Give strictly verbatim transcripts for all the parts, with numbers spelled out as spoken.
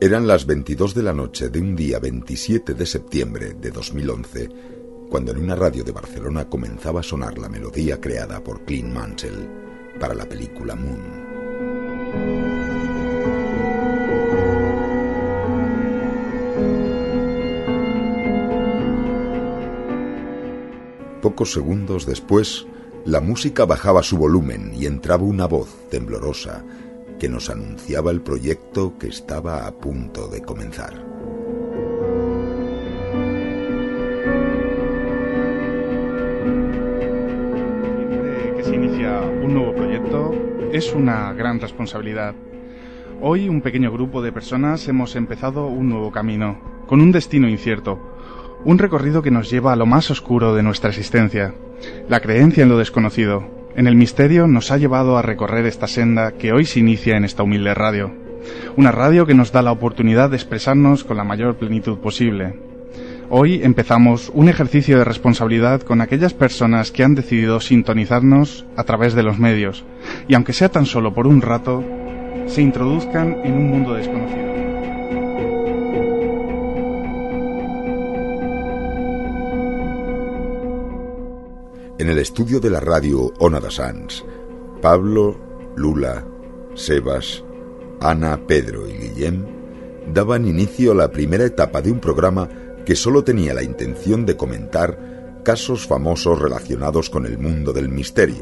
Eran las veintidós de la noche de un día veintisiete de septiembre de dos mil once, cuando en una radio de Barcelona comenzaba a sonar la melodía creada por Clint Mansell para la película Moon. Pocos segundos después, la música bajaba su volumen y entraba una voz temblorosa que nos anunciaba el proyecto que estaba a punto de comenzar. Siempre que se inicia un nuevo proyecto es una gran responsabilidad. Hoy un pequeño grupo de personas hemos empezado un nuevo camino, con un destino incierto, un recorrido que nos lleva a lo más oscuro de nuestra existencia, la creencia en lo desconocido. En el misterio nos ha llevado a recorrer esta senda que hoy se inicia en esta humilde radio. Una radio que nos da la oportunidad de expresarnos con la mayor plenitud posible. Hoy empezamos un ejercicio de responsabilidad con aquellas personas que han decidido sintonizarnos a través de los medios, y aunque sea tan solo por un rato, se introduzcan en un mundo desconocido. En el estudio de la radio Ona de Sants, Pablo, Lula, Sebas, Ana, Pedro y Guillem daban inicio a la primera etapa de un programa que solo tenía la intención de comentar casos famosos relacionados con el mundo del misterio.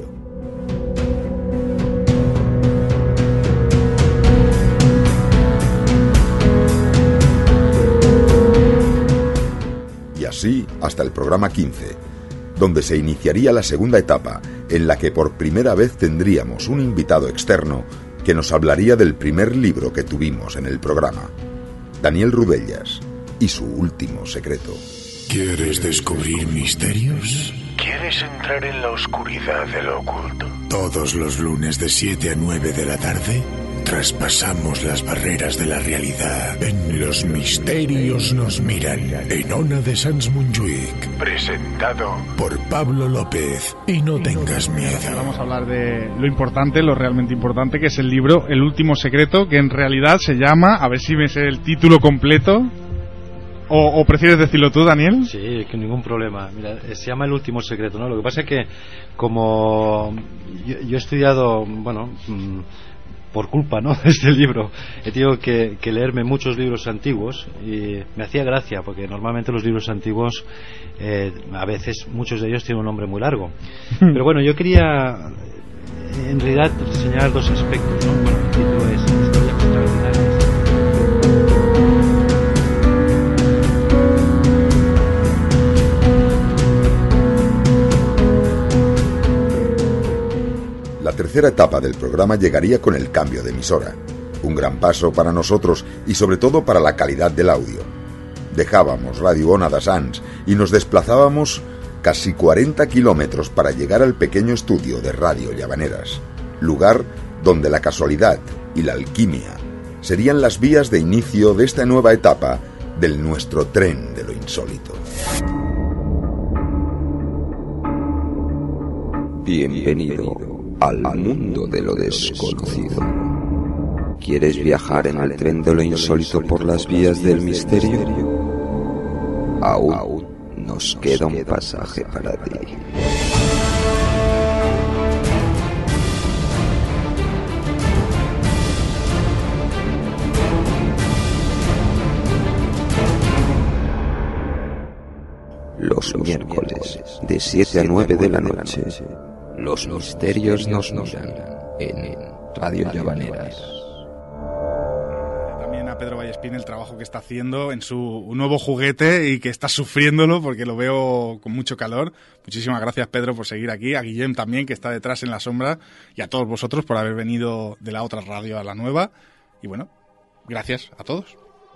Y así hasta el programa quince, donde se iniciaría la segunda etapa, en la que por primera vez tendríamos un invitado externo que nos hablaría del primer libro que tuvimos en el programa, Daniel Rudellas y su último secreto. ¿Quieres descubrir misterios? ¿Quieres entrar en la oscuridad de lo oculto? Todos los lunes de siete a nueve de la tarde, traspasamos las barreras de la realidad. En Los Misterios nos miran, en Ona de Sants Montjuïc. Presentado por Pablo López. Y no tengas miedo. Vamos a hablar de lo importante, lo realmente importante, que es el libro El último secreto, que en realidad se llama, a ver si me sé el título completo, o, o prefieres decirlo tú, Daniel. Sí, que ningún problema. Mira, se llama El último secreto, ¿no? Lo que pasa es que como yo, yo he estudiado, bueno, mmm, por culpa, ¿no?, de este libro, he tenido que, que leerme muchos libros antiguos y me hacía gracia porque normalmente los libros antiguos eh, a veces muchos de ellos tienen un nombre muy largo, pero bueno, yo quería en realidad señalar dos aspectos, ¿no? Bueno, el título es Historias Extraordinarias. La tercera etapa del programa llegaría con el cambio de emisora, un gran paso para nosotros y sobre todo para la calidad del audio. Dejábamos Radio Ona de Sants y nos desplazábamos casi cuarenta kilómetros para llegar al pequeño estudio de Radio Llavaneras, lugar donde la casualidad y la alquimia serían las vías de inicio de esta nueva etapa del nuestro tren de lo insólito. Bienvenido al mundo de lo desconocido. ¿Quieres viajar en el tren de lo insólito por las vías del misterio? Aún nos queda un pasaje para ti. Los miércoles, de siete a nueve de la noche, Los Misterios nos miran, en Radio Llavaneras. También a Pedro Vallespín el trabajo que está haciendo en su nuevo juguete y que está sufriéndolo porque lo veo con mucho calor. Muchísimas gracias, Pedro, por seguir aquí. A Guillem también, que está detrás en la sombra. Y a todos vosotros por haber venido de la otra radio a la nueva. Y bueno, gracias a todos.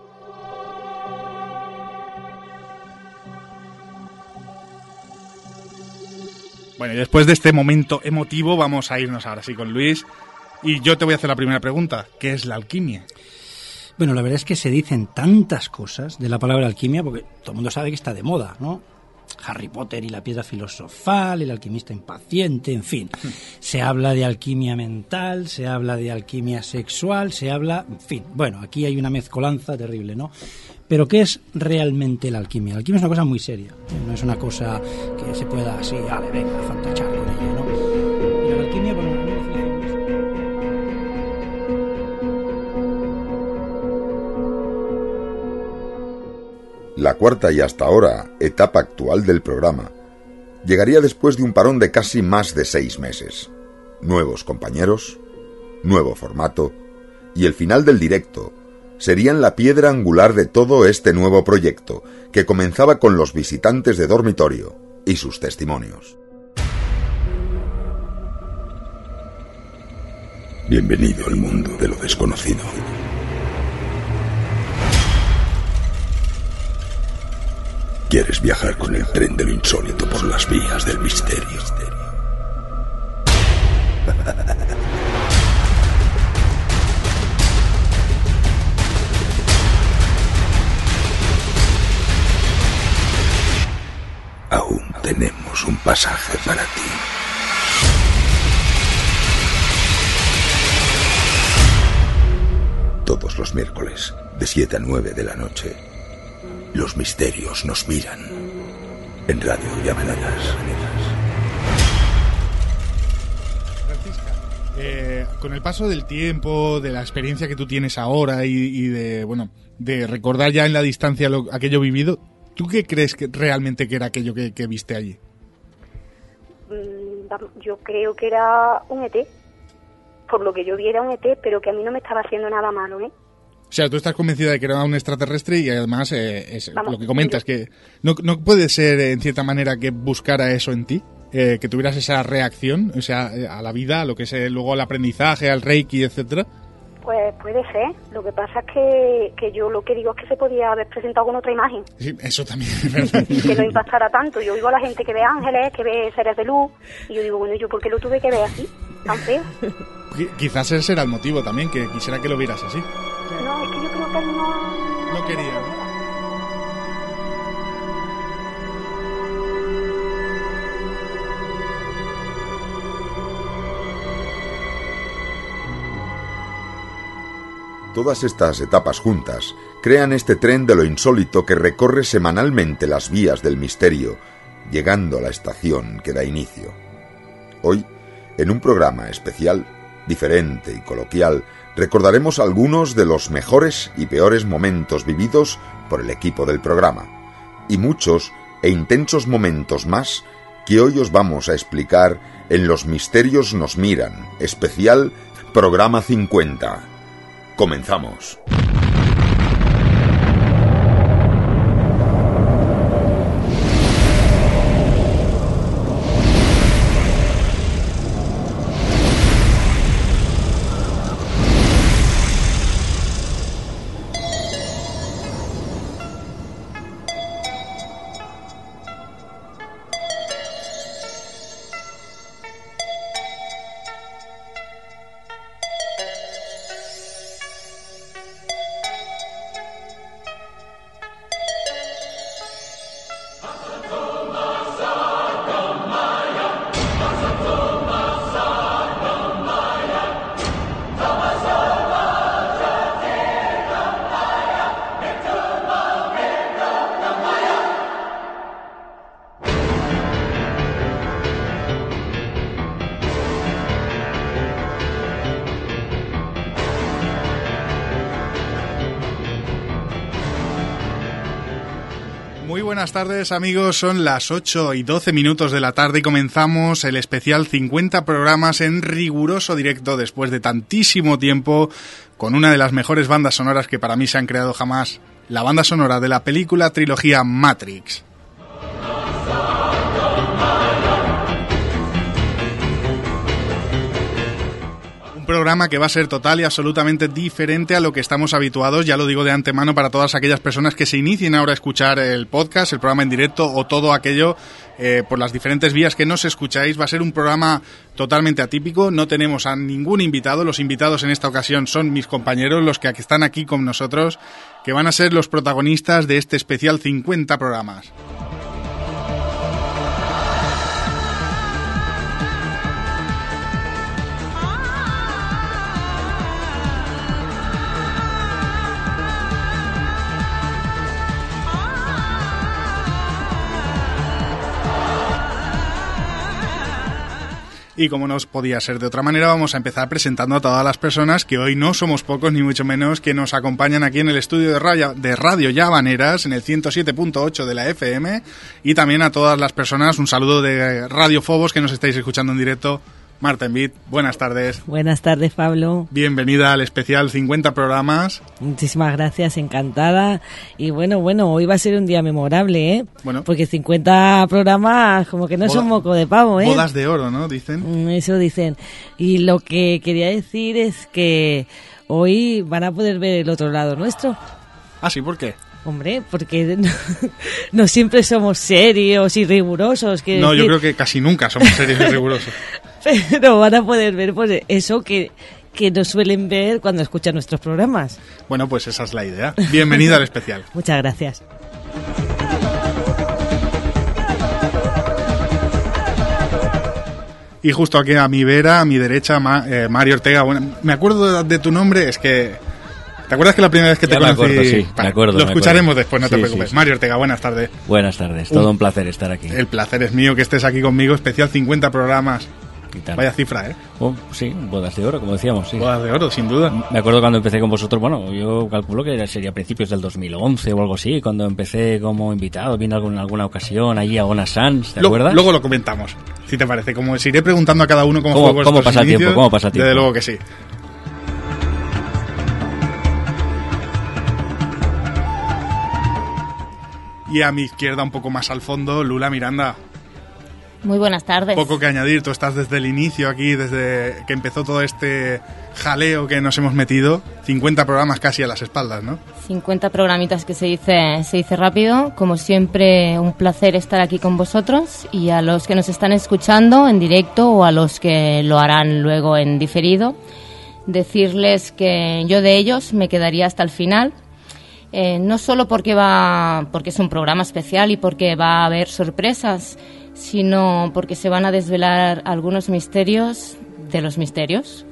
Bueno, y después de este momento emotivo vamos a irnos ahora sí con Luis. Y yo te voy a hacer la primera pregunta. ¿Qué es la alquimia? Bueno, la verdad es que se dicen tantas cosas de la palabra alquimia porque todo el mundo sabe que está de moda, ¿no? Harry Potter y la piedra filosofal, el alquimista impaciente, en fin. Se habla de alquimia mental, se habla de alquimia sexual, se habla, en fin. Bueno, aquí hay una mezcolanza terrible, ¿no? Pero ¿qué es realmente la alquimia? La alquimia es una cosa muy seria, ¿eh? No es una cosa que se pueda así, vale, venga, fantachar con ella, ¿no? Mira, la alquimia, bueno, una definición... La cuarta y hasta ahora etapa actual del programa llegaría después de un parón de casi más de seis meses. Nuevos compañeros, nuevo formato y el final del directo serían la piedra angular de todo este nuevo proyecto que comenzaba con los visitantes de dormitorio y sus testimonios. Bienvenido al mundo de lo desconocido. ¿Quieres viajar con el tren de lo insólito por las vías del misterio? Aún tenemos un pasaje para ti. Todos los miércoles, de siete a nueve de la noche, los misterios nos miran. En Radio Llamadas. Francisca, eh, con el paso del tiempo, de la experiencia que tú tienes ahora y, y de, bueno, de recordar ya en la distancia lo, aquello vivido, ¿tú qué crees que realmente que era aquello que, que viste allí? Yo creo que era un E T. Por lo que yo vi era un E T, pero que a mí no me estaba haciendo nada malo, ¿eh? O sea, tú estás convencida de que era un extraterrestre y además eh, es Vamos, lo que comentas, que no, no puede ser en cierta manera que buscara eso en ti, eh, que tuvieras esa reacción, o sea, a la vida, a lo que es eh, luego al aprendizaje, al reiki, etcétera. Pues puede ser. Lo que pasa es que, que yo lo que digo es que se podía haber presentado con otra imagen. Sí, eso también es verdad. Que no impactara tanto. Yo oigo a la gente que ve ángeles, que ve seres de luz, y yo digo, bueno, ¿yo por qué lo tuve que ver así, tan feo? Quizás ese era el motivo también, que quisiera que lo vieras así. No, es que yo creo que él no... No quería, ¿no? Todas estas etapas juntas crean este tren de lo insólito que recorre semanalmente las vías del misterio, llegando a la estación que da inicio. Hoy, en un programa especial, diferente y coloquial, recordaremos algunos de los mejores y peores momentos vividos por el equipo del programa, y muchos e intensos momentos más que hoy os vamos a explicar en Los Misterios nos miran, especial Programa cincuenta. Comenzamos. Muy buenas tardes, amigos, son las ocho y doce minutos de la tarde y comenzamos el especial cincuenta programas en riguroso directo después de tantísimo tiempo con una de las mejores bandas sonoras que para mí se han creado jamás, la banda sonora de la película trilogía Matrix. Programa que va a ser total y absolutamente diferente a lo que estamos habituados, ya lo digo de antemano para todas aquellas personas que se inicien ahora a escuchar el podcast, el programa en directo o todo aquello eh, por las diferentes vías que nos escucháis. Va a ser un programa totalmente atípico, no tenemos a ningún invitado, los invitados en esta ocasión son mis compañeros, los que están aquí con nosotros, que van a ser los protagonistas de este especial cincuenta programas. Y como no podía ser de otra manera, vamos a empezar presentando a todas las personas, que hoy no somos pocos ni mucho menos, que nos acompañan aquí en el estudio de Radio, de Radio Llavaneras, en el ciento siete punto ocho de la F M, y también a todas las personas, un saludo de Radio Fobos que nos estáis escuchando en directo. Marta Envid, buenas tardes. Buenas tardes, Pablo. Bienvenida al especial cincuenta programas. Muchísimas gracias, encantada. Y bueno, bueno, hoy va a ser un día memorable, ¿eh? Bueno. Porque cincuenta programas como que no Boda, son moco de pavo, ¿eh? Bodas de oro, ¿no? Dicen. Eso dicen. Y lo que quería decir es que hoy van a poder ver el otro lado nuestro. Ah, sí, ¿por qué? Hombre, porque no, no siempre somos serios y rigurosos. No, decir, yo creo que casi nunca somos serios y rigurosos. Pero van a poder ver pues eso que, que nos suelen ver cuando escuchan nuestros programas. Bueno, pues esa es la idea. Bienvenida al especial. Muchas gracias. Y justo aquí a mi vera, a mi derecha, Ma, eh, Mario Ortega. Bueno, me acuerdo de tu nombre, es que... ¿Te acuerdas que la primera vez que ya te me conocí? Acuerdo, sí, vale, me acuerdo, lo me escucharemos acuerdo. después, no sí, te preocupes. Sí, sí. Mario Ortega, buenas tardes. Buenas tardes, todo uh, un placer estar aquí. El placer es mío que estés aquí conmigo, especial cincuenta programas. Vaya cifra, ¿eh? Oh, sí, bodas de oro, como decíamos, sí. Bodas de oro, sin duda. Me acuerdo cuando empecé con vosotros, bueno, yo calculo que sería a principios del dos mil once o algo así, cuando empecé como invitado, vine en alguna ocasión allí a Ona Sans, ¿te Lo, acuerdas? Luego lo comentamos, si te parece. Como os iré preguntando a cada uno cómo, ¿Cómo fue vuestros ¿Cómo pasa inicios, tiempo? ¿Cómo pasa tiempo? Desde luego que sí. Y a mi izquierda, un poco más al fondo, Lula Miranda. Muy buenas tardes. Poco que añadir, tú estás desde el inicio aquí, desde que empezó todo este jaleo que nos hemos metido. cincuenta programas casi a las espaldas, ¿no? cincuenta programitas que se dice, se dice rápido. Como siempre, un placer estar aquí con vosotros. Y a los que nos están escuchando en directo o a los que lo harán luego en diferido, decirles que yo de ellos me quedaría hasta el final. Eh, no solo porque va, porque es un programa especial y porque va a haber sorpresas, sino porque se van a desvelar algunos misterios de los misterios.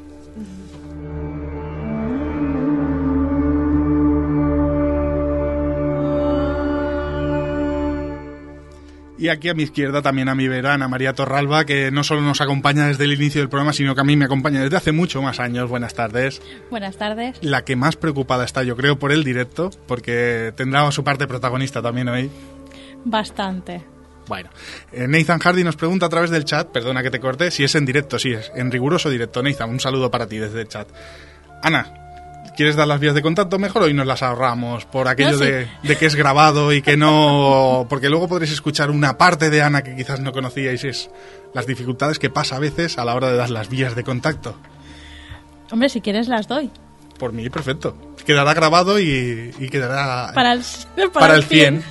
Y aquí a mi izquierda, también a mi vera, Ana María Torralba, que no solo nos acompaña desde el inicio del programa, sino que a mí me acompaña desde hace mucho más años. Buenas tardes. Buenas tardes. La que más preocupada está, yo creo, por el directo, porque tendrá su parte protagonista también hoy. Bastante. Bueno, eh, Nathan Hardy nos pregunta a través del chat, perdona que te corte, si es en directo. Sí, es en riguroso directo. Nathan, un saludo para ti desde el chat. Ana, ¿quieres dar las vías de contacto mejor o hoy nos las ahorramos por aquello no, sí. de, de que es grabado y que no... Porque luego podréis escuchar una parte de Ana que quizás no conocíais, es las dificultades que pasa a veces a la hora de dar las vías de contacto. Hombre, si quieres las doy. Por mí, perfecto. Quedará grabado y, y quedará... Para el, para para el el cien.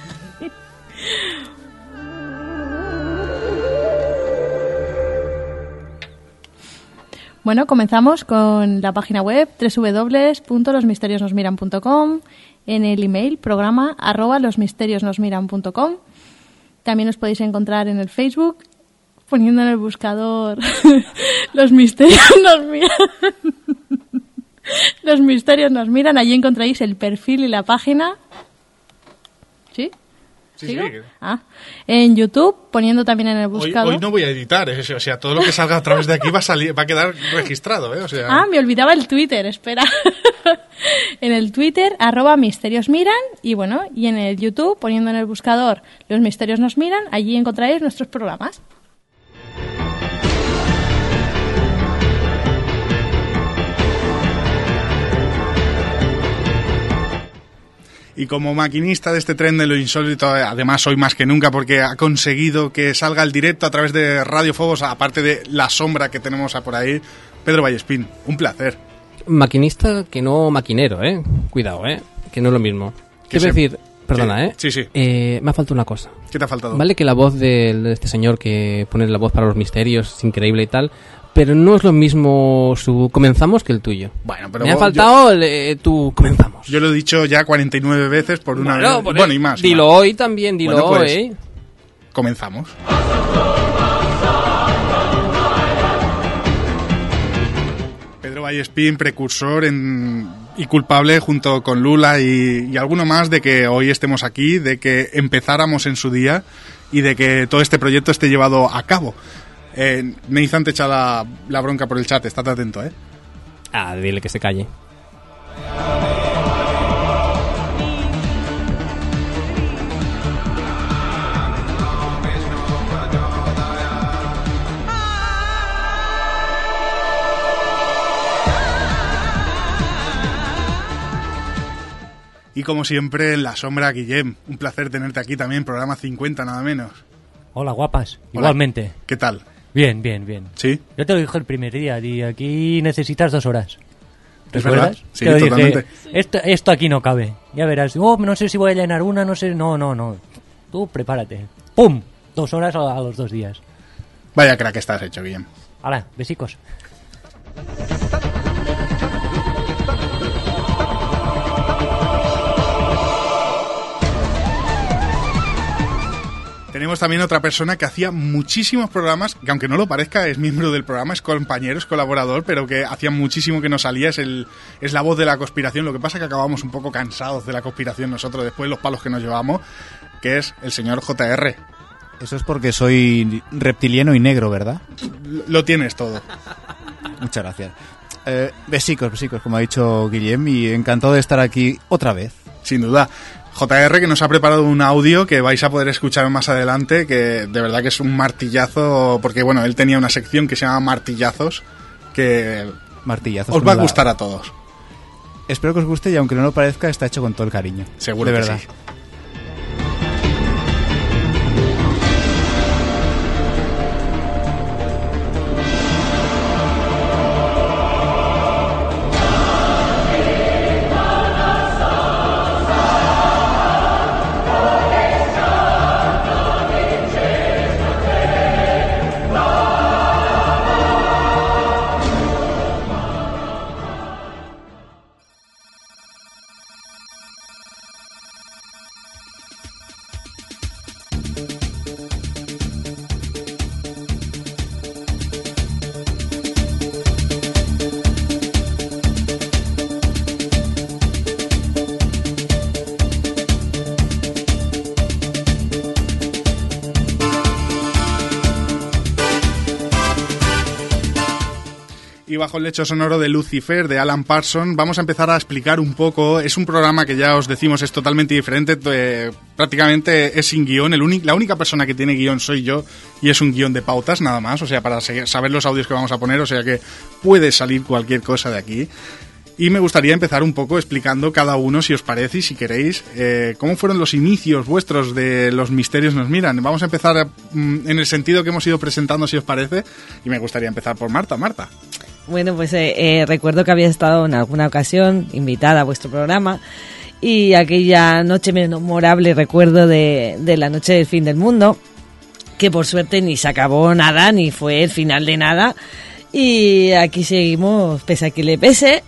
Bueno, comenzamos con la página web doble u doble u doble u punto los misterios nos miran punto com, en el email programa arroba los misterios nos miran punto com. También os podéis encontrar en el Facebook poniendo en el buscador los misterios nos miran. Los misterios nos miran, allí encontraréis el perfil y la página. ¿Sí? Sí, sí. Ah, en YouTube, poniendo también en el buscador. Hoy, hoy no voy a editar, ¿eh? O sea, todo lo que salga a través de aquí va a salir, va a quedar registrado, ¿eh? O sea... Ah, me olvidaba el Twitter, espera. En el Twitter, arroba misterios miran, y bueno, y en el YouTube, poniendo en el buscador los misterios nos miran, allí encontraréis nuestros programas. Y como maquinista de este tren de lo insólito, además hoy más que nunca, porque ha conseguido que salga el directo a través de Radio Fobos, aparte de la sombra que tenemos por ahí, Pedro Vallespín, un placer. Maquinista que no maquinero, ¿eh? Cuidado, ¿eh? Que no es lo mismo. Quiero se... decir, perdona, ¿Qué? ¿eh? Sí, sí. Eh, me ha faltado una cosa. ¿Qué te ha faltado? Vale que la voz de, de este señor que pone la voz para los misterios es increíble y tal, pero no es lo mismo su comenzamos que el tuyo. Bueno, pero me ha faltado yo, el, tu comenzamos. Yo lo he dicho ya cuarenta y nueve veces por una bueno, vez. Por bueno, el, y más. Dilo más. hoy también, dilo bueno, pues, hoy. Comenzamos. Pedro Vallespín, precursor en, y culpable junto con Lula y, y alguno más de que hoy estemos aquí, de que empezáramos en su día y de que todo este proyecto esté llevado a cabo. Eh, Nathan te echa la, la bronca por el chat, estate atento, ¿eh? Ah, dile que se calle. Y como siempre, en la sombra, Guillem. Un placer tenerte aquí también, programa cincuenta, nada menos. Hola, guapas. Hola. Igualmente. ¿Qué tal? Bien, bien, bien. ¿Sí? Yo te lo dije el primer día, y aquí necesitas dos horas. ¿Es ¿Recuerdas? verdad? Sí, te lo totalmente. dije, esto, esto aquí no cabe. Ya verás. Oh, no sé si voy a llenar una, no sé. No, no, no. Tú prepárate. ¡Pum! Dos horas a, a los dos días. Vaya crack estás hecho, Guillem. Hala, besicos. Tenemos también otra persona que hacía muchísimos programas, que aunque no lo parezca, es miembro del programa, es compañero, es colaborador, pero que hacía muchísimo que no salía, es, el, es la voz de la conspiración. Lo que pasa es que acabamos un poco cansados de la conspiración nosotros, después de los palos que nos llevamos, que es el señor J R. Eso es porque soy reptiliano y negro, ¿verdad? Lo tienes todo. Muchas gracias. Eh, besicos, besicos, como ha dicho Guillem, y encantado de estar aquí otra vez. Sin duda. J R, que nos ha preparado un audio que vais a poder escuchar más adelante, que de verdad que es un martillazo, porque bueno, él tenía una sección que se llama Martillazos, que Martillazos os va a la... gustar a todos. Espero que os guste y aunque no lo parezca, está hecho con todo el cariño. Seguro de que verdad. sí. Y bajo el lecho sonoro de Lucifer, de Alan Parsons, vamos a empezar a explicar un poco. Es un programa que ya os decimos es totalmente diferente, eh, prácticamente es sin guión. El único, la única persona que tiene guión soy yo, y es un guión de pautas nada más, o sea, para seguir, saber los audios que vamos a poner, o sea que puede salir cualquier cosa de aquí. Y me gustaría empezar un poco explicando cada uno, si os parece y si queréis, eh, cómo fueron los inicios vuestros de Los Misterios Nos Miran. Vamos a empezar mm, en el sentido que hemos ido presentando, si os parece, y me gustaría empezar por Marta. Marta. Bueno, pues eh, eh, recuerdo que había estado en alguna ocasión invitada a vuestro programa, y aquella noche memorable recuerdo de, de la noche del fin del mundo, que por suerte ni se acabó nada, ni fue el final de nada, y aquí seguimos pese a que le pese,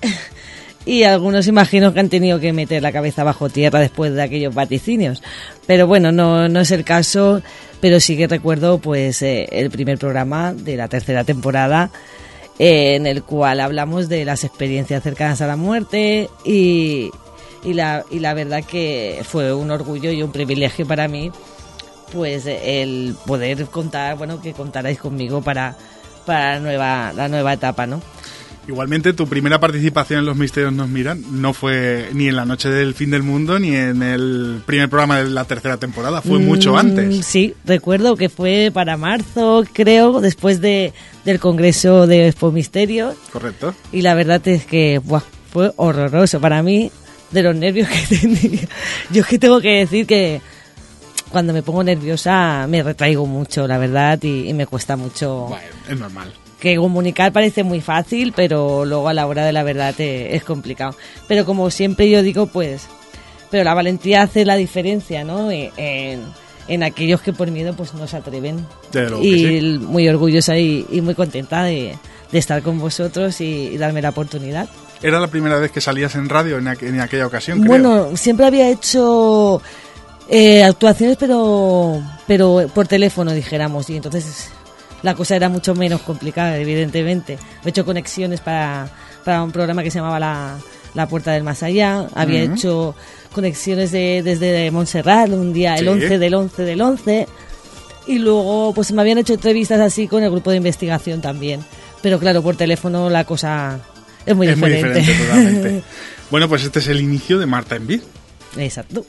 y algunos imagino que han tenido que meter la cabeza bajo tierra después de aquellos vaticinios, pero bueno, no, no es el caso, pero sí que recuerdo pues eh, el primer programa de la tercera temporada, en el cual hablamos de las experiencias cercanas a la muerte, y, y, la, y la verdad que fue un orgullo y un privilegio para mí pues el poder contar, bueno, que contarais conmigo para, para la nueva, la nueva etapa, ¿no? Igualmente, tu primera participación en Los Misterios Nos Miran no fue ni en la noche del fin del mundo ni en el primer programa de la tercera temporada, fue mm, mucho antes. Sí, recuerdo que fue para marzo, creo, después de del congreso de Expo Misterios. Correcto. Y la verdad es que buah, fue horroroso para mí, de los nervios que tenía. Yo es que tengo que decir que cuando me pongo nerviosa me retraigo mucho, la verdad, y, y me cuesta mucho. Bueno, es normal. Que comunicar parece muy fácil, pero luego a la hora de la verdad te, es complicado. Pero como siempre yo digo, pues, pero la valentía hace la diferencia, ¿no? En, en aquellos que por miedo pues no se atreven. Y sí, muy orgullosa y, y muy contenta de, de estar con vosotros y, y darme la oportunidad. ¿Era la primera vez que salías en radio en, aqu en aquella ocasión, creo? Bueno, siempre había hecho eh, actuaciones, pero, pero por teléfono, dijéramos, y entonces la cosa era mucho menos complicada, evidentemente. He hecho conexiones para, para un programa que se llamaba La, la Puerta del Más Allá. Había uh-huh. hecho conexiones de, desde Montserrat, un día, el sí. once del once del once. Y luego pues me habían hecho entrevistas así con el grupo de investigación también. Pero claro, por teléfono la cosa es muy es diferente. Muy diferente totalmente. Bueno, pues este es el inicio de Marta en Vid. Exacto.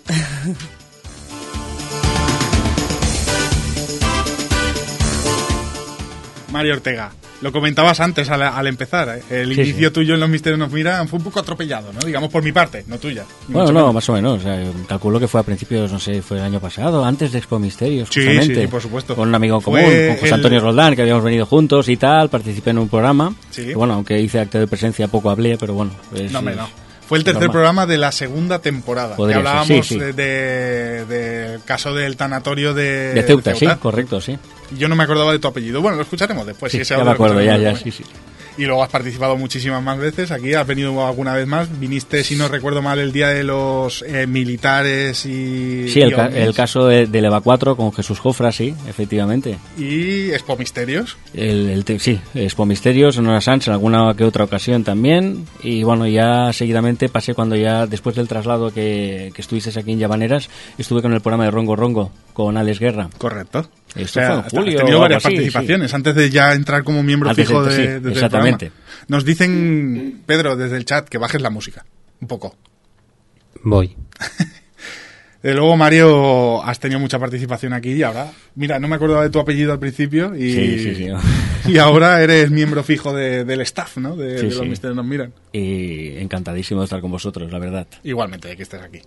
Mario Ortega, lo comentabas antes al, al empezar, ¿eh? El Sí, inicio sí. tuyo en Los Misterios nos miran fue un poco atropellado, ¿no? Digamos por mi parte, no tuya. Bueno, no, más o menos. O sea, calculo que fue a principios, no sé, fue el año pasado, antes de Expo Misterios, Sí, justamente. sí, sí, por supuesto. Con un amigo Fue común, con José el- Antonio Roldán, que habíamos venido juntos y tal, participé en un programa. Sí. Y bueno, aunque hice acto de presencia, poco hablé, pero bueno. Pues, No, hombre, es no. Fue el tercer normal. programa de la segunda temporada. Podría que ser, hablábamos sí, sí. de- de- del caso del tanatorio de, De Ceuta, de sí, correcto, sí. Yo no me acordaba de tu apellido. Bueno, lo escucharemos después. Sí, si ese ya audio me lo acuerdo, ya, escucharemos ya, después. sí, sí. Y luego has participado muchísimas más veces. Aquí has venido alguna vez más. Viniste, si no recuerdo mal, el día de los eh, militares y... Sí, el, y ca- ovnis. el caso de- del EVA cuatro con Jesús Jofra, sí, efectivamente. Y Expo Misterios. El, el te- sí, Expo Misterios, en Hora Sans, en alguna que otra ocasión también. Y bueno, ya seguidamente pasé cuando ya, después del traslado que, que estuviste aquí en Llavaneras, estuve con el programa de Rongo Rongo, con Alex Guerra. Correcto. Esto O sea, fue en has julio. tenido o varias algo así, participaciones antes de ya entrar como miembro Antes fijo de- de, sí, de- del exactamente. programa. Nos dicen, Pedro, desde el chat, que bajes la música. Un poco. Voy. De luego, Mario, has tenido mucha participación aquí y ahora, mira, no me acordaba de tu apellido al principio y, Sí, sí, sí. y ahora eres miembro fijo de- del staff, ¿no? De, Sí, de sí. Los Misterios nos miran. Y encantadísimo de estar con vosotros, la verdad. Igualmente, de que estés aquí.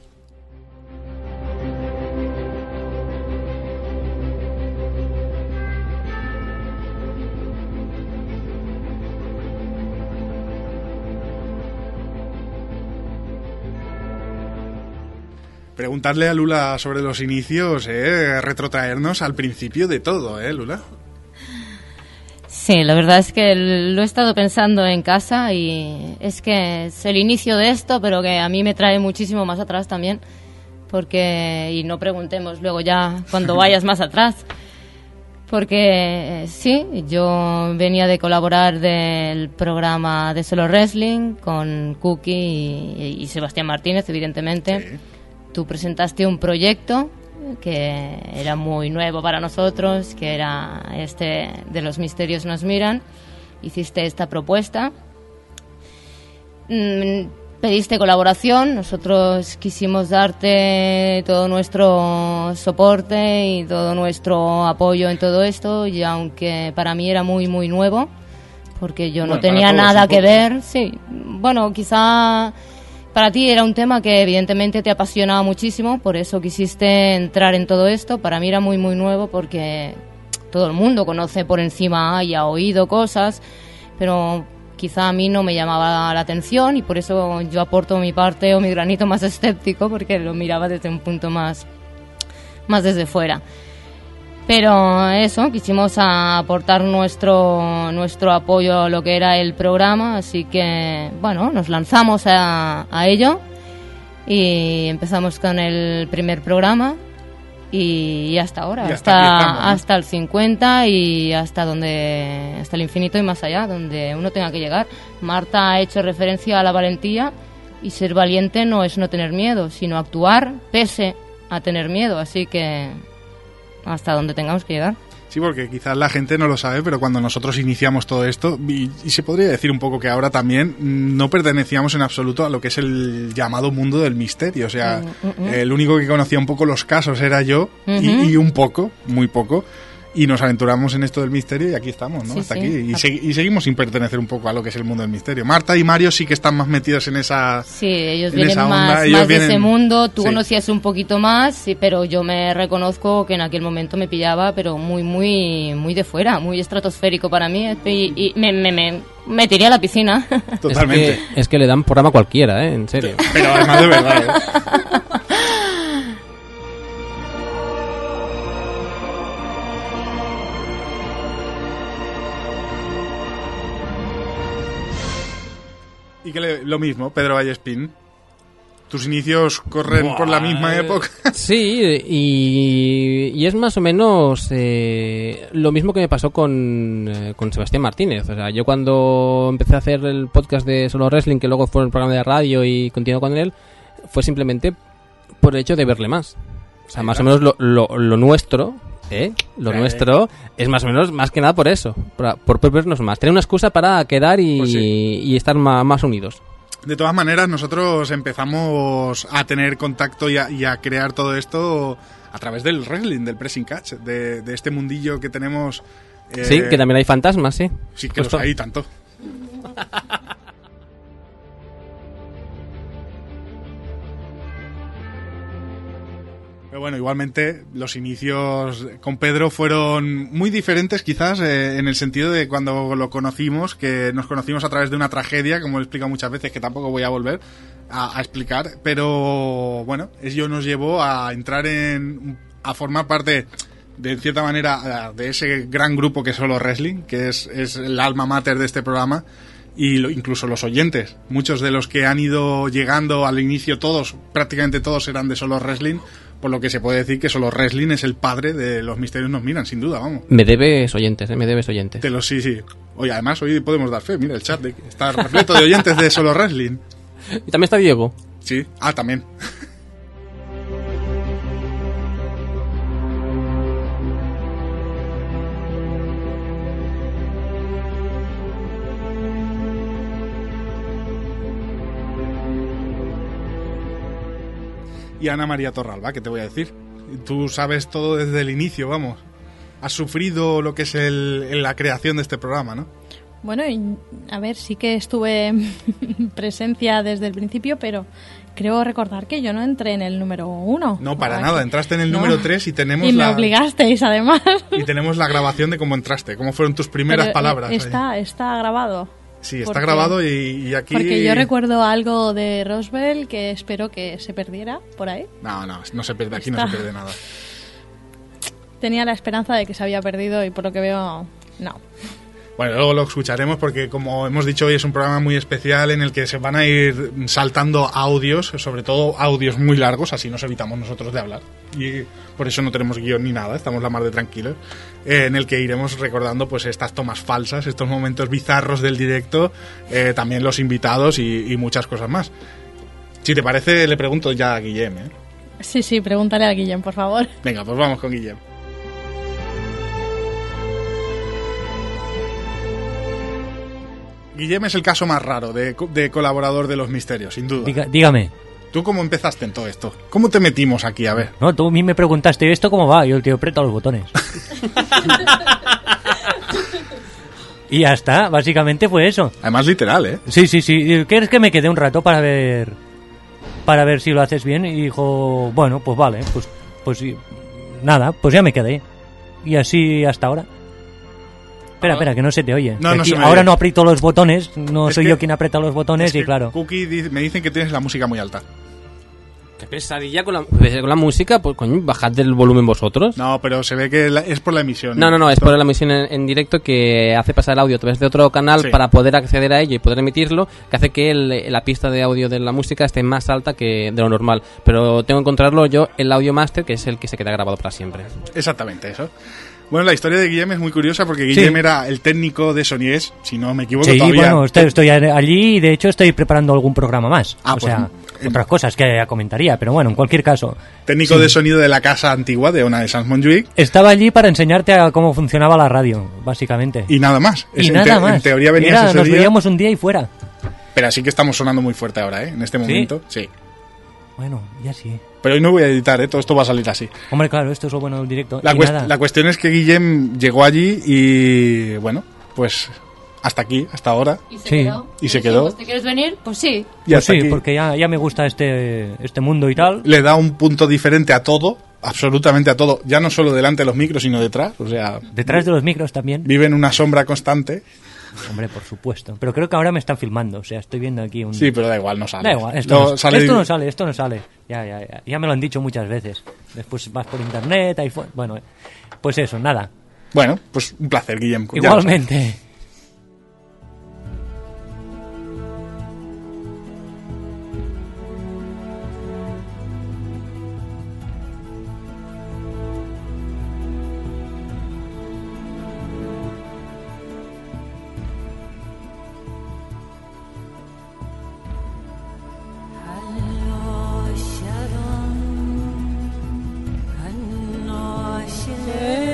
Preguntarle a Lula sobre los inicios, eh, retrotraernos al principio de todo, ¿eh, Lula? Sí, la verdad es que lo he estado pensando en casa y es que es el inicio de esto, pero que a mí me trae muchísimo más atrás también, porque, y no preguntemos luego ya cuando vayas más atrás, porque eh, sí, yo venía de colaborar del programa de Solo Wrestling con Cookie y, y Sebastián Martínez, evidentemente. Sí. Tú presentaste un proyecto que era muy nuevo para nosotros, que era este de Los Misterios nos miran. Hiciste esta propuesta. Mm, pediste colaboración, nosotros quisimos darte todo nuestro soporte y todo nuestro apoyo en todo esto, y aunque para mí era muy, muy nuevo, porque yo no Bueno, tenía para todos nada un que poco. ver, sí, bueno, quizá... Para ti era un tema que evidentemente te apasionaba muchísimo, por eso quisiste entrar en todo esto. Para mí era muy, muy nuevo porque todo el mundo conoce por encima y ha oído cosas, pero quizá a mí no me llamaba la atención y por eso yo aporto mi parte o mi granito más escéptico, porque lo miraba desde un punto más, más desde fuera. Pero eso, quisimos aportar nuestro nuestro apoyo a lo que era el programa, así que, bueno, nos lanzamos a, a ello y empezamos con el primer programa y hasta ahora, Y hasta, hasta aquí estamos, ¿no? hasta el cincuenta y hasta donde hasta el infinito y más allá, donde uno tenga que llegar. Marta ha hecho referencia a la valentía y ser valiente no es no tener miedo, sino actuar pese a tener miedo, así que hasta donde tengamos que llegar. Sí, porque quizás la gente no lo sabe, pero cuando nosotros iniciamos todo esto, y, y se podría decir un poco que ahora también mm, no pertenecíamos en absoluto a lo que es el llamado mundo del misterio. O sea, Mm, mm, mm. el único que conocía un poco los casos era yo, y, Ujú. y un poco, muy poco. Y nos aventuramos en esto del misterio y aquí estamos, ¿no? Sí, Hasta sí. aquí. Y, segui- y seguimos sin pertenecer un poco a lo que es el mundo del misterio. Marta y Mario sí que están más metidos en esa... Sí, ellos en vienen esa onda, más, ellos más de vienen- ese mundo. Tú sí. conocías un poquito más, sí, pero yo me reconozco que en aquel momento me pillaba, pero muy, muy, muy de fuera, muy estratosférico para mí. Y, y me, me, me, me tiré a la piscina. Totalmente. Es que, es que le dan programa a cualquiera, ¿eh? En serio. Pero además de verdad, ¿eh? Y que le- lo mismo, Pedro Vallespín. Tus inicios corren Buah, por la misma eh, época. Sí, y, y es más o menos eh, lo mismo que me pasó con, eh, con Sebastián Martínez. O sea, yo cuando empecé a hacer el podcast de Solo Wrestling, que luego fue el programa de radio y continué con él, fue simplemente por el hecho de verle más. O sea, más o menos lo, lo, lo nuestro ¿Eh? Lo Vale. nuestro es más o menos más que nada por eso, por, por vernos más, tener una excusa para quedar y, Pues sí. y estar más, más unidos. De todas maneras, nosotros empezamos a tener contacto y a, y a crear todo esto a través del wrestling, del pressing catch, de, de este mundillo que tenemos. eh, Sí, que también hay fantasmas, sí. Sí, que Justo. los hay tanto. Pero bueno, igualmente los inicios con Pedro fueron muy diferentes quizás eh, en el sentido de cuando lo conocimos, que nos conocimos a través de una tragedia, como lo he explicado muchas veces, que tampoco voy a volver a, a explicar, pero bueno, ello nos llevó a entrar en, a formar parte de en cierta manera de ese gran grupo que es Solo Wrestling, que es, es el alma mater de este programa. Y lo, incluso los oyentes, muchos de los que han ido llegando al inicio, todos, prácticamente todos eran de Solo Wrestling, por lo que se puede decir que Solo Wrestling es el padre de Los Misterios Nos Miran, sin duda, vamos. Me debes oyentes, ¿eh? Me debes oyentes. Te lo, sí, sí. Oye, además hoy podemos dar fe, mira el chat de, está repleto de oyentes de Solo Wrestling. Y también está Diego. Sí, ah, también. Y Ana María Torralba, ¿qué te voy a decir? Tú sabes todo desde el inicio, vamos. Has sufrido lo que es el, la creación de este programa, ¿no? Bueno, y, a ver, sí que estuve en presencia desde el principio, pero creo recordar que yo no entré en el número uno. No, para Aquí. nada. Entraste en el No. número tres y tenemos Y me la... obligasteis, además. Y tenemos la grabación de cómo entraste, cómo fueron tus primeras Pero, palabras. eh, Está, está grabado. Sí, está porque- grabado y, y aquí... Porque yo recuerdo algo de Roswell que espero que se perdiera por ahí. No, no, no se pierde, aquí no Está. se pierde nada. Tenía la esperanza de que se había perdido y por lo que veo, no. Bueno, luego lo escucharemos porque, como hemos dicho, hoy es un programa muy especial en el que se van a ir saltando audios, sobre todo audios muy largos, así nos evitamos nosotros de hablar. Y por eso no tenemos guión ni nada, estamos la mar de tranquilos, eh, en el que iremos recordando pues estas tomas falsas, estos momentos bizarros del directo, eh, también los invitados y, y muchas cosas más. Si te parece, le pregunto ya a Guillem, ¿eh? Sí, sí, pregúntale a Guillem, por favor. Venga, pues vamos con Guillem. Guillem es el caso más raro de, co- de colaborador de Los Misterios, sin duda. Diga- dígame. ¿Tú cómo empezaste en todo esto? ¿Cómo te metimos aquí? A ver. No, tú a mí me preguntaste, ¿esto cómo va? Yo el tío aprieta los botones. Y ya está, básicamente fue eso. Además literal, ¿eh? Sí, sí, sí. ¿Quieres que me quede un rato para ver para ver si lo haces bien? Y dijo, bueno, pues vale, pues pues sí. Nada, pues ya me quedé. Y así hasta ahora. Espera, espera, que no se te oye. No, Que no aquí se me ahora oye. no aprieto los botones, no Es soy que- yo quien aprieta los botones Es que y claro. Cookie dice- me dicen que tienes la música muy alta. Qué pesadilla con la, con la música, pues coño, bajad del volumen vosotros. No, pero se ve que la- es por la emisión. No, no, no, es Esto- por la emisión en, en directo que hace pasar el audio a través de otro canal Sí. para poder acceder a ello y poder emitirlo, que hace que el- la pista de audio de la música esté más alta que de lo normal. Pero tengo que encontrarlo yo, el audio master, que es el que se queda grabado para siempre. Exactamente, eso. Bueno, la historia de Guillem es muy curiosa porque Guillem Sí. era el técnico de Sonies, si no me equivoco Sí, todavía. bueno, estoy, estoy allí y de hecho estoy preparando algún programa más. Ah, o pues, sea, en- otras cosas que ya comentaría, pero bueno, en cualquier caso. Técnico Sí. de sonido de la casa antigua de una de Sans Montjuic. Estaba allí para enseñarte a cómo funcionaba la radio, básicamente. Y nada más. Y Es- en nada te- más. En teoría Y venías era, ese nos día, veíamos un día y fuera. pero así que estamos sonando muy fuerte ahora, ¿eh? En este momento. Sí. Bueno, ya sí. Pero hoy no voy a editar, ¿eh? Todo esto va a salir así. Hombre, claro, esto es lo bueno del directo. La, Y cuest- nada. la cuestión es que Guillem llegó allí y, bueno, pues hasta aquí, hasta ahora. Y se Sí. quedó. Y se dijimos, quedó. ¿te quieres venir? Pues sí. Y Pues hasta sí, aquí. porque ya, ya me gusta este, este mundo y tal. Le da un punto diferente a todo, absolutamente a todo. Ya no solo delante de los micros, sino detrás. O sea, Detrás de los micros también. vive en una sombra constante. Hombre, por supuesto. Pero creo que ahora me están filmando. O sea, estoy viendo aquí un... Sí, pero da igual, no sale. Da igual, esto, No, no, sale- esto no sale, esto no sale. Ya, ya, ya. Ya me lo han dicho muchas veces. Después vas por internet, iPhone... Bueno, pues eso, nada. Bueno, pues un placer, Guillem. Ya lo sabes. Igualmente. Sharon,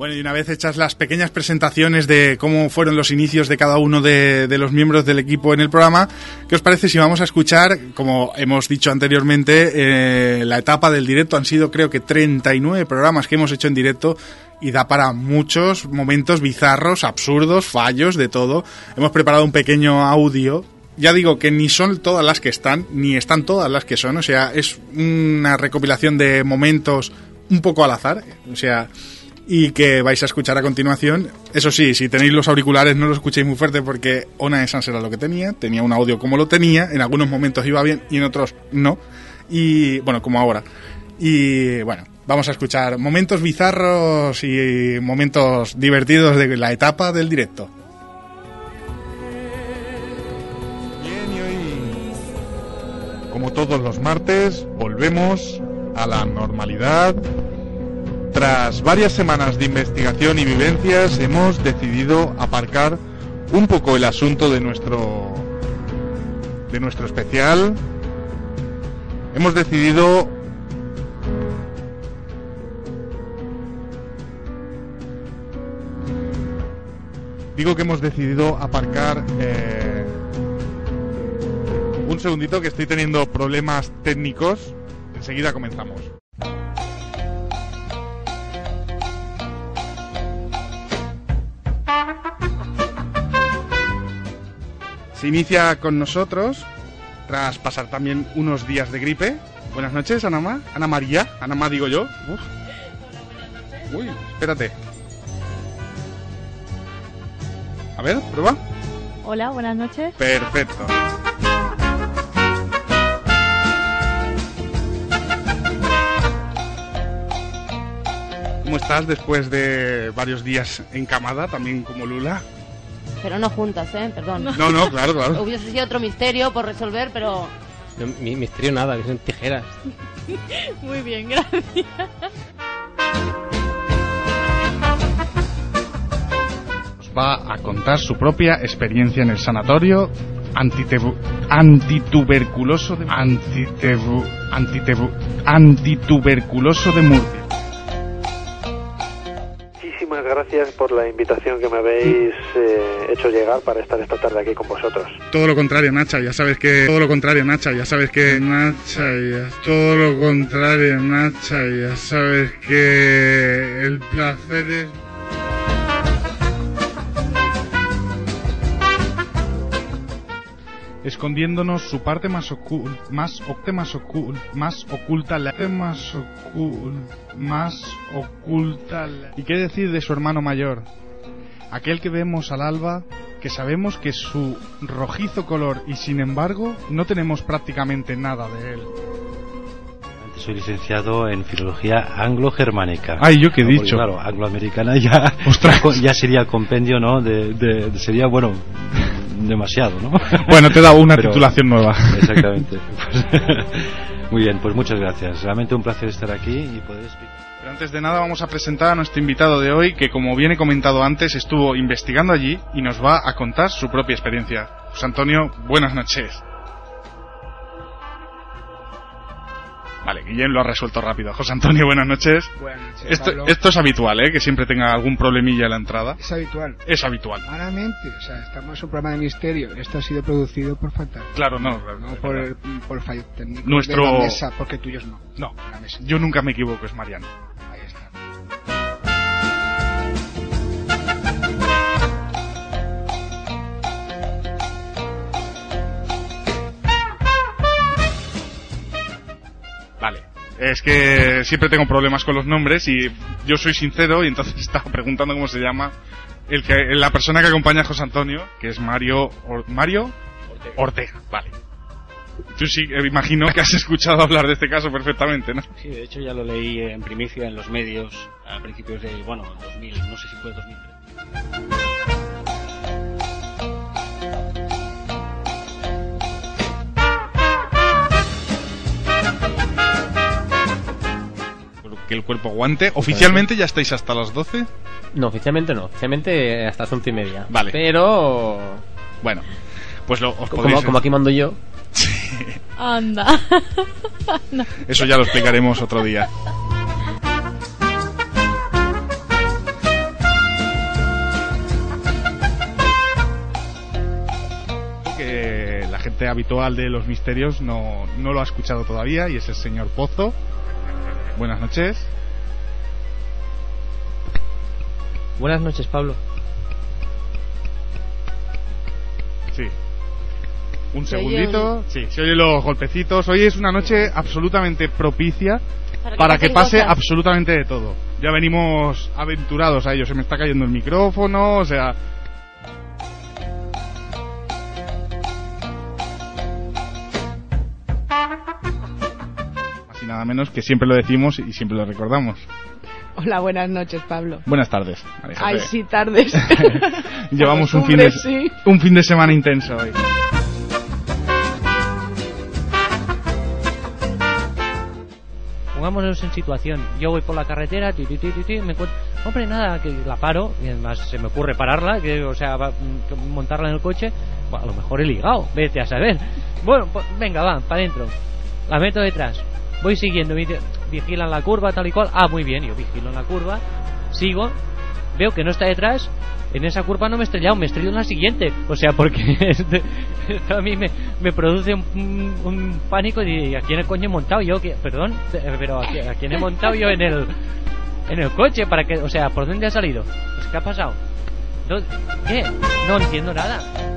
Bueno, y una vez hechas las pequeñas presentaciones de cómo fueron los inicios de cada uno de, de los miembros del equipo en el programa, ¿qué os parece si vamos a escuchar, como hemos dicho anteriormente, eh, la etapa del directo? Han sido creo que treinta y nueve programas que hemos hecho en directo y da para muchos momentos bizarros, absurdos, fallos, de todo. Hemos preparado un pequeño audio. Ya digo que ni son todas las que están, ni están todas las que son, o sea, es una recopilación de momentos un poco al azar, o sea... y que vais a escuchar a continuación. Eso sí, si tenéis los auriculares no lo escuchéis muy fuerte porque Ona de Sans era lo que tenía, tenía un audio como lo tenía, en algunos momentos iba bien y en otros no, y bueno, como ahora. Y bueno, vamos a escuchar momentos bizarros y momentos divertidos de la etapa del directo. Bien, y hoy, como todos los martes, volvemos a la normalidad. Tras varias semanas de investigación y vivencias, hemos decidido aparcar un poco el asunto de nuestro de nuestro especial. Hemos decidido digo que hemos decidido aparcar eh, un segundito que estoy teniendo problemas técnicos. Enseguida comenzamos. Se inicia con nosotros, tras pasar también unos días de gripe. Buenas noches, Ana Ma, Ana María, Ana Ma digo yo. Uf. Uy, espérate. A ver, prueba. Hola, buenas noches. Perfecto. ¿Cómo estás después de varios días encamada, también como Lula? Pero no juntas, ¿eh? Perdón. No, no, claro, claro. Hubiese sido otro misterio por resolver, pero... No, mi misterio nada, que son tijeras. Muy bien, gracias. Nos va a contar su propia experiencia en el sanatorio antitebu, antituberculoso de antitebu, antitebu, antituberculoso de Murcia. Muchísimas gracias por la invitación que me habéis eh, hecho llegar para estar esta tarde aquí con vosotros. Todo lo contrario, Nacha, ya sabes que... Todo lo contrario, Nacha, ya sabes que... Nacha, ya... Todo lo contrario, Nacha, ya sabes que... El placer es... Escondiéndonos su parte más ocul, más octe más ocul, más oculta la más ocul, más oculta la... ¿Y qué decir de su hermano mayor? Aquel que vemos al alba, que sabemos que es su rojizo color y sin embargo no tenemos prácticamente nada de él. Soy licenciado en filología anglo-germánica. Ay, ¿yo qué he no, dicho? Porque, claro, angloamericana ya, ya sería compendio, ¿no? De, de, de, sería, bueno, demasiado, ¿no? Bueno, te he dado una Pero, titulación nueva. Exactamente. Pues, muy bien, pues muchas gracias. Realmente un placer estar aquí y poder explicar. Pero antes de nada vamos a presentar a nuestro invitado de hoy, que como bien he comentado antes, estuvo investigando allí y nos va a contar su propia experiencia. José Antonio, buenas noches. Vale, Guillem lo ha resuelto rápido. José Antonio, buenas noches. Buenas noches, esto, Pablo. esto es habitual, ¿eh? Que siempre tenga algún problemilla en la entrada. Es habitual. Es habitual. Claramente, o sea, estamos en un programa de misterio. Esto ha sido producido por falta. Claro, no. No por el, por el fallo técnico Nuestro... de la mesa, porque tuyos no. No, la mesa. Yo nunca me equivoco, es Mariano. Ahí está. Vale. Es que siempre tengo problemas con los nombres y yo soy sincero y entonces estaba preguntando cómo se llama el que la persona que acompaña a José Antonio, que es Mario Or, Mario Ortega. Ortega. Vale. Tú sí, imagino que has escuchado hablar de este caso perfectamente, ¿no? Sí, de hecho ya lo leí en primicia en los medios a principios de, bueno, dos mil, no sé si fue dos mil tres. Que el cuerpo aguante. ¿Oficialmente ya estáis hasta las doce? No, oficialmente no. Oficialmente hasta las once y media. Vale. Pero... Bueno, pues lo, os como, podéis... como aquí mando yo. Anda. No. Eso ya lo explicaremos otro día. que la gente habitual de Los Misterios no, no lo ha escuchado todavía, y es el señor Pozo. Buenas noches. Buenas noches, Pablo. Sí. Un segundito. Sí, se oyen los golpecitos. Hoy es una noche absolutamente propicia para que, para que pase cosas. Absolutamente de todo. Ya venimos aventurados a ello. Se me está cayendo el micrófono, o sea... Así nada menos, que siempre lo decimos y siempre lo recordamos. Hola, buenas noches, Pablo. Buenas tardes. Ay, sí, tardes. Llevamos un fin, de, sí. un fin de semana intenso hoy. Pongámonos en situación. Yo voy por la carretera, ti, ti, ti, ti, me encuentro... Hombre, nada, que la paro, y además se me ocurre pararla, que, o sea, va, montarla en el coche. Bueno, a lo mejor he ligado, vete a saber. Bueno, pues, venga, va, para adentro. La meto detrás. Voy siguiendo, vigilan la curva, tal y cual. Ah, muy bien, yo vigilo en la curva, sigo, veo que no está detrás. En esa curva no me he estrellado, me estrello en la siguiente. O sea, porque este, esto a mí me, me produce un, un, un pánico de ¿a quién el coño he montado yo? ¿Qué? Perdón, pero ¿a quién, ¿a quién he montado yo en el en el coche? Para que, o sea, ¿por dónde ha salido? Pues, ¿qué ha pasado? ¿Qué? No entiendo nada.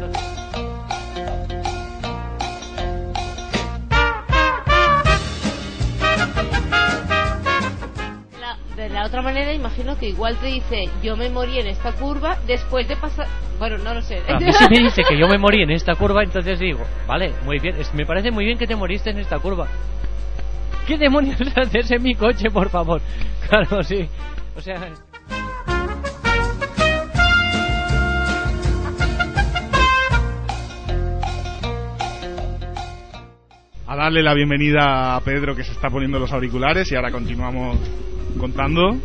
De la otra manera, imagino que igual te dice yo me morí en esta curva después de pasar... Bueno, no lo sé. A mí si me dice que yo me morí en esta curva, entonces digo, vale, muy bien, es, me parece muy bien que te moriste en esta curva. ¿Qué demonios haces en mi coche, por favor? Claro, sí. O sea... A darle la bienvenida a Pedro, que se está poniendo los auriculares, y ahora continuamos contando.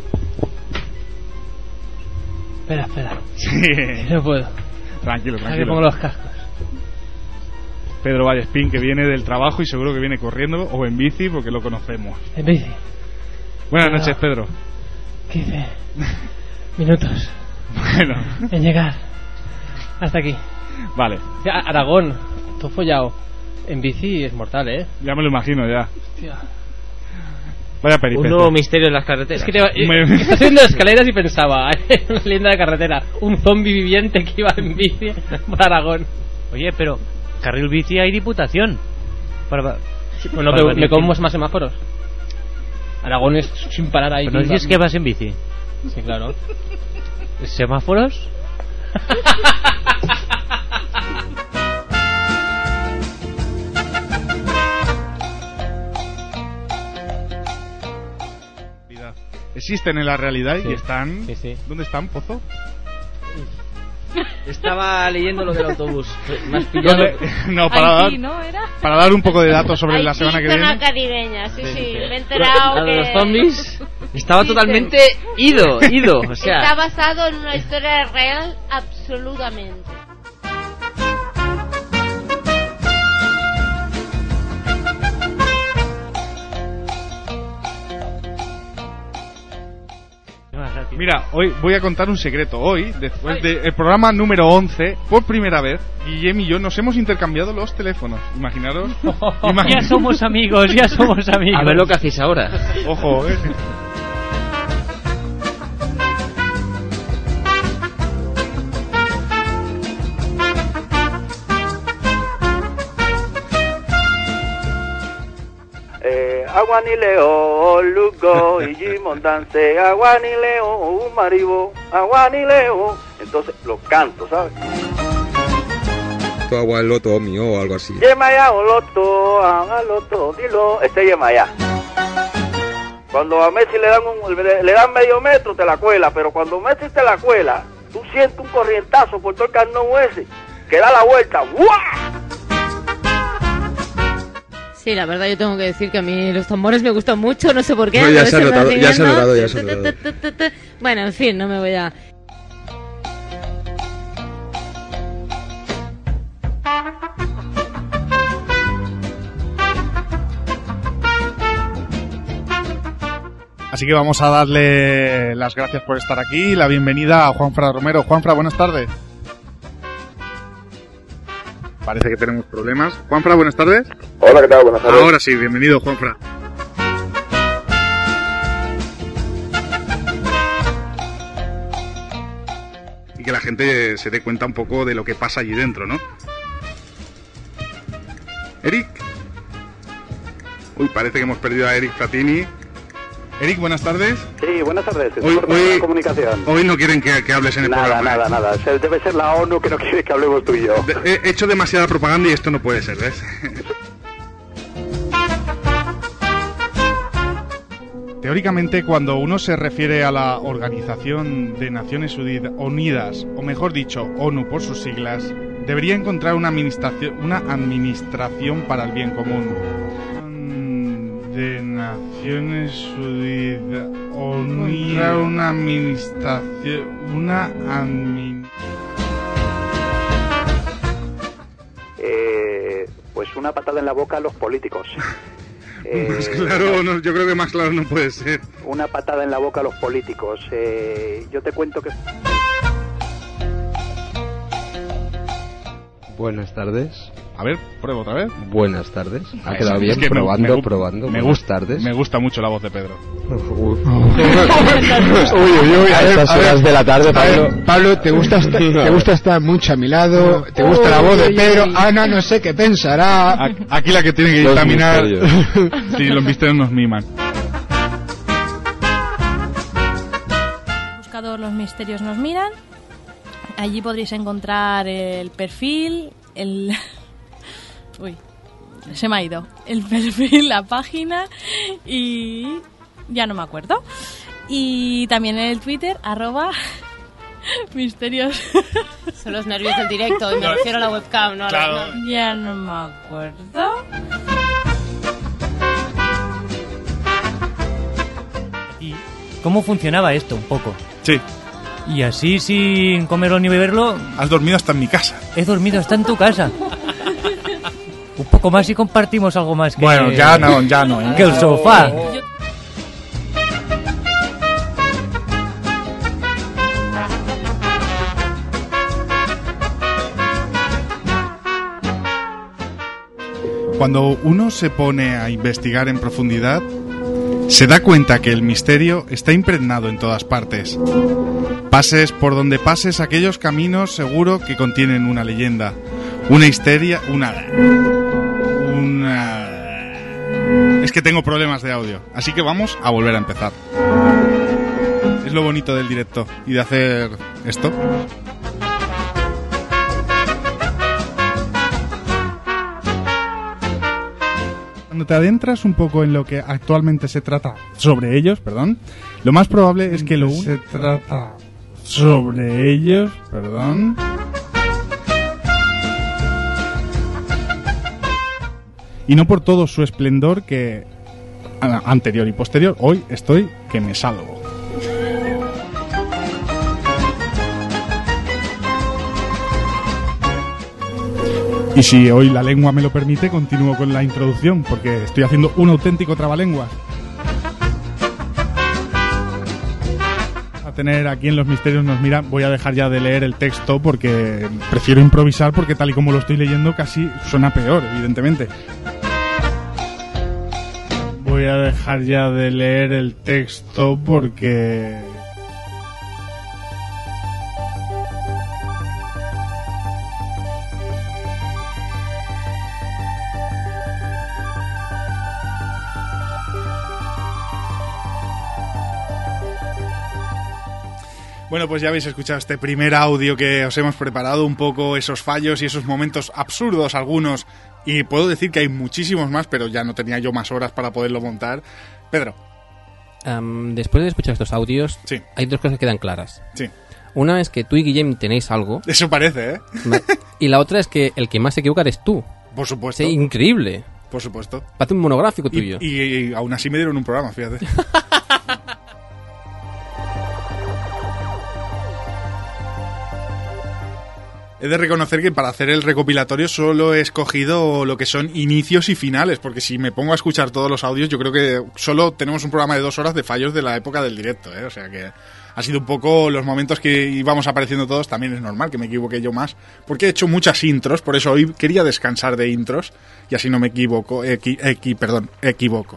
Espera, espera. Sí. No puedo. Tranquilo, tranquilo. Aquí pongo los cascos. Pedro Vallespín, que viene del trabajo y seguro que viene corriendo o en bici, porque lo conocemos. En bici. Buenas Pero... noches, Pedro. quince minutos. Bueno. En llegar hasta aquí. Vale. Ya, Aragón, todo follado. En bici es mortal, ¿eh? Ya me lo imagino, ya. Hostia. Vaya peripecia. Un nuevo misterio en las carreteras. Es que te, me... estaba haciendo escaleras y pensaba, en una linda de carretera, un zombie viviente que iba en bici por Aragón. Oye, pero carril bici hay diputación. Para... Sí, bueno, para me, me como más semáforos. Aragón es sin parar ahí. ¿Pero no dices que vas en bici? Sí, claro. ¿Semáforos? Existen en la realidad sí, y están... Sí, sí. ¿Dónde están, Pozo? Estaba leyendo lo del autobús. Me has pillado. No, para Haití, dar, ¿no era? para dar un poco de datos sobre Haití, la semana que zona viene. caribeña, sí, sí, sí. Me he enterado lo, que... de los zombies estaba totalmente ido, ido. O sea... Está basado en una historia real absolutamente. Mira, hoy voy a contar un secreto. Hoy, después del programa número once, por primera vez, Guillem y yo nos hemos intercambiado los teléfonos. Imaginaros. Imagin... Ya somos amigos, ya somos amigos. A ver lo que hacéis ahora. Ojo, eh. Aguanileo, Lugo y Jimon Dance, Aguanileo, un maribo, Aguanileo. Entonces lo canto, ¿sabes? Tu agua el loto mío o algo así. Yemaya o loto, haga loto, dilo, este Yemaya. Cuando a Messi le dan un, le dan medio metro te la cuela, pero cuando Messi te la cuela, tú sientes un corrientazo por todo el carnón ese, que da la vuelta, ¡guau! Sí, la verdad yo tengo que decir que a mí los tambores me gustan mucho, no sé por qué. No, ya se ha notado, ya se ha notado, ya se ha notado. Bueno, en fin, no me voy a... Así que vamos a darle las gracias por estar aquí, la bienvenida a Juanfra Romero. Juanfra, buenas tardes. Parece que tenemos problemas. Juanfra, buenas tardes. Hola, ¿qué tal? Buenas tardes. Ahora sí, bienvenido, Juanfra. Y que la gente se dé cuenta un poco de lo que pasa allí dentro, ¿no? Eric. Uy, parece que hemos perdido a Eric Fratini. Eric, buenas tardes. Sí, buenas tardes. Hoy, hoy, la comunicación. Hoy no quieren que, que hables en el nada, programa. Nada, nada, nada. Debe ser la ONU que no quiere que hablemos tú y yo. De, he hecho demasiada propaganda y esto no puede ser, ¿ves? Teóricamente, cuando uno se refiere a la Organización de Naciones Unidas, o mejor dicho, ONU por sus siglas, debería encontrar una administración, una administración para el bien común. De Naciones Unidas, unir una administración, una admin... eh, pues una patada en la boca a los políticos. eh, más claro, no, yo creo que más claro no puede ser. Una patada en la boca a los políticos. Eh, yo te cuento que... Buenas tardes. A ver, prueba otra vez. Buenas tardes. Ha quedado bien, es que probando, me, me, probando. Me Buenas gusta, tardes. Me gusta mucho la voz de Pedro. uy, uy, uy, a, a estas horas ver, de la tarde, Pablo. Ver, Pablo, te gusta, estar, te gusta estar mucho a mi lado, te gusta uy, la voz de Pedro. Uy, Ana, no sé qué pensará. Aquí la que tiene que dictaminar. Sí, los misterios nos miman. Buscador Los Misterios Nos Miran. Allí podréis encontrar el perfil, el... Uy, se me ha ido. El perfil, la página y... ya no me acuerdo. Y también en el Twitter, arroba... misterios... Son los nervios del directo, y me refiero a la webcam, no a claro. la... No. Ya no me acuerdo. ¿Y cómo funcionaba esto un poco? Sí. Y así, sin comerlo ni beberlo... Has dormido hasta en mi casa. He dormido hasta en tu casa. Un poco más y compartimos algo más que... Bueno, ya no, ya no. ¿eh? Que el sofá. Cuando uno se pone a investigar en profundidad, se da cuenta que el misterio está impregnado en todas partes. Pases por donde pases, aquellos caminos seguro que contienen una leyenda, una histeria, una... una... Es que tengo problemas de audio, así que vamos a volver a empezar. Es lo bonito del directo y de hacer esto. Cuando te adentras un poco en lo que actualmente se trata sobre ellos, perdón, lo más probable es que lo se trata sobre ellos, perdón. Y no por todo su esplendor que anterior y posterior, hoy estoy que me salgo. Y si hoy la lengua me lo permite, continúo con la introducción, porque estoy haciendo un auténtico trabalenguas. A tener aquí en Los Misterios Nos Miran, voy a dejar ya de leer el texto porque prefiero improvisar, porque tal y como lo estoy leyendo casi suena peor, evidentemente. Voy a dejar ya de leer el texto porque... Bueno, pues ya habéis escuchado este primer audio que os hemos preparado, un poco esos fallos y esos momentos absurdos algunos, y puedo decir que hay muchísimos más, pero ya no tenía yo más horas para poderlo montar. Pedro. Um, después de escuchar estos audios, sí. Hay dos cosas que quedan claras. Sí. Una es que tú y Guillem tenéis algo. Eso parece, ¿eh? Y la otra es que el que más se equivoca eres tú. Por supuesto. Es increíble. Por supuesto. Parece un monográfico tuyo. Y, y, y aún así me dieron un programa, fíjate. He de reconocer que para hacer el recopilatorio solo he escogido lo que son inicios y finales, porque si me pongo a escuchar todos los audios, yo creo que solo tenemos un programa de dos horas de fallos de la época del directo, ¿eh? O sea que ha sido un poco los momentos que íbamos apareciendo todos. También es normal que me equivoque yo más, porque he hecho muchas intros, por eso hoy quería descansar de intros y así no me equivoco, equi, equi, perdón, equivoco.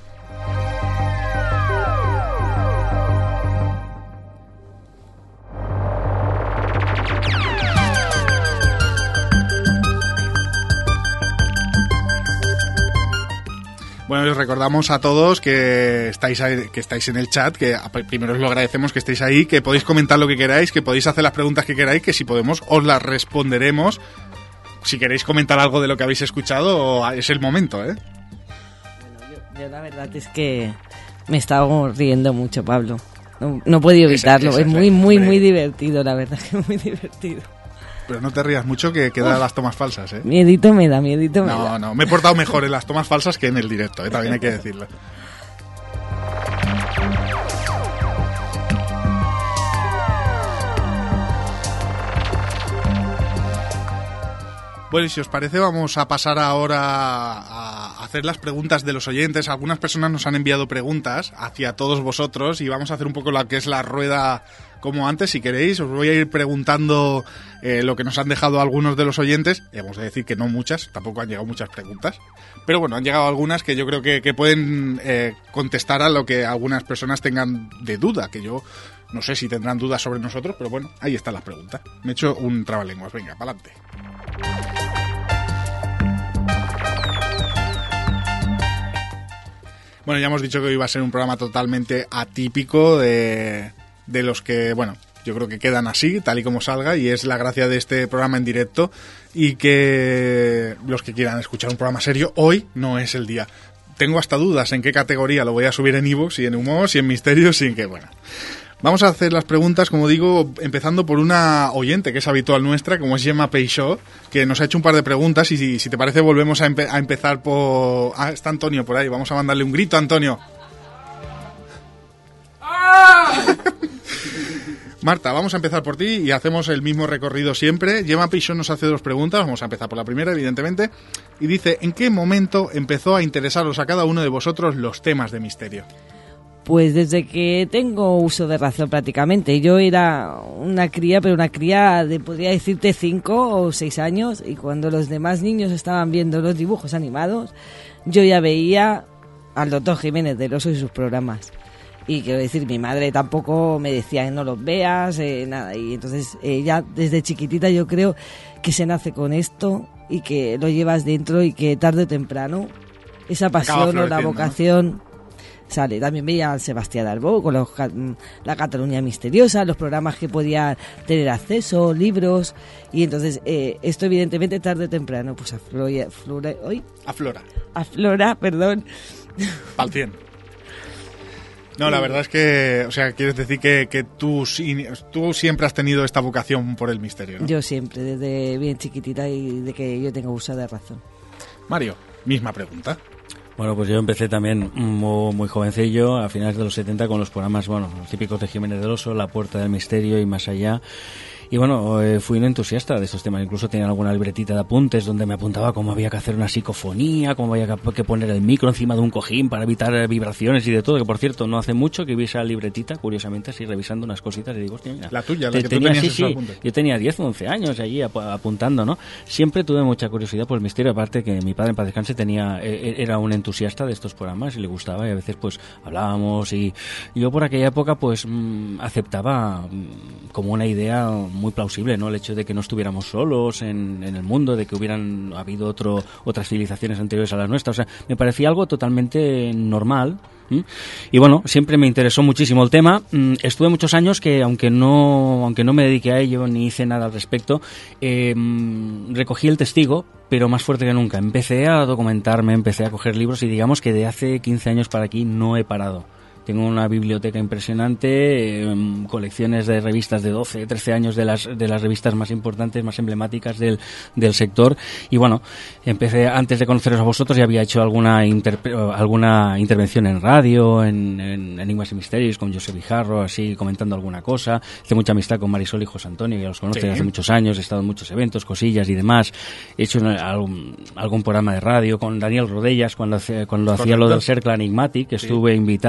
Bueno, os recordamos a todos que estáis ahí, que estáis en el chat, que primero os lo agradecemos que estéis ahí, que podéis comentar lo que queráis, que podéis hacer las preguntas que queráis, que si podemos os las responderemos. Si queréis comentar algo de lo que habéis escuchado, es el momento, ¿eh? Bueno, yo, yo la verdad es que me estaba riendo mucho, Pablo. No, no he podido evitarlo, esa, esa, es muy, muy, muy divertido, la verdad que es muy divertido. Pero no te rías mucho que quedan las tomas falsas, ¿eh? Miedito me da, miedito me no, da. No, no, me he portado mejor en las tomas falsas que en el directo, ¿eh? También hay que decirlo. Bueno, y si os parece vamos a pasar ahora a hacer las preguntas de los oyentes. Algunas personas nos han enviado preguntas hacia todos vosotros y vamos a hacer un poco lo que es la rueda como antes. Si queréis, os voy a ir preguntando eh, lo que nos han dejado algunos de los oyentes. Hemos de decir que no muchas, tampoco han llegado muchas preguntas. Pero bueno, han llegado algunas que yo creo que, que pueden eh, contestar a lo que algunas personas tengan de duda, que yo no sé si tendrán dudas sobre nosotros, pero bueno, ahí están las preguntas. Me he hecho un trabalenguas, venga, para adelante. Bueno, ya hemos dicho que hoy va a ser un programa totalmente atípico de, de los que, bueno, yo creo que quedan así, tal y como salga, y es la gracia de este programa en directo, y que los que quieran escuchar un programa serio, hoy no es el día. Tengo hasta dudas en qué categoría lo voy a subir en iVoox, si en humor, si en misterio, si en qué, bueno. Vamos a hacer las preguntas, como digo, empezando por una oyente que es habitual nuestra, como es Gemma Peixó, que nos ha hecho un par de preguntas y si, si te parece volvemos a, empe- a empezar por... Ah, está Antonio por ahí, vamos a mandarle un grito a Antonio. ¡Ah! Marta, vamos a empezar por ti y hacemos el mismo recorrido siempre. Gemma Peixó nos hace dos preguntas, vamos a empezar por la primera, evidentemente, y dice, ¿en qué momento empezó a interesaros a cada uno de vosotros los temas de misterio? Pues desde que tengo uso de razón prácticamente. Yo era una cría, pero una cría de, podría decirte, cinco o seis años, y cuando los demás niños estaban viendo los dibujos animados, yo ya veía al doctor Jiménez del Oso y sus programas. Y quiero decir, mi madre tampoco me decía que no los veas, eh, nada. Y entonces eh, ya desde chiquitita yo creo que se nace con esto y que lo llevas dentro y que tarde o temprano esa pasión o la vocación... ¿no? Sale. También veía al Sebastián Darbo con los, la Cataluña Misteriosa, los programas que podía tener acceso, libros, y entonces eh, esto evidentemente tarde o temprano pues aflora, flora, ¿hoy? aflora aflora, perdón, al cien. No, la verdad es que, o sea, quieres decir que, que tú, tú siempre has tenido esta vocación por el misterio, ¿no? Yo siempre, desde bien chiquitita y de que yo tengo uso de razón. Mario, misma pregunta. Bueno, pues yo empecé también muy, muy jovencillo, a finales de los setenta, con los programas, bueno, los típicos de Jiménez del Oso, La Puerta del Misterio y Más Allá. Y bueno, eh, fui un entusiasta de estos temas. Incluso tenía alguna libretita de apuntes donde me apuntaba cómo había que hacer una psicofonía, cómo había que poner el micro encima de un cojín para evitar vibraciones y de todo. Que por cierto, no hace mucho que vi esa libretita, curiosamente, así revisando unas cositas y digo, hostia, mira. La tuya, la te, que tenía, tú tenías sí, esos sí, apuntes. Yo tenía diez o once años allí ap apuntando, ¿no? Siempre tuve mucha curiosidad por el misterio, aparte que mi padre en paz descanse tenía, eh, era un entusiasta de estos programas y le gustaba, y a veces pues hablábamos, y yo por aquella época pues mmm, aceptaba mmm, como una idea muy plausible, ¿no? El hecho de que no estuviéramos solos en, en el mundo, de que hubieran habido otro, otras civilizaciones anteriores a las nuestras. O sea, me parecía algo totalmente normal. ¿Mm? Y bueno, siempre me interesó muchísimo el tema. Mm, estuve muchos años que, aunque no, aunque no me dediqué a ello ni hice nada al respecto, eh, recogí el testigo, pero más fuerte que nunca. Empecé a documentarme, empecé a coger libros y digamos que de hace quince años para aquí no he parado. Tengo una biblioteca impresionante, eh, colecciones de revistas de doce, trece años de las de las revistas más importantes, más emblemáticas del, del sector. Y bueno, empecé, antes de conoceros a vosotros, ya había hecho alguna inter, alguna intervención en radio, en, en Enigmas y Misterios, con José Bijarro, así comentando alguna cosa. Hice mucha amistad con Marisol y José Antonio, que ya los conocen sí. hace muchos años. He estado en muchos eventos, cosillas y demás. He hecho una, algún, algún programa de radio con Daniel Rodellas, cuando, cuando hacía lo del Cercle Enigmatic, que sí. estuve invitado hablando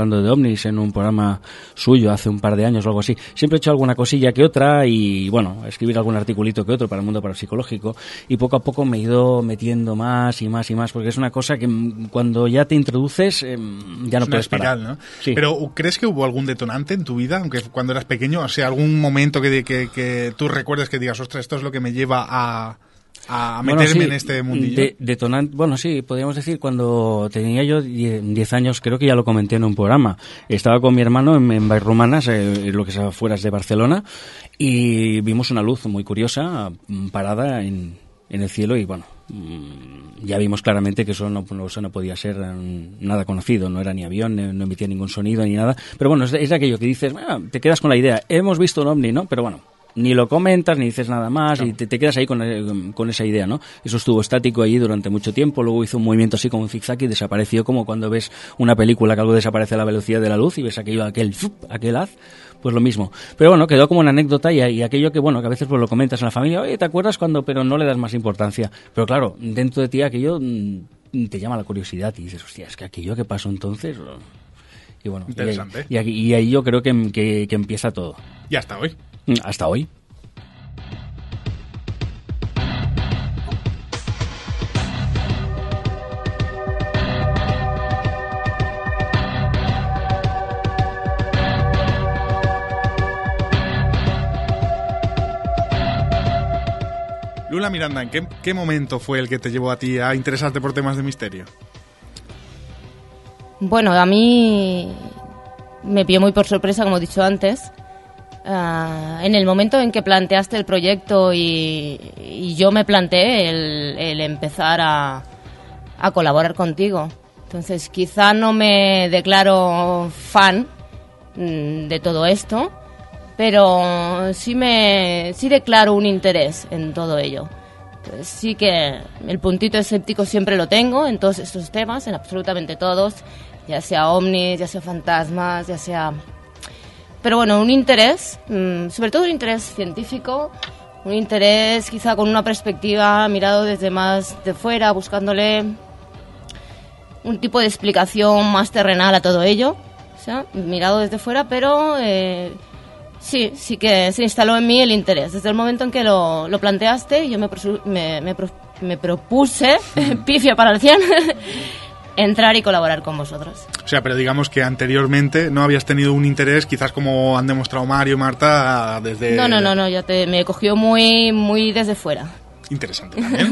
hablando de ovnis en un programa suyo hace un par de años o algo así. Siempre he hecho alguna cosilla que otra y, bueno, escribir algún articulito que otro para el mundo parapsicológico, y poco a poco me he ido metiendo más y más y más, porque es una cosa que cuando ya te introduces eh, ya no es una puedes espiral, parar. ¿no? Sí. Pero ¿crees que hubo algún detonante en tu vida, aunque cuando eras pequeño, o sea, algún momento que, que, que tú recuerdes que digas, ostras, esto es lo que me lleva a... a Bueno, meterme sí, en este mundillo? De, detonante, bueno, sí, podríamos decir, cuando tenía yo diez años, creo que ya lo comenté en un programa. Estaba con mi hermano en, en Vallromanas, eh, lo que es afuera de Barcelona, y vimos una luz muy curiosa parada en, en el cielo y, bueno, ya vimos claramente que eso no, eso no podía ser nada conocido, no era ni avión, no emitía ningún sonido ni nada. Pero bueno, es, es aquello que dices, ah, te quedas con la idea, hemos visto un ovni, ¿no? Pero bueno, ni lo comentas, ni dices nada más, no. y te, te quedas ahí con, con esa idea, ¿no? Eso estuvo estático allí durante mucho tiempo, luego hizo un movimiento así como un zigzag y desapareció, como cuando ves una película que algo desaparece a la velocidad de la luz y ves aquello, aquel, aquel haz, pues lo mismo. Pero bueno, quedó como una anécdota y, y aquello que, bueno, que a veces pues lo comentas en la familia, oye, ¿te acuerdas cuando? Pero no le das más importancia. Pero claro, dentro de ti aquello mmm, te llama la curiosidad y dices, hostia, es que aquello que pasó entonces... Y bueno, interesante. Y ahí, y ahí yo creo que, que, que empieza todo. Y hasta hoy. Hasta hoy. Lula Miranda, ¿en qué, qué momento fue el que te llevó a ti a interesarte por temas de misterio? Bueno, a mí me pilló muy por sorpresa, como he dicho antes. Uh, en el momento en que planteaste el proyecto y, y yo me planteé el, el empezar a, a colaborar contigo. Entonces, quizá no me declaro fan mm, de todo esto, pero sí me sí declaro un interés en todo ello. Entonces, sí que el puntito escéptico siempre lo tengo en todos estos temas, en absolutamente todos, ya sea ovnis, ya sea fantasmas, ya sea... Pero bueno, un interés, mmm, sobre todo un interés científico, un interés quizá con una perspectiva mirado desde más de fuera, buscándole un tipo de explicación más terrenal a todo ello, o sea, mirado desde fuera, pero eh, sí, sí que se instaló en mí el interés. Desde el momento en que lo, lo planteaste, yo me, me, me, me propuse, pifia para el cien, entrar y colaborar con vosotros. O sea, pero digamos que anteriormente no habías tenido un interés, quizás como han demostrado Mario y Marta, desde... No, no, no, no, ya te, me cogió muy, muy desde fuera. Interesante también.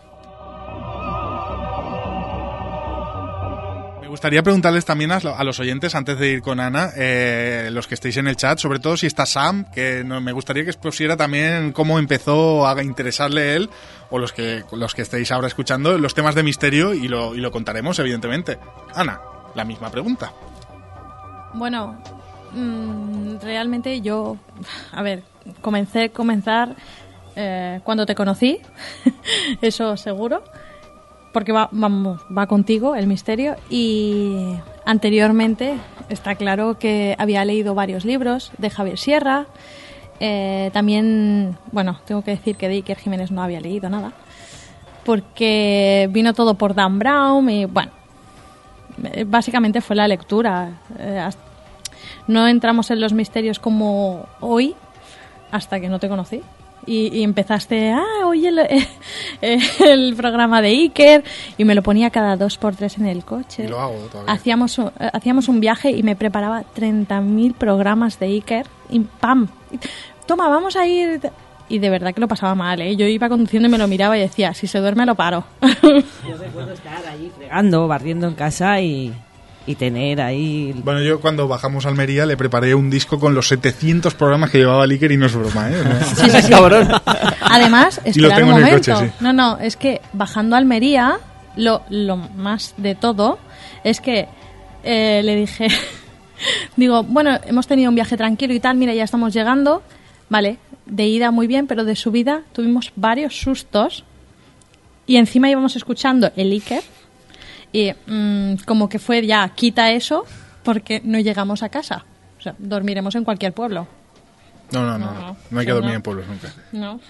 Me gustaría preguntarles también a, a los oyentes, antes de ir con Ana, eh, los que estéis en el chat, sobre todo si está Sam, que no, me gustaría que expusiera también cómo empezó a interesarle él, o los que los que estéis ahora escuchando, los temas de misterio, y lo, y lo contaremos, evidentemente. Ana, la misma pregunta. Bueno, mmm, realmente yo, a ver, comencé comenzar eh, cuando te conocí, eso seguro, porque va, vamos, va contigo el misterio, y anteriormente está claro que había leído varios libros de Javier Sierra. Eh, también, bueno, tengo que decir que de Iker Jiménez no había leído nada, porque vino todo por Dan Brown y, bueno, básicamente fue la lectura. Eh, hasta, no entramos en los misterios como hoy hasta que no te conocí. Y, y empezaste, ah, oye, el, el, el programa de Iker, y me lo ponía cada dos por tres en el coche. Y lo hago todavía. Hacíamos, hacíamos un viaje y me preparaba treinta mil programas de Iker y ¡pam! Toma, vamos a ir... Y de verdad que lo pasaba mal, ¿eh? Yo iba conduciendo y me lo miraba y decía, si se duerme lo paro. Yo recuerdo estar allí fregando, barriendo en casa y... y tener ahí... Bueno, yo cuando bajamos a Almería le preparé un disco con los setecientos programas que llevaba el Iker, y no es broma, ¿eh? Sí, sí, sí. Cabrón. Además, es y que lo tengo un en momento. el coche, sí. No, no, es que bajando a Almería, lo, lo más de todo es que eh, le dije... digo, bueno, hemos tenido un viaje tranquilo y tal, mira, ya estamos llegando. Vale, de ida muy bien, pero de subida tuvimos varios sustos y encima íbamos escuchando el Iker. Y mmm, como que fue ya, quita eso, porque no llegamos a casa. O sea, dormiremos en cualquier pueblo. No, no, no. No, no, no hay que dormir no. en pueblos nunca. No.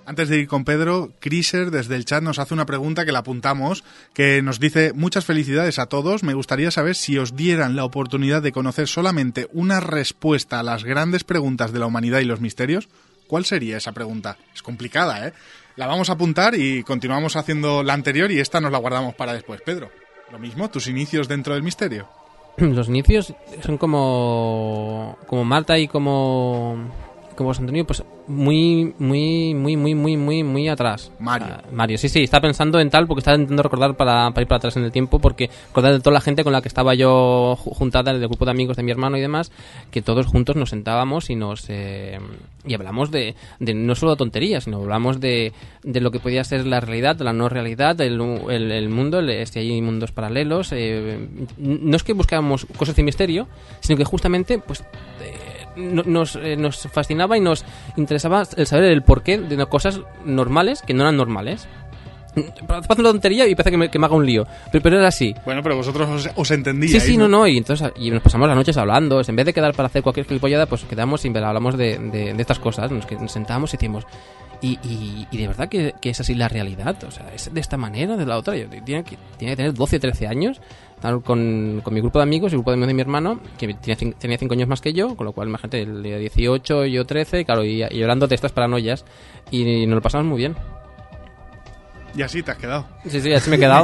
Antes de ir con Pedro, Criser desde el chat nos hace una pregunta que la apuntamos, que nos dice: muchas felicidades a todos, me gustaría saber si os dieran la oportunidad de conocer solamente una respuesta a las grandes preguntas de la humanidad y los misterios, ¿cuál sería esa pregunta? Es complicada, ¿eh? La vamos a apuntar y continuamos haciendo la anterior y esta nos la guardamos para después. Pedro, lo mismo, tus inicios dentro del misterio. Los inicios son como como Marta y como como José Antonio, pues muy muy muy muy muy muy muy atrás. Mario. Uh, Mario, sí, sí, está pensando en tal porque está intentando recordar para, para ir para atrás en el tiempo, porque recordar de toda la gente con la que estaba yo juntada, del grupo de amigos de mi hermano y demás, que todos juntos nos sentábamos y nos eh, y hablamos de, de no solo tonterías, sino hablamos de, de lo que podía ser la realidad, de la no realidad, el, el, el mundo, el, si hay mundos paralelos. Eh, no es que buscábamos cosas de misterio, sino que justamente pues eh, nos, eh, nos fascinaba y nos interesaba el saber el porqué de cosas normales que no eran normales. Pasa una tontería y parece que me, que me haga un lío, pero, pero era así. Bueno, pero vosotros os, os entendíais. Sí, sí, no, no, y entonces y nos pasamos las noches hablando. En vez de quedar para hacer cualquier gilipollada, pues quedamos y hablamos de, de, de estas cosas. Nos, nos sentábamos y decimos, y, y, y de verdad que, que es así la realidad. O sea, es de esta manera, de la otra. Yo tiene que, tiene que tener doce, trece años con, con mi grupo de amigos, el grupo de amigos de mi hermano, que tenía, tenía cinco años más que yo, con lo cual, imagínate, el día dieciocho, yo trece, claro, y, y hablando de estas paranoias, y, y nos lo pasamos muy bien. Y así te has quedado. Sí, sí, así me he quedado.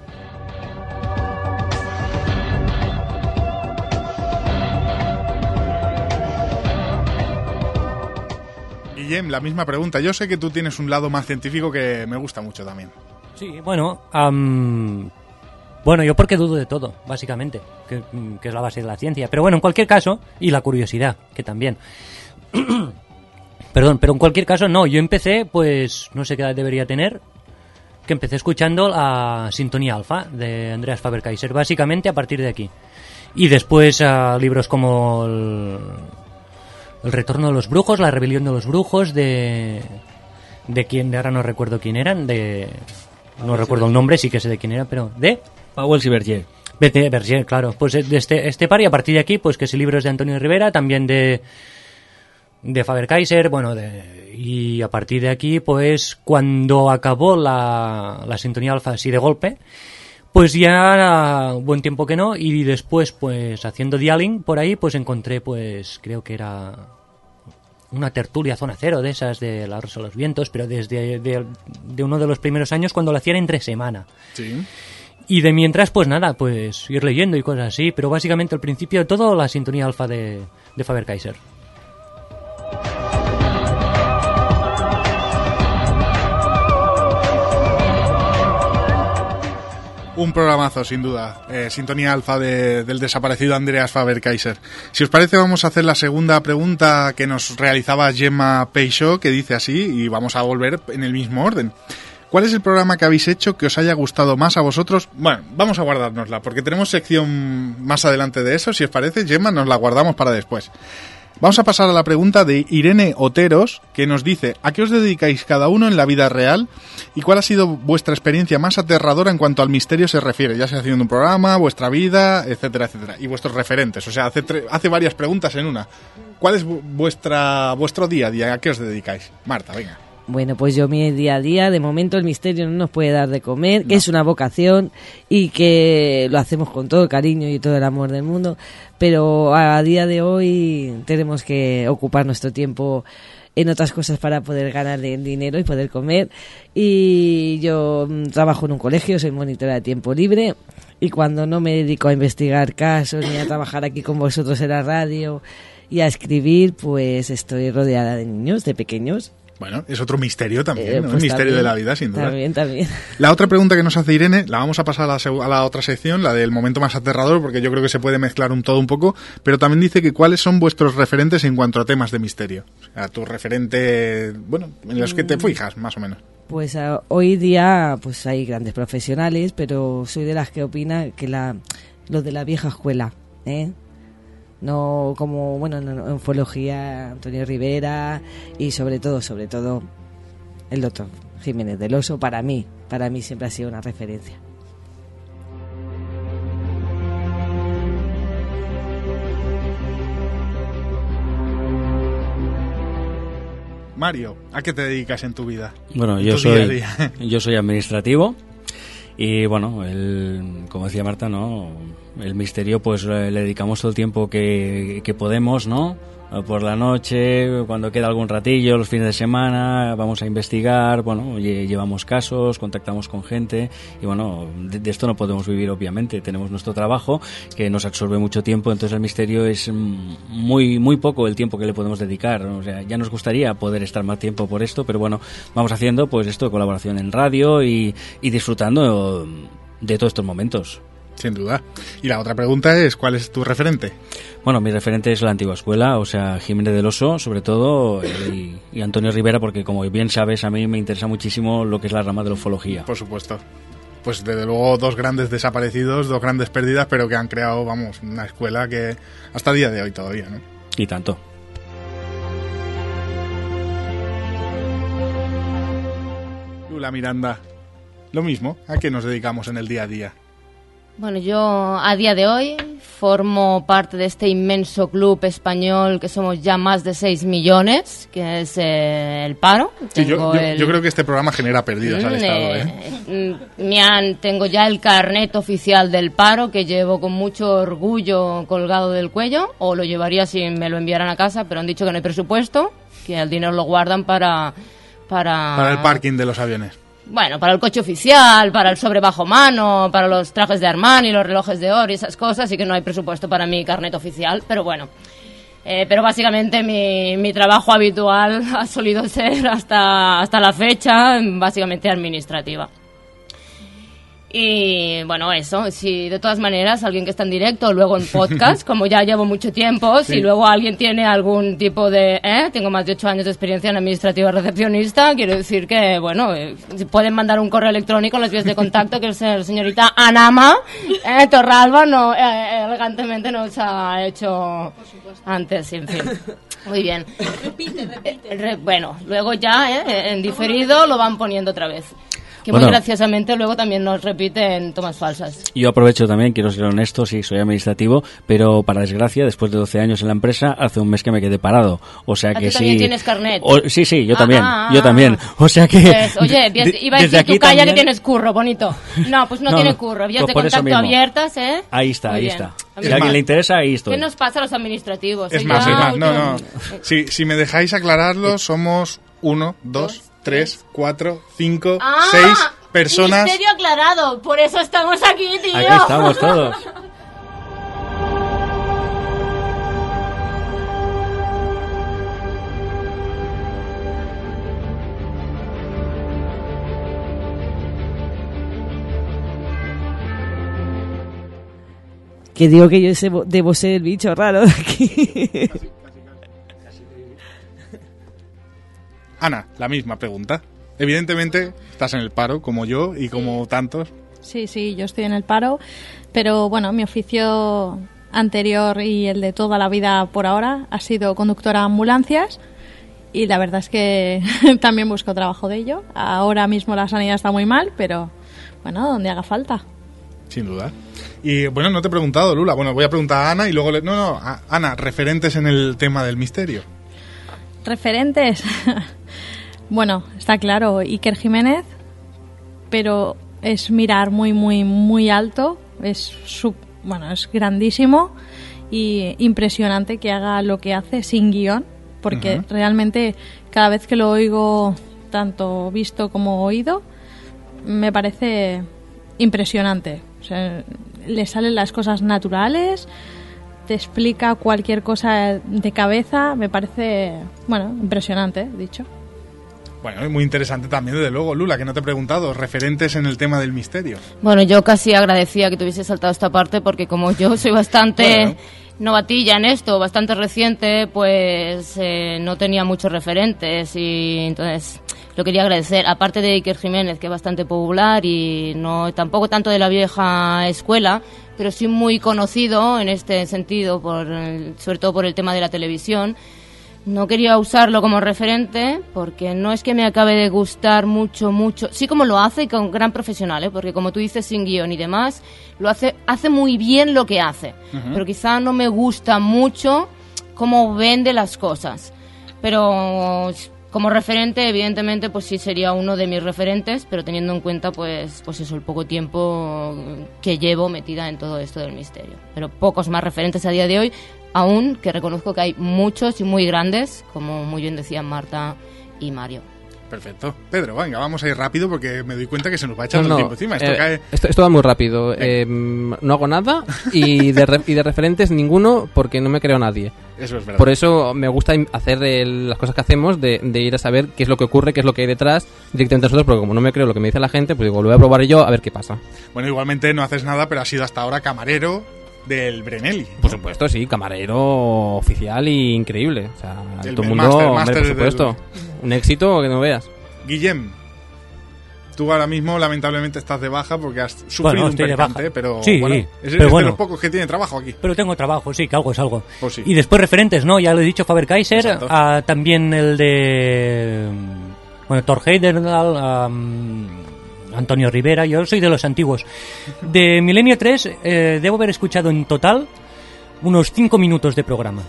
Guillem, la misma pregunta. Yo sé que tú tienes un lado más científico que me gusta mucho también. Sí, bueno, um, bueno, yo porque dudo de todo, básicamente, que, que es la base de la ciencia. Pero bueno, en cualquier caso, y la curiosidad, que también. Perdón, pero en cualquier caso, no, yo empecé, pues, no sé qué edad debería tener, que empecé escuchando la Sintonía Alfa de Andreas Faber-Kaiser, básicamente a partir de aquí. Y después uh, libros como el, el Retorno de los Brujos, La Rebelión de los Brujos, de de quien, ahora no recuerdo quién eran, de no recuerdo el nombre, sí que sé de quién era, pero de Pauwels y Berger. De Berger, claro. Pues de este, este par, y a partir de aquí, pues que si libros de Antonio Rivera, también de de Faber-Kaiser, bueno, de, y a partir de aquí, pues cuando acabó la, la Sintonía Alfa así de golpe, pues ya buen tiempo que no, y después, pues haciendo dialing por ahí, pues encontré, pues creo que era una tertulia Zona Cero de esas de La Rosa de los Vientos, pero desde de, de uno de los primeros años cuando lo hacían entre semana. Sí. Y de mientras, pues nada, pues ir leyendo y cosas así, pero básicamente al principio de todo la Sintonía Alfa de, de Faber-Kaiser. Un programazo, sin duda. Eh, Sintonía Alfa de, del desaparecido Andreas Faber-Kaiser. Si os parece, vamos a hacer la segunda pregunta que nos realizaba Gemma Peixó, que dice así, y vamos a volver en el mismo orden. ¿Cuál es el programa que habéis hecho que os haya gustado más a vosotros? Bueno, vamos a guardárnosla, porque tenemos sección más adelante de eso. Si os parece, Gemma, nos la guardamos para después. Vamos a pasar a la pregunta de Irene Oteros, que nos dice: ¿a qué os dedicáis cada uno en la vida real? ¿Y cuál ha sido vuestra experiencia más aterradora en cuanto al misterio se refiere? Ya sea haciendo un programa, vuestra vida, etcétera, etcétera. Y vuestros referentes. O sea, hace, tre- hace varias preguntas en una. ¿Cuál es vuestra vuestro día a día? ¿A qué os dedicáis? Marta, venga. Bueno, pues yo mi día a día, de momento el misterio no nos puede dar de comer, No. que es una vocación y que lo hacemos con todo el cariño y todo el amor del mundo, pero a día de hoy tenemos que ocupar nuestro tiempo en otras cosas para poder ganar de- dinero y poder comer. Y yo mm, trabajo en un colegio, soy monitora de tiempo libre, y cuando no me dedico a investigar casos ni a trabajar aquí con vosotros en la radio y a escribir, pues estoy rodeada de niños, de pequeños. Bueno, es otro misterio también, Eh, ¿no? pues Un misterio también, de la vida, sin duda. También, también. La otra pregunta que nos hace Irene, la vamos a pasar a la, seg- a la otra sección, la del momento más aterrador, porque yo creo que se puede mezclar un todo un poco, pero también dice que cuáles son vuestros referentes en cuanto a temas de misterio. O sea, tu referente, bueno, en los que te fijas, más o menos. Pues uh, hoy día pues hay grandes profesionales, pero soy de las que opina que la lo de la vieja escuela, ¿eh? No como, bueno, en, en ufología, Antonio Rivera y sobre todo, sobre todo, el doctor Jiménez del Oso, para mí, para mí siempre ha sido una referencia. Mario, ¿a qué te dedicas en tu vida? Bueno, yo soy, yo soy administrativo y bueno, el, como decía Marta, ¿no? El misterio pues le dedicamos todo el tiempo que, que podemos, ¿no? Por la noche, cuando queda algún ratillo, los fines de semana, vamos a investigar, bueno, llevamos casos, contactamos con gente y bueno, de, de esto no podemos vivir obviamente, tenemos nuestro trabajo que nos absorbe mucho tiempo, entonces el misterio es muy muy poco el tiempo que le podemos dedicar, o sea, ya nos gustaría poder estar más tiempo por esto, pero bueno, vamos haciendo pues esto, colaboración en radio y, y disfrutando de todos estos momentos. Sin duda. Y la otra pregunta es, ¿cuál es tu referente? Bueno, mi referente es la antigua escuela, o sea, Jiménez del Oso, sobre todo, y, y Antonio Rivera, porque como bien sabes, a mí me interesa muchísimo lo que es la rama de la ufología. Por supuesto. Pues desde luego dos grandes desaparecidos, dos grandes pérdidas, pero que han creado, vamos, una escuela que hasta el día de hoy todavía, ¿no? Y tanto. Lula Miranda, lo mismo, ¿a qué nos dedicamos en el día a día? Bueno, yo a día de hoy formo parte de este inmenso club español que somos ya más de seis millones, que es eh, el Paro. Sí, yo, yo, el... yo creo que este programa genera pérdidas mm, al Estado. ¿eh? Eh, me han, tengo ya el carnet oficial del Paro, que llevo con mucho orgullo colgado del cuello, o lo llevaría si me lo enviaran a casa, pero han dicho que no hay presupuesto, que el dinero lo guardan para... Para, para el parking de los aviones. Bueno, para el coche oficial, para el sobre bajo mano, para los trajes de Armani, los relojes de oro y esas cosas, y que no hay presupuesto para mi carnet oficial, pero bueno. Eh, pero básicamente mi, mi trabajo habitual ha solido ser hasta, hasta la fecha, básicamente administrativa. Y bueno, eso, si de todas maneras alguien que está en directo, luego en podcast, como ya llevo mucho tiempo, sí. Si luego alguien tiene algún tipo de, eh, tengo más de ocho años de experiencia en administrativa recepcionista, quiero decir que, bueno, eh, pueden mandar un correo electrónico en las vías de contacto, que es la señorita Anama, eh, Torralba, no, eh, elegantemente nos ha hecho antes, en fin. Muy bien. Repite, repite. Eh, re, bueno, luego ya, eh, en diferido, lo van poniendo otra vez. Que bueno, muy graciosamente luego también nos repiten tomas falsas. Yo aprovecho también, quiero ser honesto, sí, soy administrativo, pero para desgracia, después de doce años en la empresa, hace un mes que me quedé parado. O sea que ¿tú sí. también tienes carnet? O, sí, sí, yo ah, también, ah, yo también. O sea que... Pues, oye, vías, iba a decir tú calla también... que tienes curro, bonito. No, pues no, no tiene curro. Vías pues de contacto contacto abiertas, ¿eh? Ahí está, muy ahí bien. está. Es Si a alguien le interesa, ahí estoy. ¿Qué nos pasa a los administrativos? Es más, es más, no, no. Si, si me dejáis aclararlo, somos uno, dos, tres, cuatro, cinco, ah, seis... personas. Misterio aclarado, por eso estamos aquí, tío. Aquí estamos todos. Que digo que yo debo ser el bicho raro de aquí. Ana, la misma pregunta. Evidentemente estás en el paro, como yo y como sí. tantos. Sí, sí, yo estoy en el paro, pero bueno, mi oficio anterior y el de toda la vida por ahora ha sido conductora de ambulancias y la verdad es que también busco trabajo de ello. Ahora mismo la sanidad está muy mal, pero bueno, donde haga falta. Sin duda. Y bueno, no te he preguntado, Lula. Bueno, voy a preguntar a Ana y luego... Le... No, no, a Ana, referentes en el tema del misterio. ¿Referentes? Bueno, está claro, Iker Jiménez, pero es mirar muy, muy, muy alto, es sub, bueno, es grandísimo y impresionante que haga lo que hace sin guión, porque uh-huh. realmente cada vez que lo oigo, tanto visto como oído, me parece impresionante. O sea, le salen las cosas naturales, te explica cualquier cosa de cabeza, me parece, bueno, impresionante, dicho. Bueno, es muy interesante también, desde luego. Lula, que no te he preguntado, referentes en el tema del misterio. Bueno, yo casi agradecía que te hubiese saltado esta parte, porque como yo soy bastante bueno. novatilla en esto, bastante reciente, pues eh, no tenía muchos referentes y entonces lo quería agradecer. Aparte de Iker Jiménez, que es bastante popular y no tampoco tanto de la vieja escuela, pero sí muy conocido en este sentido, por el, sobre todo por el tema de la televisión. No quería usarlo como referente porque no es que me acabe de gustar mucho, mucho. Sí, como lo hace, con gran profesional, ¿eh? Porque como tú dices, sin guión y demás, lo hace hace muy bien lo que hace. Uh-huh. Pero quizá no me gusta mucho cómo vende las cosas. Pero Como referente, evidentemente, pues sí sería uno de mis referentes, pero teniendo en cuenta, pues, pues eso, el poco tiempo que llevo metida en todo esto del misterio. Pero pocos más referentes a día de hoy, aún que reconozco que hay muchos y muy grandes, como muy bien decían Marta y Mario. Perfecto. Pedro, venga, vamos a ir rápido porque me doy cuenta que se nos va echando no, no, el tiempo encima. Esto, eh, cae... esto, esto va muy rápido. Eh, no hago nada y de, re, y de referentes ninguno porque no me creo a nadie. Eso es verdad. Por eso me gusta hacer el, las cosas que hacemos de, de ir a saber qué es lo que ocurre, qué es lo que hay detrás directamente a nosotros, porque como no me creo lo que me dice la gente, pues digo, lo voy a probar yo a ver qué pasa. Bueno, igualmente no haces nada, pero has sido hasta ahora camarero del Brunelli. Por supuesto, sí, camarero oficial y increíble. O sea, el, todo el el mundo, master, hombre, master por supuesto. Del... Un éxito que no veas. Guillem, tú ahora mismo lamentablemente estás de baja porque has sufrido bueno, un percance, pero sí, bueno, sí, es, pero es bueno, de los pocos que tiene trabajo aquí. Pero tengo trabajo, sí, que algo es algo. Pues sí. Y después referentes, ¿no? Ya lo he dicho, Faber-Kaiser, a, también el de... Bueno, Thor Heyerdahl, um, Antonio Rivera, yo soy de los antiguos. De Milenio tres eh, debo haber escuchado en total unos cinco minutos de programa.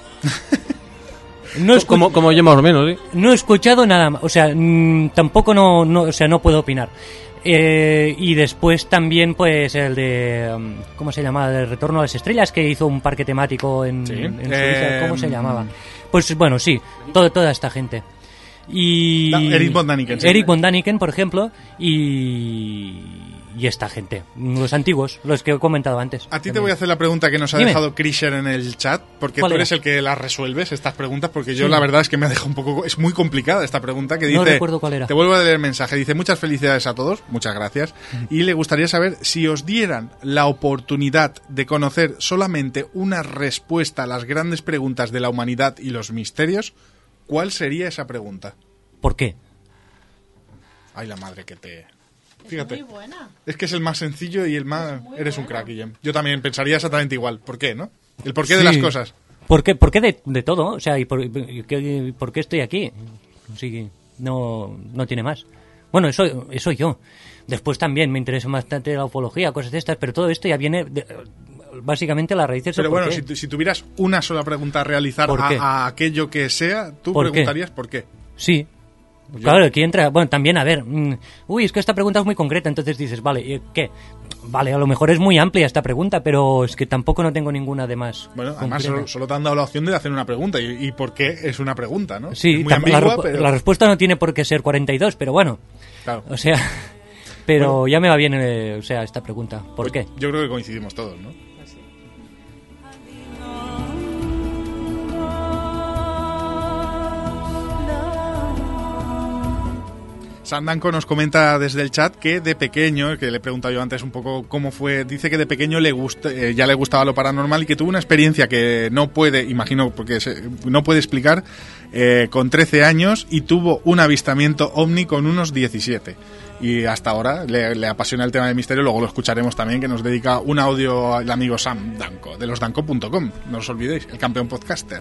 No escu- como, como yo más o menos, ¿sí? No he escuchado nada más, o sea, mmm, tampoco no, no, o sea, no puedo opinar. Eh, y después también, pues, el de, um, ¿cómo se llamaba? El Retorno a las Estrellas, que hizo un parque temático en, sí. en Suiza, eh, ¿cómo se llamaba? Pues, bueno, sí, todo, toda esta gente. Y... No, Eric von Daniken. Eric von Daniken, por ejemplo, y... y esta gente, los antiguos, los que he comentado antes. A ti también te voy a hacer la pregunta que nos ha Dime. dejado Krisher en el chat, porque tú era? eres el que las resuelves, estas preguntas, porque yo Sí. la verdad es que me ha dejado un poco... Es muy complicada esta pregunta que dice... No recuerdo cuál era. Te vuelvo a leer el mensaje. Dice, muchas felicidades a todos, muchas gracias, y le gustaría saber si os dieran la oportunidad de conocer solamente una respuesta a las grandes preguntas de la humanidad y los misterios, ¿cuál sería esa pregunta? ¿Por qué? Ay, la madre que te... Fíjate, es muy buena. Es que es el más sencillo y el más... Eres un crack, Guillem. Yo también pensaría exactamente igual. ¿Por qué, no? El porqué sí. de las cosas. ¿Por qué, por qué de, de todo? O sea, ¿y por, y qué, por qué estoy aquí? Sí, no, no tiene más. Bueno, eso, eso yo. Después también me interesa bastante la ufología, cosas de estas, pero todo esto ya viene... De, básicamente las raíces... Pero bueno, si, si tuvieras una sola pregunta a realizar a, a aquello que sea, tú ¿Por preguntarías qué? por qué. Sí. Yo. Claro, aquí entra... Bueno, también, a ver... Mmm, uy, es que esta pregunta es muy concreta, entonces dices, vale, ¿qué? Vale, a lo mejor es muy amplia esta pregunta, pero es que tampoco no tengo ninguna de más. Bueno, además solo, solo te han dado la opción de hacer una pregunta. ¿Y, y por qué es una pregunta, no? Sí, es muy ambigua, la, pero... la respuesta no tiene por qué ser cuarenta y dos, pero bueno. Claro. O sea... Pero bueno, ya me va bien, eh, o sea, esta pregunta. ¿Por pues qué? Yo creo que coincidimos todos, ¿no? Sandanko nos comenta desde el chat que de pequeño, que le he preguntado yo antes un poco cómo fue, dice que de pequeño le gusta, eh, ya le gustaba lo paranormal y que tuvo una experiencia que no puede, imagino, porque se, no puede explicar, eh, con trece años y tuvo un avistamiento ovni con unos diecisiete. Y hasta ahora le, le apasiona el tema del misterio, luego lo escucharemos también, que nos dedica un audio al amigo Sam Danko, de los danko punto com, no os olvidéis, el campeón podcaster.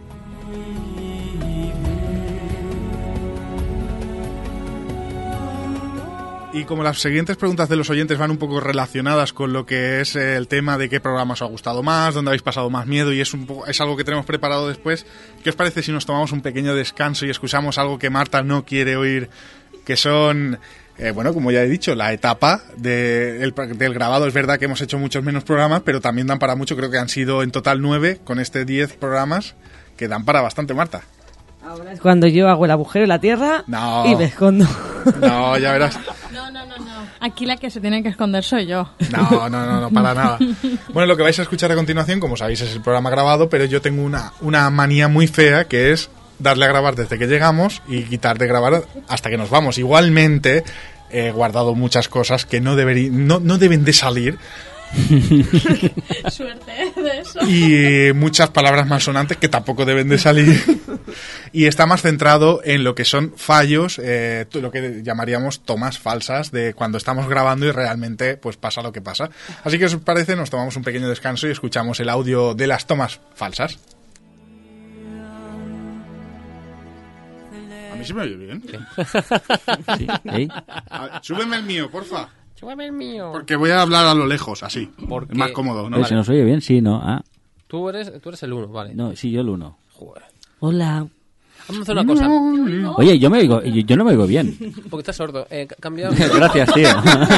Y como las siguientes preguntas de los oyentes van un poco relacionadas con lo que es el tema de qué programa os ha gustado más, dónde habéis pasado más miedo, y es, un poco, es algo que tenemos preparado después, ¿qué os parece si nos tomamos un pequeño descanso y escuchamos algo que Marta no quiere oír, que son, eh, bueno, como ya he dicho, la etapa de, el, del grabado? Es verdad que hemos hecho muchos menos programas, pero también dan para mucho, creo que han sido en total nueve, con este diez programas, que dan para bastante, Marta. Ahora es cuando yo hago el agujero en la tierra no, y me escondo. No, ya verás. No, no, no, no. Aquí la que se tiene que esconder soy yo. No, no, no, no, para nada. Bueno, lo que vais a escuchar a continuación, como sabéis, es el programa grabado, pero yo tengo una, una manía muy fea, que es darle a grabar desde que llegamos y quitar de grabar hasta que nos vamos. Igualmente, he guardado muchas cosas que no, deberí, no, no deben de salir. Suerte de eso. Y muchas palabras malsonantes que tampoco deben de salir. Y está más centrado en lo que son fallos, eh, lo que llamaríamos tomas falsas de cuando estamos grabando y realmente pues pasa lo que pasa. Así que, ¿os parece? Nos tomamos un pequeño descanso y escuchamos el audio de las tomas falsas. A mí se me oye bien. Sí. ¿Sí? A, súbeme el mío, porfa. Súbeme el mío. Porque voy a hablar a lo lejos, así. Porque... Es más cómodo, ¿no? Vale. ¿Se nos oye bien? Sí, ¿no? Ah. Tú eres, tú eres el uno, vale. No, sí, yo el uno. Joder. Hola. Vamos a hacer una cosa. Oye, yo me oigo, yo, yo no me oigo bien. Porque estás sordo. Eh, cambia. Gracias, tío.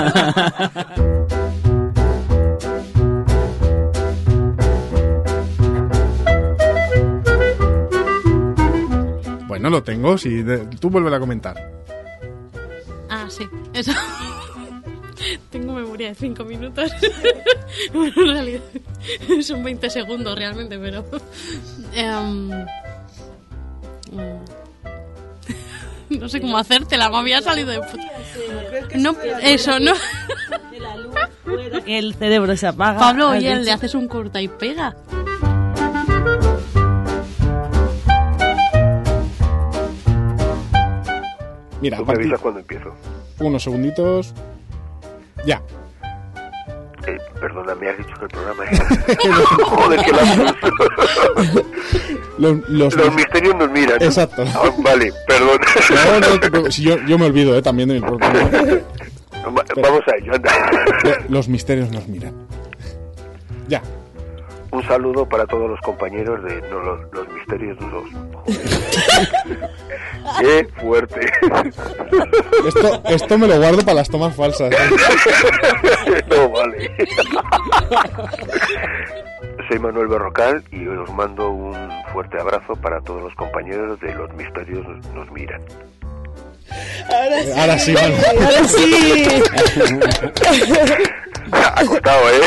Bueno, lo tengo, sí. De, tú vuelve a comentar. Ah, sí, eso. Tengo memoria de cinco minutos. Bueno, en realidad son veinte segundos realmente, pero... Um, no sé cómo hacértela, me había salido de... No, eso, no. Que el cerebro se apaga. Pablo, oye, le haces un corta y pega. Mira, tú me avisas cuando empiezo. Unos segunditos. Ya. Eh, perdona, me has dicho que el programa es... Joder, que lapsus. los, los, los misterios nos miran. Exacto. Ah, vale, perdón. No, no, no, si yo, yo me olvido, eh, también de mi propio. Pero, vamos a ello, anda. Los misterios nos miran. Ya. Un saludo para todos los compañeros de no, los, los misterios dos. ¡Qué fuerte! Esto, esto me lo guardo para las tomas falsas. No, vale. Soy Manuel Berrocal y os mando un fuerte abrazo para todos los compañeros de Los Misterios Nos Miran. Ahora sí, ahora sí, Manuel. Ahora sí. Ha costado, ¿eh?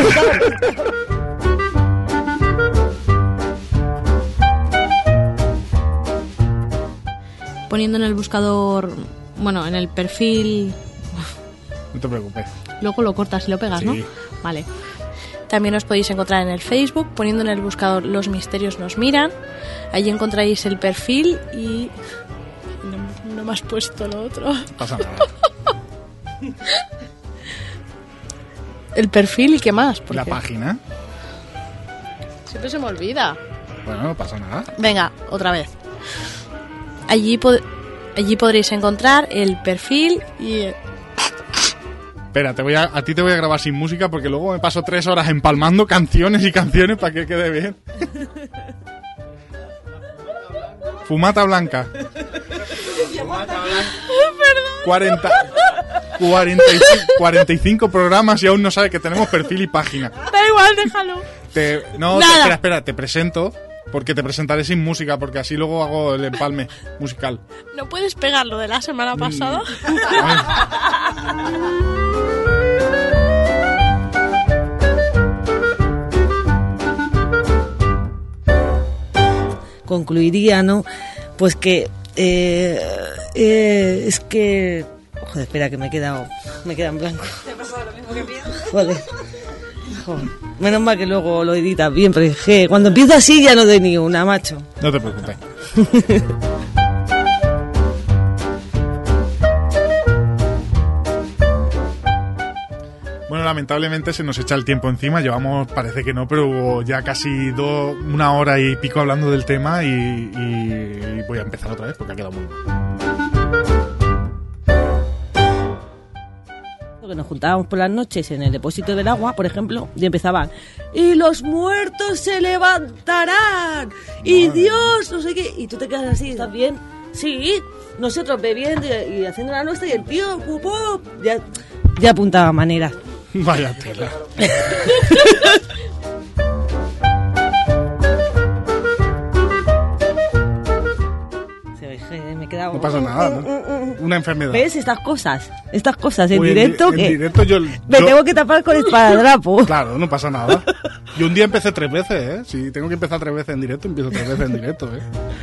Poniendo en el buscador, bueno, en el perfil... No te preocupes. Luego lo cortas y lo pegas, sí. ¿no? Vale. También os podéis encontrar en el Facebook, poniendo en el buscador Los Misterios Nos Miran. Allí encontráis el perfil y... No, no me has puesto lo otro. No pasa nada. El perfil y qué más. La página. Siempre se me olvida. Bueno, no pasa nada. Venga, otra vez. Allí, pod- allí podréis encontrar el perfil y... Espera, te voy a, a ti te voy a grabar sin música porque luego me paso tres horas empalmando canciones y canciones para que quede bien. Fumata blanca. Fumata blanca. cuarenta, cuarenta y cinco, cuarenta y cinco programas y aún no sabe que tenemos perfil y página. Da igual, déjalo. Te, no, te, espera, espera, te presento... Porque te presentaré sin música, porque así luego hago el empalme musical. ¿No puedes pegar lo de la semana pasada? Concluiría, ¿no? Pues que... Eh, eh, es que... Joder, espera, que me he quedado... Me he quedado en blanco. ¿Te ha pasado lo mismo que piensas? Joder. Joder. Menos mal que luego lo editas bien, pero es que cuando empiezo así ya no doy ni una, macho. No te preocupes. Bueno, lamentablemente se nos echa el tiempo encima. Llevamos, parece que no, pero ya casi do, una hora y pico hablando del tema y, y voy a empezar otra vez porque ha quedado muy mal. Que nos juntábamos por las noches en el depósito del agua, por ejemplo, y empezaban: y los muertos se levantarán, y Dios, no sé qué, y tú te quedas así, ¿estás bien? Sí, nosotros bebiendo y, y haciendo la nuestra, y el tío, pupú, ya, ya apuntaba maneras. Vaya tela. Me he quedado... No pasa nada, ¿no? Una enfermedad. ¿Ves? Estas cosas, estas cosas en Uy, directo en, que... En directo yo... Me yo... tengo que tapar con esparadrapo. Claro, no pasa nada. Yo un día empecé tres veces, ¿eh? Si tengo que empezar tres veces en directo, empiezo tres veces en directo, ¿eh?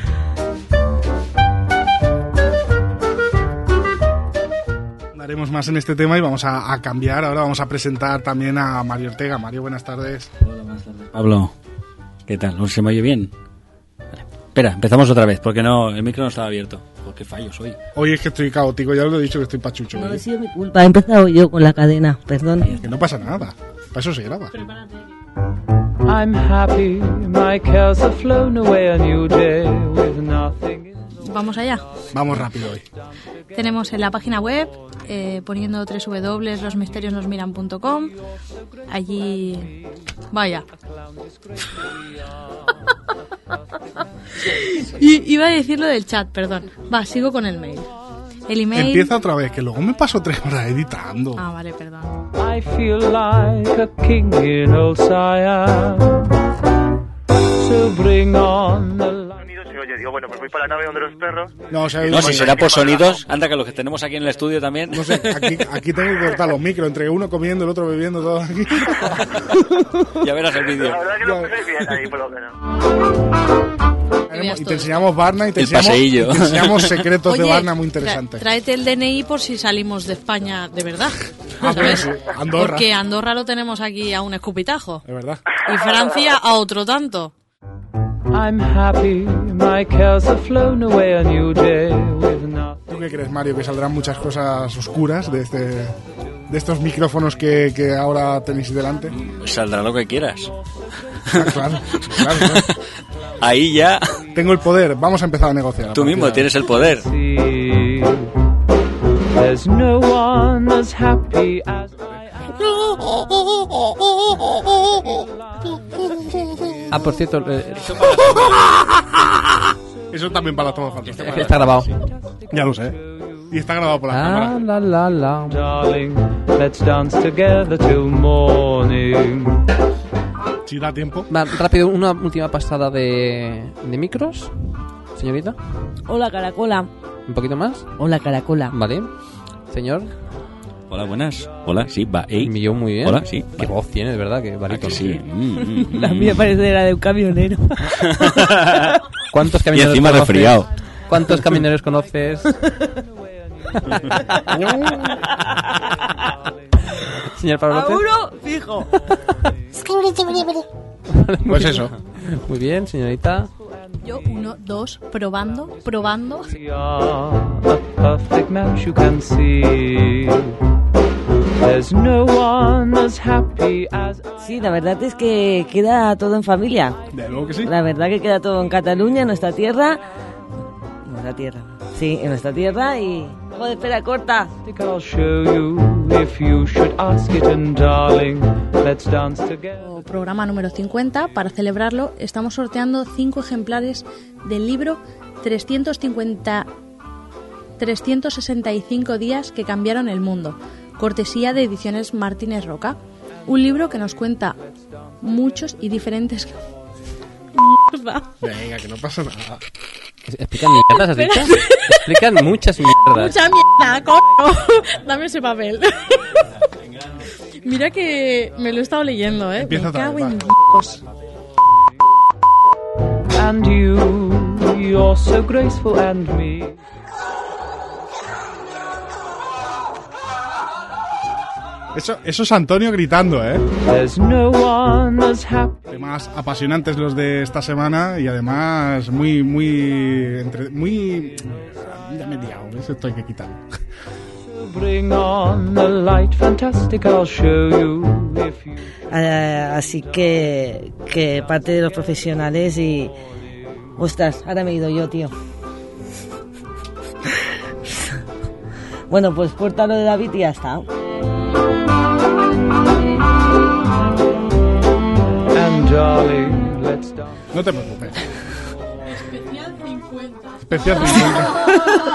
Haremos más en este tema y vamos a, a cambiar. Ahora vamos a presentar también a Mario Ortega. Mario, buenas tardes. Hola, buenas tardes. Pablo, ¿qué tal? ¿No se me oye bien? Vale. Espera, empezamos otra vez, porque no, el micro no estaba abierto. ¿Por qué fallo soy? Hoy es que estoy caótico, ya os lo he dicho que estoy pachucho. No, ha sido mi culpa, he empezado yo con la cadena, perdón. Que no pasa nada, para eso se graba. I'm happy, my cares have flown away, a new day with nothing. Vamos allá. Vamos rápido hoy. Tenemos en la página web, eh, poniendo doble u doble u doble u punto los misterios nos miran punto com. Allí... Vaya. Y iba a decir lo del chat, perdón. Va, sigo con el mail. El email... Empieza otra vez, que luego me paso tres horas editando. Ah, vale, perdón. I feel like a king in old Siam. So bring on the light. Oye, digo, bueno, pues voy para la nave donde los perros. No, o sea, no si será por sonidos, anda que los que tenemos aquí en el estudio también. No sé, aquí, aquí tengo que cortar los micros, entre uno comiendo, el otro bebiendo, todo aquí. Ya verás el vídeo. La verdad que lo pasáis bien ahí, por lo menos. Y te enseñamos Varna y te el enseñamos, paseillo. y te enseñamos secretos Oye, de Varna muy interesantes. Tra- tráete el D N I por si salimos de España de verdad. Ah, ¿Sabes? pues, Andorra. Porque Andorra lo tenemos aquí a un escupitajo. Es verdad. Y Francia a otro tanto. I'm happy, my cares have flown away, a new day with nothing. ¿Tú qué crees, Mario? Que saldrán muchas cosas oscuras de este, de estos micrófonos que, que ahora tenéis delante. Saldrá lo que quieras. Ah, claro, claro, claro. Ahí ya. Tengo el poder, vamos a empezar a negociar. Tú mismo tienes el poder. There's no one as happy as I Ah, por cierto... Eh, Eso también para las tomas falsas. Está, está grabado. Ya lo sé. Y está grabado por la ah, cámara. La, la, la. Darling, let's dance together till morning. Si da tiempo. Va, rápido, una última pasada de, de micros, señorita. Hola, Caracola. ¿Un poquito más? Hola, Caracola. Vale. Señor. Hola, buenas. Hola, sí, va. Ey. Me muy bien. Hola, sí. Qué voz tienes, ¿verdad? Qué barítono. Ah, sí. Mm, mm, La mía parece la de un camionero. ¿Cuántos Y camioneros encima conoces? resfriado. ¿Cuántos camioneros conoces? Señor Pablo A López. uno, fijo. Pues eso. Muy bien, señorita. Yo, uno, dos, probando, probando. We are a perfect match, you can see. There's no one as happy as Sí, la verdad es que queda todo en familia. De luego que sí. La verdad que queda todo en Cataluña, en nuestra tierra. Nuestra tierra. Sí, en nuestra tierra y... Joder, espera, corta. I'll show you if you should ask it, and darling, let's dance together. Programa número cincuenta. Para celebrarlo, estamos sorteando cinco ejemplares del libro trescientos cincuenta, trescientos sesenta y cinco días que cambiaron el mundo, cortesía de Ediciones Martínez Roca. Un libro que nos cuenta muchos y diferentes... Venga, que no pasa nada. ¿Explican mierdas, has dicho? Explican muchas mierdas. Mucha mierda, coño. Dame ese papel. Mira que me lo he estado leyendo, ¿eh? Empieza Me otra cago vez, en va. Dios. And you, you're so graceful, and me. Eso, eso es Antonio gritando, ¿eh? There's no one as happy. Temas apasionantes los de esta semana y además muy, muy... Entre, muy... Ya me he liado, eso esto hay que quitarlo. Bring on the light, fantastic, I'll show you if you... Eh, así que, que parte de los profesionales y... Ostras, ahora me he ido yo, tío. Bueno, pues corta lo de David y ya está. And darling, let's dance. No te preocupes. Especial cincuenta. Especial cincuenta.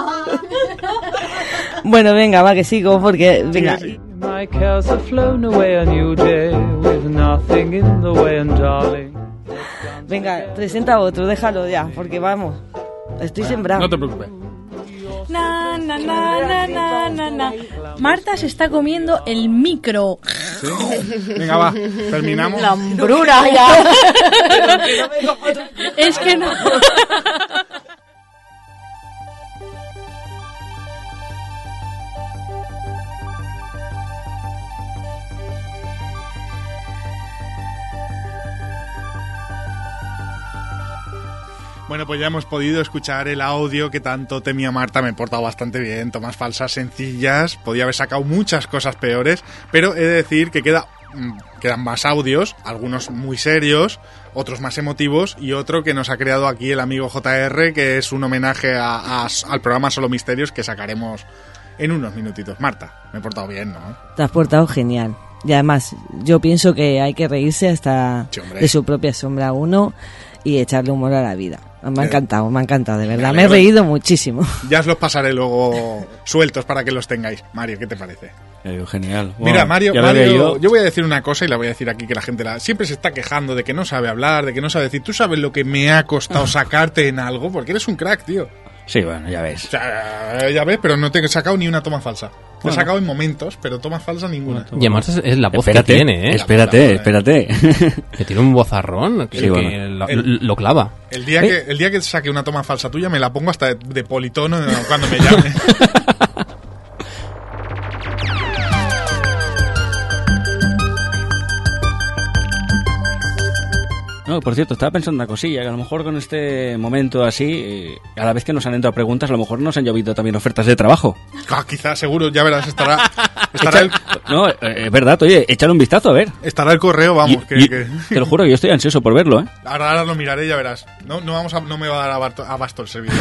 Bueno, venga, va que sigo porque... Venga. My cares have flown away, a new day with nothing in the way, and darling. Venga, presenta otro, déjalo ya, porque vamos. Estoy sembrado. No te preocupes. Na, na, na, na, na, na, na. Marta se está comiendo el micro. ¿Sí? Venga, va, terminamos. La hambruna ya. Es que no. Bueno, pues ya hemos podido escuchar el audio que tanto temía Marta. Me he portado bastante bien, tomas falsas sencillas. Podía haber sacado muchas cosas peores, pero he de decir que queda, quedan más audios, algunos muy serios, otros más emotivos y otro que nos ha creado aquí el amigo J R, que es un homenaje a, a, al programa Solo Misterios que sacaremos en unos minutitos. Marta, me he portado bien, ¿no? Te has portado genial. Y además, yo pienso que hay que reírse hasta Sí, hombre. de su propia sombra uno y echarle humor a la vida. Me ha encantado, me ha encantado, de verdad. Me he reído muchísimo. Ya os los pasaré luego sueltos para que los tengáis. Mario, ¿qué te parece? Eh, genial. Mira, Bueno, Mario, ya Mario veía yo... yo. voy a decir una cosa y la voy a decir aquí que la gente la... siempre se está quejando de que no sabe hablar, de que no sabe decir. ¿Tú sabes lo que me ha costado sacarte en algo? Porque eres un crack, tío. Sí, bueno, ya ves. O sea, ya ves, pero no te he sacado ni una toma falsa. Te he Bueno. sacado en momentos, pero toma falsa ninguna. Y además es, es la voz Espérate, que tiene, ¿eh? espérate, espérate. Que tiene un vozarrón que, Sí, que bueno. lo, El- lo clava. El día, que, el día que saque una toma falsa tuya me la pongo hasta de, de politono cuando me llame. No, por cierto, estaba pensando una cosilla, que a lo mejor con este momento así, eh, a la vez que nos han entrado preguntas, a lo mejor nos han llovido también ofertas de trabajo. Ah, quizás, seguro, ya verás, estará, estará, el, No, eh, es verdad, oye, échale un vistazo a ver. estará el correo, vamos. Y- que, y- que- Te lo juro, yo estoy ansioso por verlo, ¿eh? Ahora, ahora lo miraré, ya verás. No, no, vamos a, no me va a dar abasto, abasto el servidor.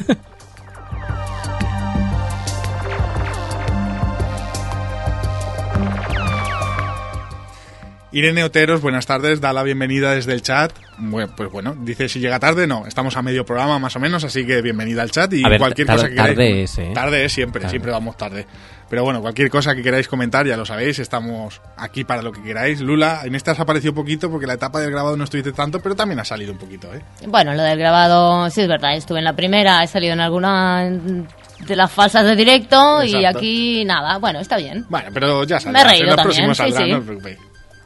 Irene Oteros, buenas tardes, da la bienvenida desde el chat. Bueno, pues bueno, dice si llega tarde, no, estamos a medio programa más o menos, así que bienvenida al chat y A ver, cualquier tar- cosa que tarde queráis. es, ¿eh? Tarde es siempre, Tarde. siempre vamos tarde. Pero bueno, cualquier cosa que queráis comentar, ya lo sabéis, estamos aquí para lo que queráis. Lula, en esta has aparecido poquito porque la etapa del grabado no estuviste tanto, pero también ha salido un poquito, ¿eh? Bueno, lo del grabado, sí es verdad, estuve en la primera, he salido en alguna de las falsas de directo y Exacto. aquí nada, bueno, está bien. Bueno, pero ya Me he saldrá. reído En los también, próximos sí, saldrá, sí. no os preocupéis.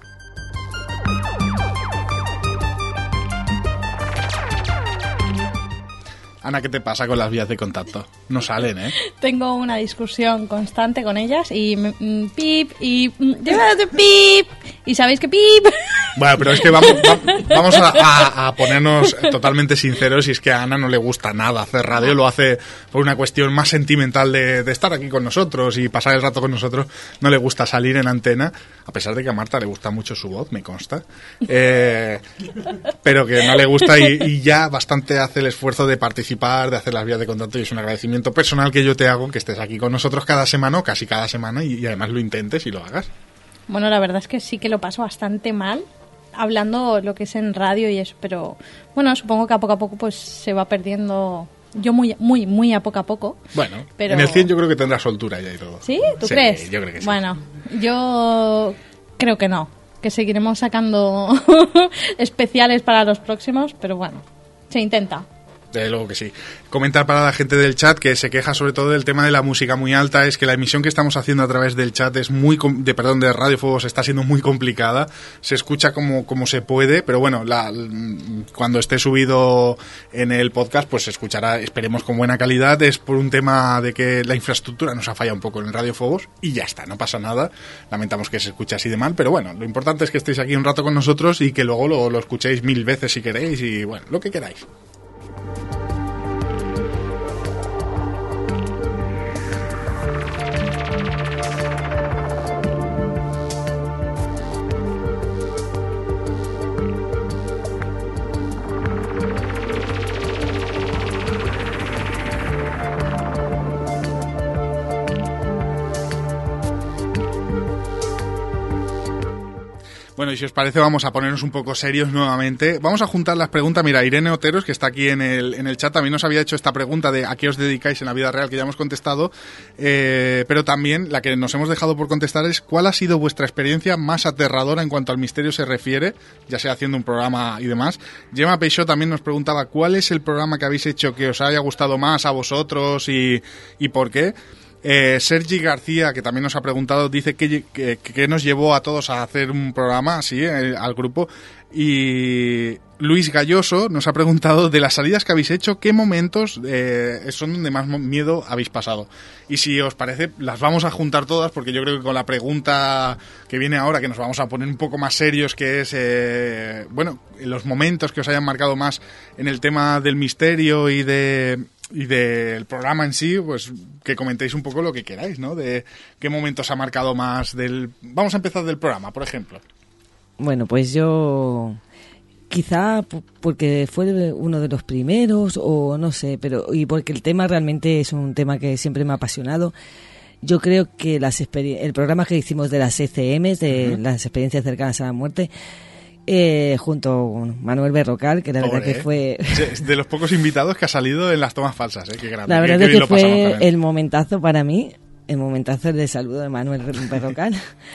Ana, ¿qué te pasa con las vías de contacto? No salen, ¿eh? Tengo una discusión constante con ellas y mm, mm, pip y mm, pip y sabéis que pip. Bueno, pero es que vamos, va- vamos a, a- a ponernos totalmente sinceros y es que a Ana no le gusta nada hacer radio, lo hace por una cuestión más sentimental de, de estar aquí con nosotros y pasar el rato con nosotros. No le gusta salir en antena, a pesar de que a Marta le gusta mucho su voz, me consta. Eh, pero que no le gusta y, y ya bastante hace el esfuerzo de participar, de hacer las vías de contacto y es un agradecimiento personal que yo te hago que estés aquí con nosotros cada semana o casi cada semana y, y además lo intentes y lo hagas. Bueno, la verdad es que sí que lo paso bastante mal hablando lo que es en radio y eso, pero bueno, supongo que a poco a poco pues se va perdiendo. Yo muy, muy, muy a poco a poco. Bueno, Pero- en el cien yo creo que tendrás soltura ya y todo. ¿Sí? ¿Tú Sí, crees? yo creo que sí. Bueno, yo creo que no, que seguiremos sacando especiales para los próximos, pero bueno, se intenta. Desde luego que sí. Comentar para la gente del chat que se queja sobre todo del tema de la música muy alta, es que la emisión que estamos haciendo a través del chat es muy com- de perdón de Radio Fuegos está siendo muy complicada. Se escucha como, como se puede, pero bueno, la, cuando esté subido en el podcast, pues se escuchará, esperemos con buena calidad. Es por un tema de que la infraestructura nos ha fallado un poco en Radio Fuegos y ya está, no pasa nada. Lamentamos que se escuche así de mal, pero bueno, lo importante es que estéis aquí un rato con nosotros y que luego lo, lo escuchéis mil veces si queréis y bueno, lo que queráis. Bueno, y si os parece vamos a ponernos un poco serios nuevamente. Vamos a juntar las preguntas. Mira, Irene Oteros, que está aquí en el, en el chat, también nos había hecho esta pregunta de a qué os dedicáis en la vida real, que ya hemos contestado. Eh, pero también la que nos hemos dejado por contestar es ¿cuál ha sido vuestra experiencia más aterradora en cuanto al misterio se refiere? Ya sea haciendo un programa y demás. Gemma Peixó también nos preguntaba ¿cuál es el programa que habéis hecho que os haya gustado más a vosotros y, y por qué? Eh, Sergi García, que también nos ha preguntado, dice que, que, que nos llevó a todos a hacer un programa así, eh, al grupo. Y Luis Galloso nos ha preguntado de las salidas que habéis hecho, ¿qué momentos eh, son donde más miedo habéis pasado? Y si os parece, las vamos a juntar todas, porque yo creo que con la pregunta que viene ahora, que nos vamos a poner un poco más serios, que es, eh, bueno, los momentos que os hayan marcado más en el tema del misterio y de... y del programa en sí, pues que comentéis un poco lo que queráis, ¿no? De qué momentos ha marcado más del... Vamos a empezar del programa, por ejemplo. Bueno, pues yo quizá p- porque fue uno de los primeros o no sé, pero y porque el tema realmente es un tema que siempre me ha apasionado. Yo creo que las experi- el programa que hicimos de las E C Ms, de Ujú. las experiencias cercanas a la muerte, eh, junto con Manuel Berrocal, que la verdad Pobre, que fue... Es de los pocos invitados que ha salido en las tomas falsas, ¿eh? Qué grande. La verdad qué, es qué que fue el el momentazo para mí, el momentazo de saludo de Manuel Berrocal.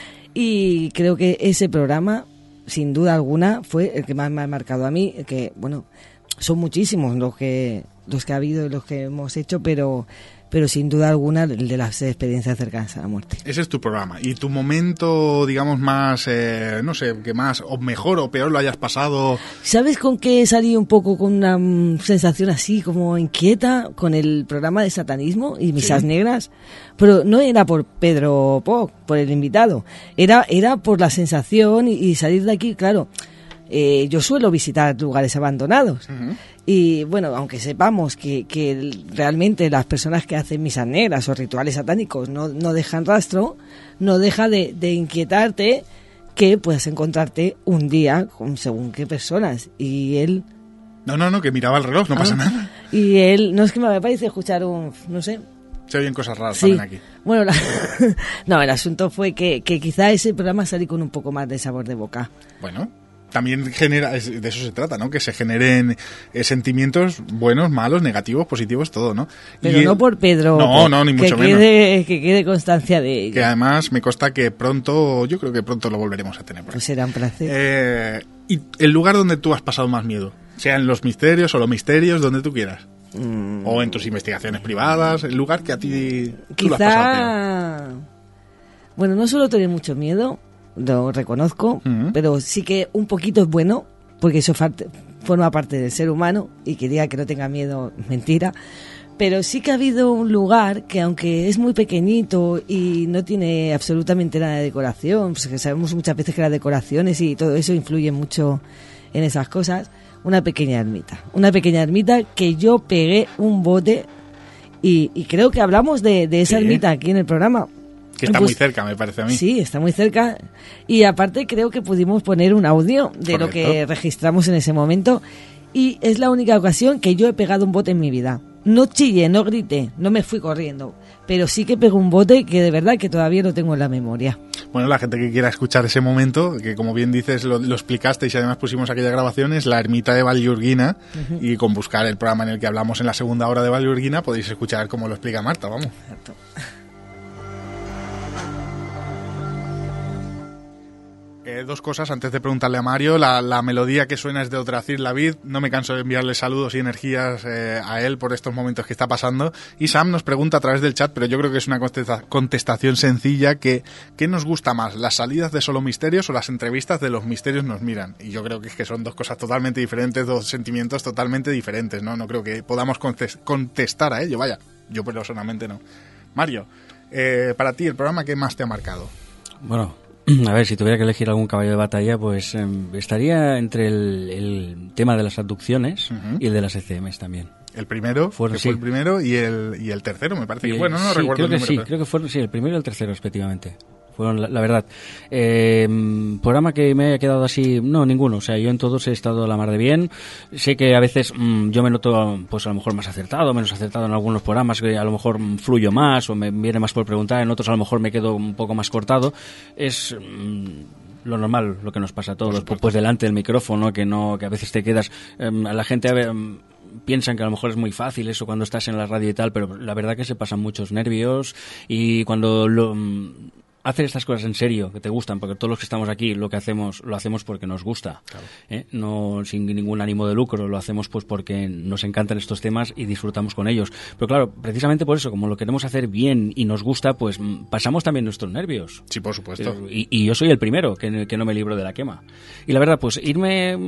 Y creo que ese programa, sin duda alguna, fue el que más me ha marcado a mí, que, bueno, son muchísimos los que los que ha habido y los que hemos hecho, pero... pero sin duda alguna el de las experiencias cercanas a la muerte. Ese es tu programa. ¿Y tu momento, digamos, más, eh, no sé, que más, o mejor o peor lo hayas pasado? ¿Sabes con qué salí un poco con una um, sensación así como inquieta? Con el programa de satanismo y misas sí. negras. Pero no era por Pedro Poc, por el invitado. Era, era por la sensación y, y salir de aquí, claro. Eh, yo suelo visitar lugares abandonados. Uh-huh. Y bueno, aunque sepamos que, que realmente las personas que hacen misas negras o rituales satánicos no, no dejan rastro, no deja de, de inquietarte que puedas encontrarte un día con según qué personas. Y él... No, no, no, que miraba el reloj, no ah, pasa nada. Y él, no es que me parece escuchar un, no sé... Se oyen cosas raras sí. también aquí. Bueno, la, no, el asunto fue que, que quizá ese programa salí con un poco más de sabor de boca. Bueno... También genera, de eso se trata, ¿no? Que se generen eh, sentimientos buenos, malos, negativos, positivos, todo, ¿no? Pero y no el... por Pedro. No, por, no, ni mucho que menos. Quede, que quede constancia de ello. Que además me consta que pronto, yo creo que pronto lo volveremos a tener. Pues será un placer. Eh, y el lugar donde tú has pasado más miedo, sea en los misterios o los misterios, donde tú quieras. Mm. O en tus investigaciones privadas, el lugar que a ti tú Quizá... lo has pasado peor. Bueno, no suelo tener mucho miedo, lo reconozco, uh-huh. pero sí que un poquito es bueno, porque eso forma parte del ser humano, y que diga que no tenga miedo, mentira. Pero sí que ha habido un lugar que, aunque es muy pequeñito y no tiene absolutamente nada de decoración, pues que sabemos muchas veces que las decoraciones y todo eso influye mucho en esas cosas, una pequeña ermita. Una pequeña ermita que yo pegué un bote, y, y creo que hablamos de, de esa sí. ermita aquí en el programa. Que está pues, muy cerca, me parece a mí. Sí, está muy cerca. Y aparte creo que pudimos poner un audio de Correcto. Lo que registramos en ese momento. Y es la única ocasión que yo he pegado un bote en mi vida. No chillé, no grité, no me fui corriendo. Pero sí que pegó un bote que de verdad que todavía lo tengo en la memoria. Bueno, la gente que quiera escuchar ese momento, que como bien dices, lo, lo explicaste y además pusimos aquella grabación, es la ermita de Vallurguina. Uh-huh. Y con buscar el programa en el que hablamos en la segunda hora de Vallurguina podéis escuchar cómo lo explica Marta, vamos. Exacto. Eh, dos cosas antes de preguntarle a Mario. La, la melodía que suena es de Otracir Lavid. No me canso de enviarle saludos y energías eh, a él por estos momentos que está pasando. Y Sam nos pregunta a través del chat, pero yo creo que es una contesta- contestación sencilla, que ¿qué nos gusta más? ¿Las salidas de Solo Misterios o las entrevistas de Los Misterios Nos Miran? Y yo creo que es que son dos cosas totalmente diferentes, dos sentimientos totalmente diferentes, ¿no? No creo que podamos contes- contestar a ello, vaya. Yo personalmente no. Mario, eh, para ti, ¿el programa qué más te ha marcado? Bueno... A ver, si tuviera que elegir algún caballo de batalla, pues eh, estaría entre el, el tema de las abducciones uh-huh. y el de las E C Ms también. El primero, fueron, que sí. fue el primero, y el, y el tercero, me parece. Y que, bueno, no sí, recuerdo creo el que número. Sí, pero... creo que fueron sí, el primero y el tercero, respectivamente. Fueron, la, la verdad. Eh, programa que me haya quedado así, no, ninguno. O sea, yo en todos he estado a la mar de bien. Sé que a veces mmm, yo me noto, pues a lo mejor más acertado, menos acertado en algunos programas, que a lo mejor fluyo más o me viene más por preguntar. En otros a lo mejor me quedo un poco más cortado. Es... Mmm, lo normal, lo que nos pasa a todos, pues delante del micrófono, que no, que a veces te quedas, eh, a la gente a ver, um, piensan que a lo mejor es muy fácil eso cuando estás en la radio y tal, pero la verdad que se pasan muchos nervios, y cuando lo, um, hacer estas cosas en serio, que te gustan, porque todos los que estamos aquí lo que hacemos, lo hacemos porque nos gusta, claro. ¿eh? No sin ningún ánimo de lucro, lo hacemos pues porque nos encantan estos temas y disfrutamos con ellos. Pero claro, precisamente por eso, como lo queremos hacer bien y nos gusta, pues pasamos también nuestros nervios. Sí, por supuesto. Y, y yo soy el primero que, que no me libro de la quema. Y la verdad, pues irme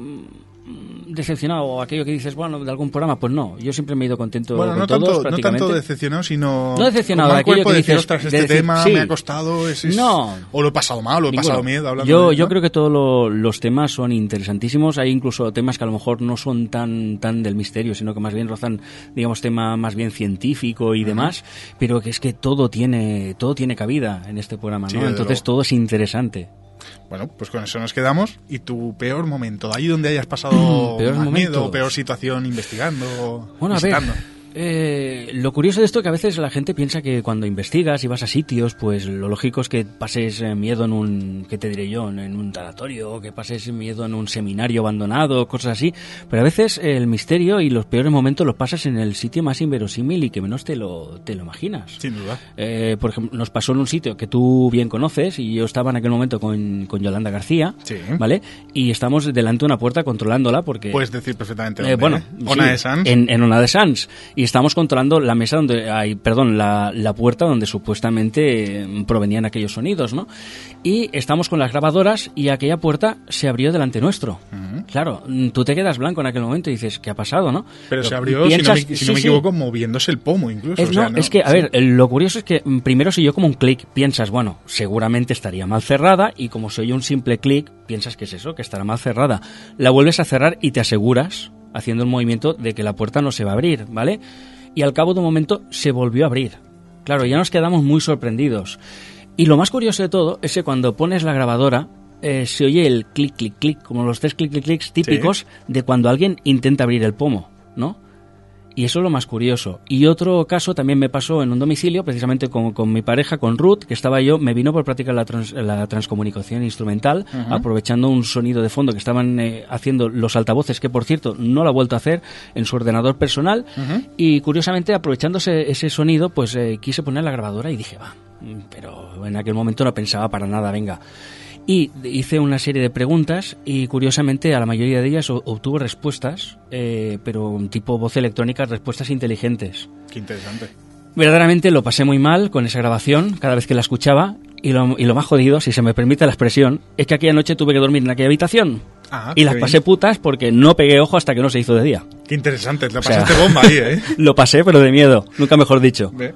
decepcionado o aquello que dices, bueno, de algún programa, pues no, yo siempre me he ido contento bueno, con no todos, tanto, prácticamente. No tanto decepcionado, sino no decepcionado, con mal aquello cuerpo que decir, dices, ostras, este de decir, tema sí. me ha costado, es, es, no, o lo he pasado mal, o he ninguno. pasado miedo. Hablando yo de, yo ¿no? creo que todos lo, los temas son interesantísimos, hay incluso temas que a lo mejor no son tan tan del misterio, sino que más bien rozan, digamos, tema más bien científico y uh-huh. demás, pero que es que todo tiene todo tiene cabida en este programa, sí, ¿no? Entonces luego. Todo es interesante. Bueno, pues con eso nos quedamos. ¿Y tu peor momento? Ahí donde hayas pasado peor más momentos. miedo o peor situación investigando o bueno, visitando. A ver, Eh, lo curioso de esto es que a veces la gente piensa que cuando investigas y vas a sitios, pues lo lógico es que pases eh, miedo en un, ¿qué te diré yo? En un tanatorio, que pases miedo en un seminario abandonado, cosas así. Pero a veces eh, el misterio y los peores momentos los pasas en el sitio más inverosímil y que menos te lo, te lo imaginas. Sin duda. Eh, por ejemplo, nos pasó en un sitio que tú bien conoces y yo estaba en aquel momento con, con Yolanda García, sí. ¿vale? Y estamos delante de una puerta controlándola porque... Puedes decir perfectamente eh, dónde, bueno, ¿eh? Ona sí, de Sans. En, en Ona de Sans. Y estamos controlando la mesa donde hay, perdón, la, la puerta donde supuestamente provenían aquellos sonidos, ¿no? Y estamos con las grabadoras y aquella puerta se abrió delante nuestro. Uh-huh. Claro, tú te quedas blanco en aquel momento y dices, ¿qué ha pasado, no? Pero, Pero se abrió, piensas, si no me, si sí, no me sí. equivoco, moviéndose el pomo incluso. Es, o sea, no, ¿no? es que, a sí. ver, lo curioso es que primero se oyó como un clic. Piensas, bueno, seguramente estaría mal cerrada y como se oye un simple clic, piensas que es eso, que estará mal cerrada. La vuelves a cerrar y te aseguras, haciendo el movimiento, de que la puerta no se va a abrir, ¿vale? Y al cabo de un momento se volvió a abrir. Claro, ya nos quedamos muy sorprendidos. Y lo más curioso de todo es que cuando pones la grabadora eh, se oye el clic, clic, clic, como los tres clic, clic, clics típicos ¿sí? de cuando alguien intenta abrir el pomo, ¿no? Y eso es lo más curioso. Y otro caso también me pasó en un domicilio, precisamente con, con mi pareja, con Ruth, que estaba yo, me vino por practicar la, trans, la transcomunicación instrumental, uh-huh. aprovechando un sonido de fondo que estaban eh, haciendo los altavoces, que por cierto no lo ha vuelto a hacer en su ordenador personal, uh-huh. y curiosamente aprovechándose ese sonido, pues eh, quise poner la grabadora y dije, va, pero en aquel momento no pensaba para nada, venga. Y hice una serie de preguntas y curiosamente a la mayoría de ellas obtuve respuestas, eh, pero tipo voz electrónica, respuestas inteligentes. Qué interesante. Verdaderamente lo pasé muy mal con esa grabación cada vez que la escuchaba y lo, y lo más jodido, si se me permite la expresión, es que aquella noche tuve que dormir en aquella habitación. Ah, y las bien. pasé putas porque no pegué ojo hasta que no se hizo de día. Qué interesante, te pasaste o sea, bomba ahí, ¿eh? Lo pasé, pero de miedo, nunca mejor dicho. ¿Ve?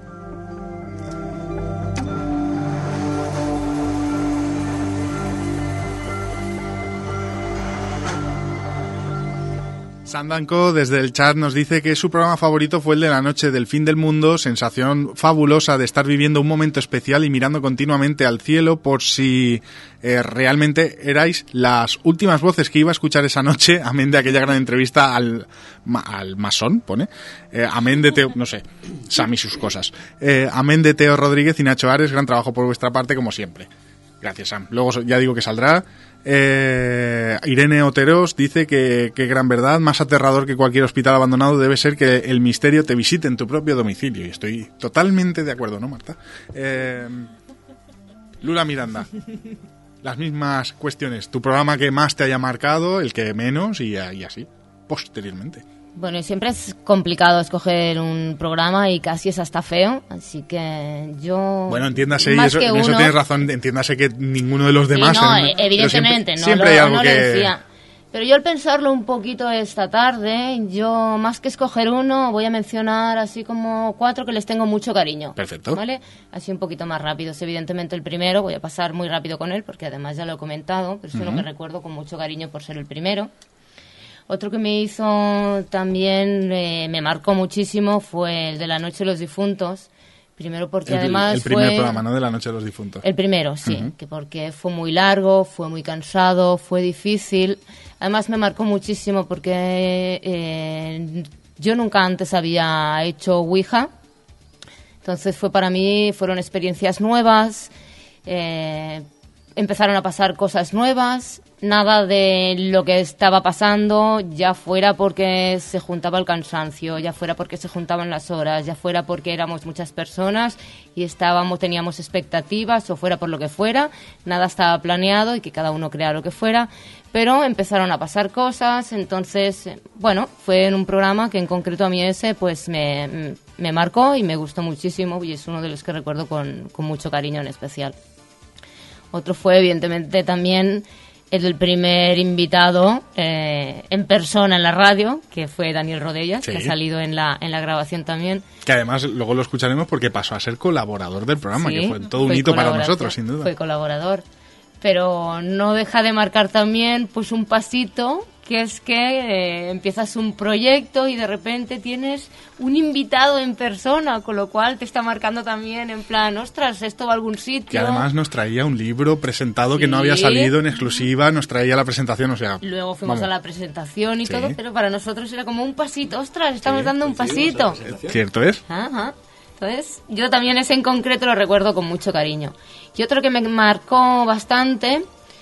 Sandanko desde el chat nos dice que su programa favorito fue el de la noche del fin del mundo, sensación fabulosa de estar viviendo un momento especial y mirando continuamente al cielo por si eh, realmente erais las últimas voces que iba a escuchar esa noche, amén de aquella gran entrevista al, al masón, pone, eh, amén de Teo, no sé, Sam y sus cosas, eh, amén de Teo Rodríguez y Nacho Ares, gran trabajo por vuestra parte como siempre. Gracias, Sam. Luego ya digo que saldrá. Eh, Irene Oteros dice que, que gran verdad, más aterrador que cualquier hospital abandonado debe ser que el misterio te visite en tu propio domicilio. Y estoy totalmente de acuerdo, ¿no, Marta? Eh, Lula Miranda, las mismas cuestiones. Tu programa que más te haya marcado, el que menos y, y así, posteriormente. Bueno, siempre es complicado escoger un programa y casi es hasta feo, así que yo... Bueno, entiéndase, y eso, en eso tienes razón, entiéndase que ninguno de los demás... Sí, no, el, evidentemente, siempre, no, siempre lo, hay algo no que... lo decía. Pero yo al pensarlo un poquito esta tarde, yo más que escoger uno, voy a mencionar así como cuatro que les tengo mucho cariño. Perfecto. ¿Vale? Así un poquito más rápidos. Evidentemente el primero, voy a pasar muy rápido con él, porque además ya lo he comentado, pero es uno uh-huh. que recuerdo con mucho cariño por ser el primero. Otro que me hizo también, eh, me marcó muchísimo, fue el de la Noche de los Difuntos. Primero porque el, además El primer fue programa, ¿no? De la Noche de los Difuntos. El primero, sí. Uh-huh. Que porque fue muy largo, fue muy cansado, fue difícil. Además me marcó muchísimo porque eh, yo nunca antes había hecho Ouija. Entonces fue para mí, fueron experiencias nuevas. Eh, empezaron a pasar cosas nuevas. Nada de lo que estaba pasando, ya fuera porque se juntaba el cansancio, ya fuera porque se juntaban las horas, ya fuera porque éramos muchas personas y estábamos, teníamos expectativas, o fuera por lo que fuera, nada estaba planeado y que cada uno creara lo que fuera, pero empezaron a pasar cosas, entonces, bueno, fue en un programa que en concreto a mí ese pues me, me marcó y me gustó muchísimo y es uno de los que recuerdo con, con mucho cariño en especial. Otro fue evidentemente también el del primer invitado eh, en persona en la radio, que fue Daniel Rodellas, sí. que ha salido en la en la grabación también. Que además luego lo escucharemos porque pasó a ser colaborador del programa, sí, que fue todo un hito para nosotros, sin duda. Fue colaborador. Pero no deja de marcar también pues un pasito que es que eh, empiezas un proyecto y de repente tienes un invitado en persona, con lo cual te está marcando también en plan, ostras, esto va a algún sitio. Que además nos traía un libro presentado sí. que no había salido en exclusiva, nos traía la presentación, o sea... Luego fuimos vamos. a la presentación y sí. todo, pero para nosotros era como un pasito, ostras, estamos sí, dando un pasito. Cierto es. Ajá. Entonces, yo también ese en concreto lo recuerdo con mucho cariño. Y otro que me marcó bastante...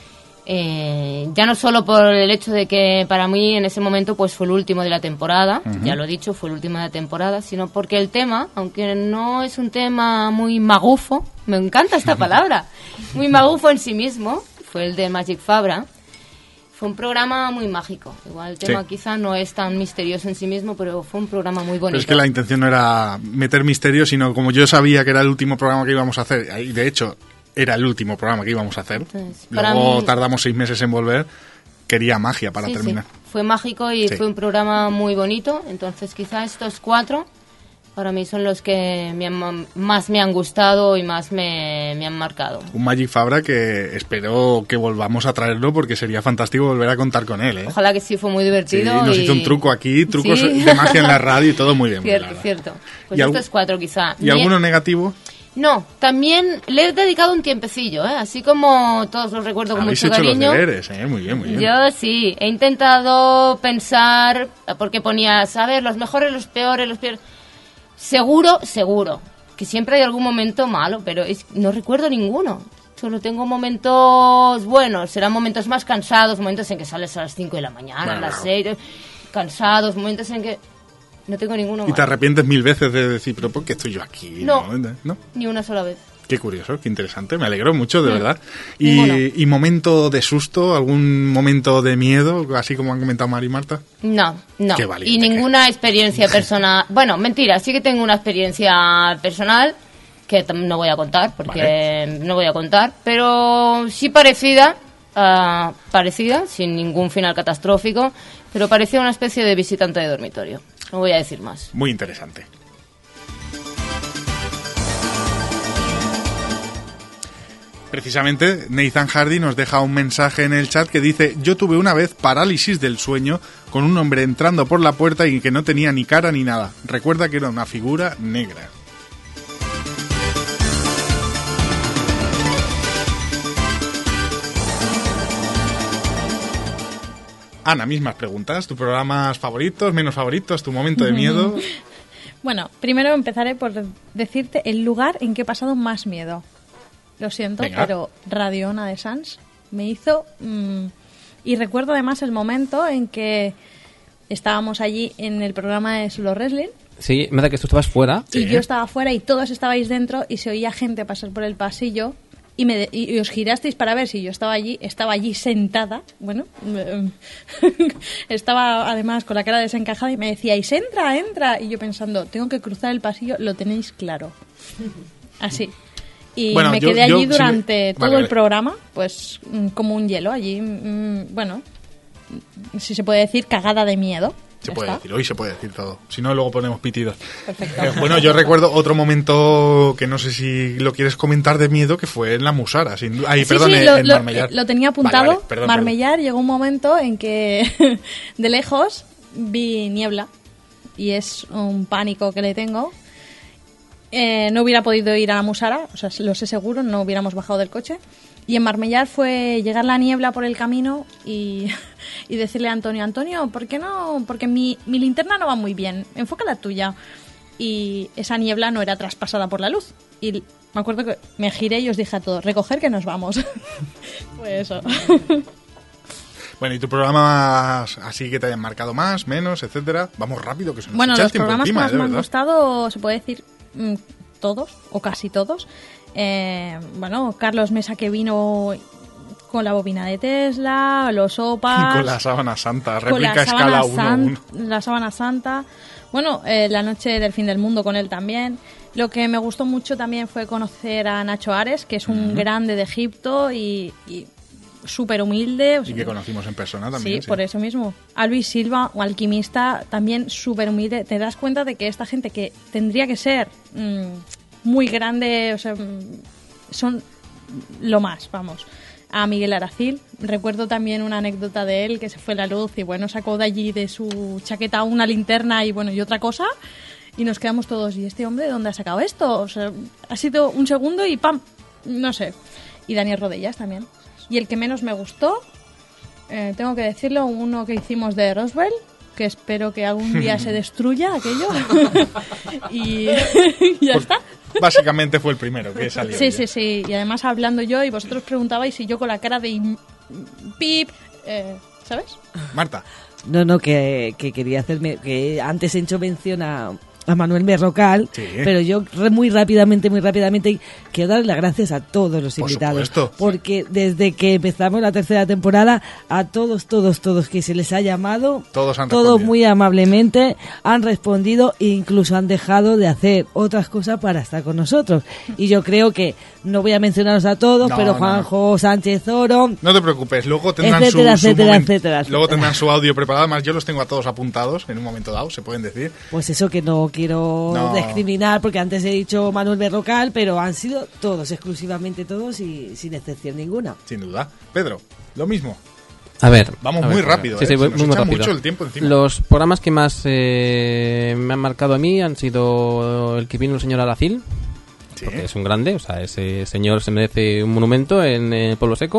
Eh, ya no solo por el hecho de que para mí en ese momento pues fue el último de la temporada, uh-huh. ya lo he dicho, fue el último de la temporada, sino porque el tema, aunque no es un tema muy magufo, me encanta esta palabra, muy magufo en sí mismo, fue el de Magic Fabra. Fue un programa muy mágico. Igual el tema sí. quizá no es tan misterioso en sí mismo, pero fue un programa muy bonito. Pero es que la intención no era meter misterio, sino como yo sabía que era el último programa que íbamos a hacer, y de hecho era el último programa que íbamos a hacer. Entonces, luego mí... tardamos seis meses en volver. Quería magia para sí, terminar. Sí. Fue mágico y sí. fue un programa muy bonito. Entonces quizá estos cuatro para mí son los que me han, más me han gustado y más me, me han marcado. Un Magic Fabra que espero que volvamos a traerlo porque sería fantástico volver a contar con él, ¿eh? Ojalá que sí, fue muy divertido. Sí, nos y... hizo un truco aquí, trucos sí. de magia en la radio y todo muy bien. Cierto, muy cierto. Pues ¿Y estos algún... cuatro quizá. ¿Y alguno negativo? No, también le he dedicado un tiempecillo, ¿eh? Así como todos los recuerdo con Habéis mucho hecho cariño. Los deberes, ¿eh? Muy bien, muy bien. Yo sí, he intentado pensar, porque ponía, ¿sabes? Los mejores, los peores, los peores. Seguro, seguro, que siempre hay algún momento malo, pero es, no recuerdo ninguno. Solo tengo momentos buenos, serán momentos más cansados, momentos en que sales a las cinco de la mañana, bueno, a las seis, cansados, momentos en que... No tengo ninguno Y malo. te arrepientes mil veces de decir, pero ¿por qué estoy yo aquí? No, ¿No? Ni una sola vez. Qué curioso, qué interesante, me alegro mucho, de mm. verdad. Y, ¿Y momento de susto, algún momento de miedo, así como han comentado Mari y Marta? No, no. Qué valiente, y ninguna qué. experiencia personal. Bueno, mentira, sí que tengo una experiencia personal que no voy a contar, porque vale. no voy a contar, pero sí parecida, uh, parecida, sin ningún final catastrófico, pero parecía una especie de visitante de dormitorio. No voy a decir más. Muy interesante. Precisamente, Nathan Hardy nos deja un mensaje en el chat que dice: yo tuve una vez parálisis del sueño con un hombre entrando por la puerta y que no tenía ni cara ni nada. Recuerda que era una figura negra. Ana, mismas preguntas. ¿Tus programas favoritos, menos favoritos, tu momento de miedo? Bueno, primero empezaré por decirte el lugar en que he pasado más miedo. Lo siento, Venga. pero Radio Ona de Sans me hizo... Mmm, y recuerdo además el momento en que estábamos allí en el programa de Solo Wrestling. Sí, me da que tú estabas fuera. Y sí. yo estaba fuera y todos estabais dentro y se oía gente pasar por el pasillo. Y, me, y os girasteis para ver si yo estaba allí, estaba allí sentada, bueno, estaba además con la cara desencajada y me decíais, entra, entra, y yo pensando, tengo que cruzar el pasillo, lo tenéis claro, así. Y bueno, me yo, quedé allí yo, durante sí, todo vale, el programa, pues como un hielo, allí, mmm, bueno, si se puede decir, cagada de miedo. Se puede está. decir, hoy se puede decir todo. Si no, luego ponemos pitidos. Perfecto. Eh, bueno, yo recuerdo otro momento que no sé si lo quieres comentar de miedo, que fue en la Musara. Sin... Ay, sí, perdón, sí, en, lo, en lo, Marmellar. Lo tenía apuntado. Vale, vale, perdón, Marmellar perdón. Llegó un momento en que de lejos vi niebla y es un pánico que le tengo. Eh, no hubiera podido ir a la Musara, o sea, lo sé seguro, no hubiéramos bajado del coche. Y en Marmellar fue llegar la niebla por el camino y, y decirle a Antonio, Antonio, ¿por qué no? Porque mi, mi linterna no va muy bien, enfoca la tuya. Y esa niebla no era traspasada por la luz. Y me acuerdo que me giré y os dije a todos, recoger que nos vamos. Fue eso. Bueno, ¿y tu programa así que te hayan marcado más, menos, etcétera? Vamos rápido, que se nos bueno, echa los el tiempo programas encima, que más ¿eh? me han gustado, se puede decir, mmm, todos, o casi todos. Eh, bueno, Carlos Mesa, que vino con la bobina de Tesla, los opas... Y con la sábana santa, réplica escala uno a uno. La sábana santa. Bueno, eh, la noche del fin del mundo con él también. Lo que me gustó mucho también fue conocer a Nacho Ares, que es un uh-huh. grande de Egipto y... y súper humilde. O sea, y que conocimos en persona también. Sí, sí, por eso mismo. A Luis Silva, un alquimista, también súper humilde. Te das cuenta de que esta gente que tendría que ser mmm, muy grande, o sea, son lo más, vamos. a Miguel Aracil. Recuerdo también una anécdota de él, que se fue la luz y bueno, sacó de allí de su chaqueta una linterna y bueno, y otra cosa, y nos quedamos todos, ¿y este hombre de dónde ha sacado esto? O sea, ha sido un segundo y ¡pam! No sé. Y Daniel Rodellas también. Y el que menos me gustó, eh, tengo que decirlo, uno que hicimos de Roswell, que espero que algún día se destruya aquello. y ya está. Básicamente fue el primero que salió. Sí, sí, sí. Y además hablando yo y vosotros preguntabais si yo con la cara de pip, eh, ¿sabes? Marta. No, no, que, que quería hacerme, que antes he hecho mención a, a Manuel Berrocal, sí. Pero yo re, muy rápidamente, muy rápidamente quiero darle las gracias a todos los Por invitados. Supuesto. Porque desde que empezamos la tercera temporada, a todos, todos, todos que se les ha llamado, todos, han todos muy amablemente han respondido e incluso han dejado de hacer otras cosas para estar con nosotros. Y yo creo que, no voy a mencionaros a todos, no, pero Juanjo no, no. Sánchez Oro... No te preocupes, luego tendrán etcétera, su, etcétera, su etcétera, etcétera. Luego tendrán su audio preparado, además yo los tengo a todos apuntados en un momento dado, se pueden decir. Pues eso, que no quiero no. discriminar, porque antes he dicho Manuel Berrocal, pero han sido todos, exclusivamente todos y sin excepción ninguna. Sin duda. Pedro, lo mismo. A ver, vamos a muy ver, rápido, sí, ¿eh? sí, Se muy, nos muy echa rápido. mucho el tiempo encima. Los programas que más eh, me han marcado a mí han sido el que vino el señor Aracil, sí. Porque es un grande, o sea, ese señor se merece un monumento en eh, Pueblo Seco,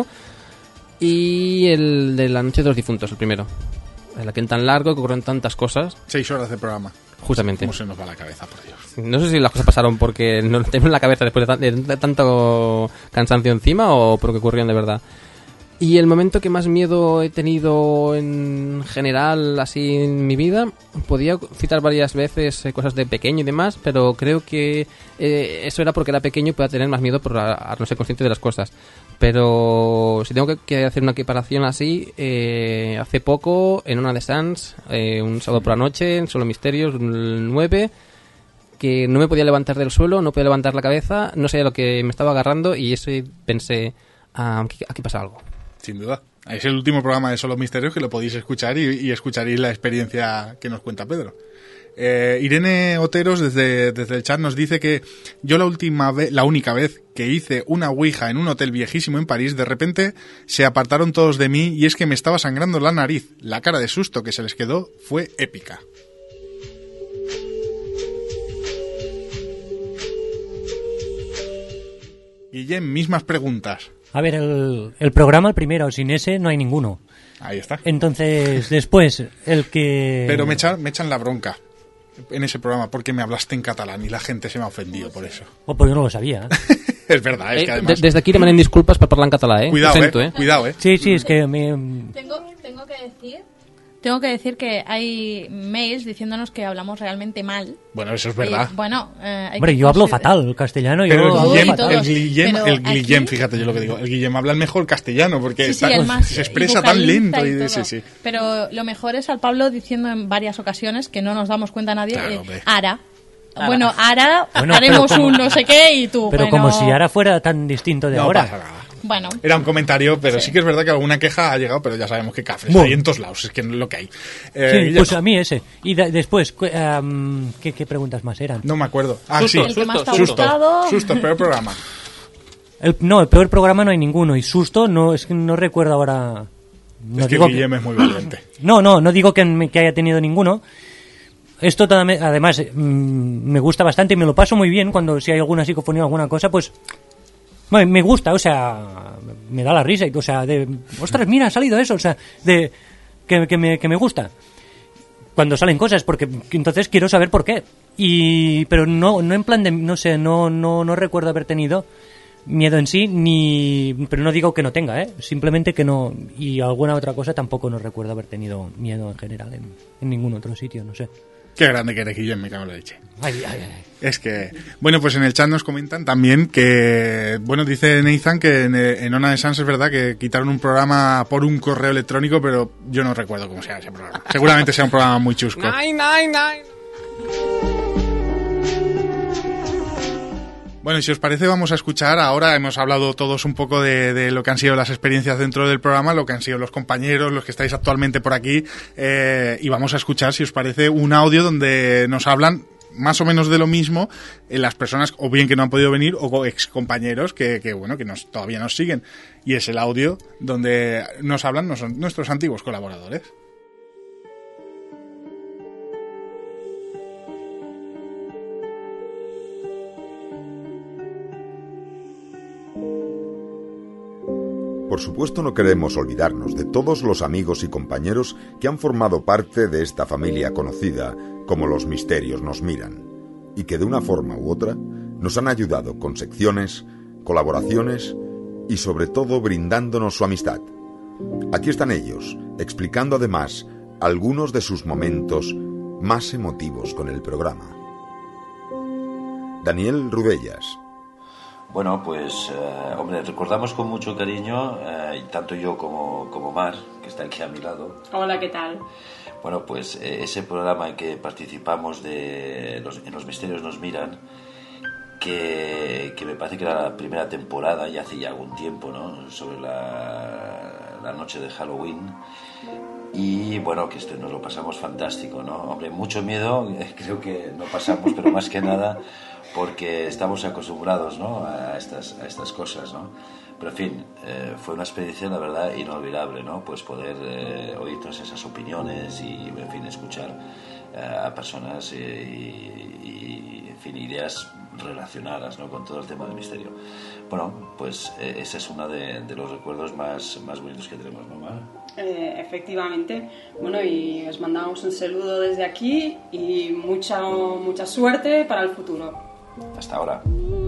y el de la noche de los difuntos, el primero, el que es tan largo, que ocurren tantas cosas. Seis horas de programa. Justamente. ¿Cómo se nos va la cabeza, por Dios? No sé si las cosas pasaron porque no tenemos en la cabeza después de, de, de tanto cansancio encima o porque ocurrían de verdad. Y el momento que más miedo he tenido en general así en mi vida, podía citar varias veces eh, cosas de pequeño y demás, pero creo que eh, eso era porque era pequeño y podía tener más miedo por a, a no ser consciente de las cosas. Pero si tengo que, que hacer una equiparación así, eh, hace poco en una de Sans, eh, un sábado por la noche, en Solo Misterios, el nueve, que no me podía levantar del suelo, no podía levantar la cabeza, no sabía lo que me estaba agarrando y eso pensé, ah, aquí, aquí pasa algo. Sin duda. Es el último programa de Solo Misterios que lo podéis escuchar y, y escucharéis la experiencia que nos cuenta Pedro. Eh, Irene Oteros desde, desde el chat nos dice que yo la última vez, la única vez que hice una ouija en un hotel viejísimo en París, de repente se apartaron todos de mí y es que me estaba sangrando la nariz. La cara de susto que se les quedó fue épica. Guillem, mismas preguntas. A ver, el, el programa, el primero, sin ese no hay ninguno. Ahí está. Entonces, después, el que... Pero me echan, me echan la bronca en ese programa porque me hablaste en catalán y la gente se me ha ofendido por eso. Oh, pues yo no lo sabía. Es verdad, es eh, que además... Desde aquí demanen disculpas per parlar en català, eh? Cuidado, sento, eh. eh. Cuidado, eh. Sí, sí, es que me... Tengo, tengo que decir... Tengo que decir que hay mails diciéndonos que hablamos realmente mal. Bueno, eso es verdad. Eh, bueno, eh, hay Hombre, que yo hablo considerar... fatal el castellano. Pero yo el Guillem, todos, el Guillem, pero el Guillem aquí... fíjate yo lo que digo, el Guillem habla el mejor castellano porque sí, está, sí, más, se expresa tan lento. Y, y sí, sí. Pero lo mejor es al Pablo diciendo en varias ocasiones que no nos damos cuenta nadie, claro, eh, Ara. Ara. Bueno, Ara, bueno, haremos como, un no sé qué y tú. Pero bueno... como si Ara fuera tan distinto de no ahora. Pasa nada. Bueno. Era un comentario, pero sí. sí que es verdad que alguna queja ha llegado, pero ya sabemos que cafres bueno. hay en todos lados, es que no es lo que hay. Eh, sí, pues a mí ese. Y de, después, um, ¿qué, ¿qué preguntas más eran? No me acuerdo. Ah, susto, sí. El que más te ha susto, gustado. Susto, el peor programa. El, no, el peor programa no hay ninguno. Y susto, no es que no recuerdo ahora... No es que Guillem que, es muy valiente. No, no, no digo que, que haya tenido ninguno. Esto además mmm, me gusta bastante y me lo paso muy bien cuando si hay alguna psicofonía o alguna cosa, pues... Bueno, me gusta, o sea, me da la risa, o sea, de, ostras, mira, ha salido eso, o sea, de que, que, me, que me gusta. Cuando salen cosas, porque entonces quiero saber por qué. Y pero no no en plan de, no sé, no no no recuerdo haber tenido miedo en sí, ni pero no digo que no tenga, ¿eh? Simplemente que no, y alguna otra cosa tampoco no recuerdo haber tenido miedo en general en, en ningún otro sitio, no sé. Qué grande que eres, Guillem, me cago en la leche. Ay, ay, ay. Es que, bueno, pues en el chat nos comentan también que, bueno, dice Nathan que en, en Ona de Sans es verdad que quitaron un programa por un correo electrónico, pero yo no recuerdo cómo se llama ese programa. Seguramente sea un programa muy chusco. Nine, nine, nine. Bueno, y si os parece vamos a escuchar, ahora hemos hablado todos un poco de, de lo que han sido las experiencias dentro del programa, lo que han sido los compañeros, los que estáis actualmente por aquí, eh, y vamos a escuchar, si os parece, un audio donde nos hablan más o menos de lo mismo en las personas o bien que no han podido venir o ex compañeros que, que bueno, que nos, todavía nos siguen. Y es el audio donde nos hablan nos, nuestros antiguos colaboradores. Por supuesto, no queremos olvidarnos de todos los amigos y compañeros que han formado parte de esta familia conocida como Los Misterios Nos Miran, y que de una forma u otra nos han ayudado con secciones, colaboraciones y sobre todo brindándonos su amistad. Aquí están ellos, explicando además algunos de sus momentos más emotivos con el programa. Daniel Rudellas. Bueno, pues, eh, hombre, recordamos con mucho cariño, eh, tanto yo como, como Mar, que está aquí a mi lado. Hola, ¿qué tal? Bueno, pues eh, ese programa en que participamos de los, en Los Misterios Nos Miran, que, que me parece que era la primera temporada, ya hace ya algún tiempo, ¿no?, sobre la, la noche de Halloween. Y bueno, que este, nos lo pasamos fantástico, ¿no? Hombre, mucho miedo, eh, creo que no pasamos, pero más que nada porque estamos acostumbrados, ¿no?, a estas, a estas cosas, ¿no? Pero en fin, eh, fue una experiencia, la verdad, inolvidable, ¿no? Pues poder eh, oír todas esas opiniones y, en fin, escuchar eh, a personas eh, y, y, en fin, ideas relacionadas, ¿no?, con todo el tema del misterio. Bueno, pues eh, ese es uno de, de los recuerdos más, más bonitos que tenemos, ¿no, Mar? Eh, efectivamente. Bueno, y os mandamos un saludo desde aquí y mucha, mucha suerte para el futuro. Hasta ahora.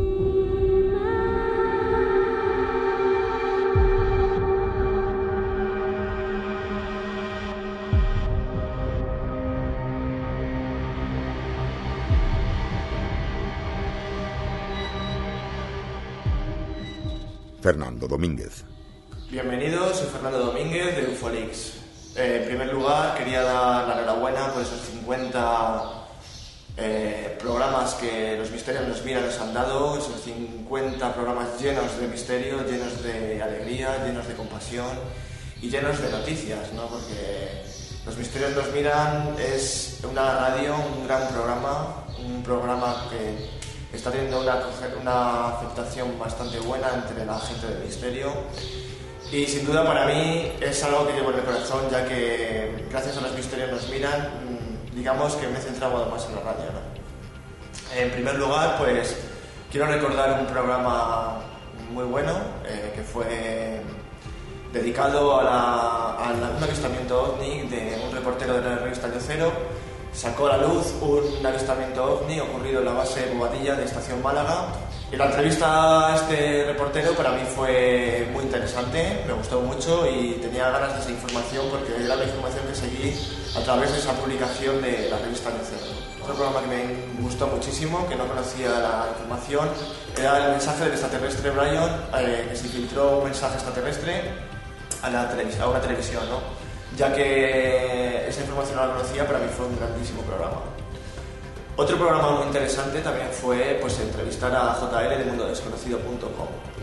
Fernando Domínguez. Bienvenidos, soy Fernando Domínguez de Ufolix. Eh, en primer lugar, quería dar la enhorabuena por esos cincuenta eh, programas que Los Misterios Nos Miran nos han dado, esos cincuenta programas llenos de misterio, llenos de alegría, llenos de compasión y llenos de noticias, ¿no? Porque Los Misterios Nos Miran es una radio, un gran programa, un programa que está teniendo una, una aceptación bastante buena entre la gente del misterio. Y sin duda para mí es algo que llevo en el corazón, ya que gracias a Los Misterios Nos Miran, digamos que me he centrado más en la radio, ¿no? En primer lugar, pues quiero recordar un programa muy bueno, eh, que fue dedicado a, la, a la, un avistamiento ovni de un reportero de la revista Año Cero. Sacó a la luz un avistamiento ovni ocurrido en la base Bobadilla de Estación Málaga. Y la entrevista a este reportero para mí fue muy interesante, me gustó mucho y tenía ganas de esa información porque era la información que seguí a través de esa publicación de la revista Año Cero. Otro programa que me gustó muchísimo, que no conocía la información, era el mensaje del extraterrestre Brian, eh, que se filtró un mensaje extraterrestre a, la televis- a una televisión, ¿no? Ya que esa información no la conocía, para mí fue un grandísimo programa. Otro programa muy interesante también fue pues, entrevistar a J L de mundo desconocido punto com,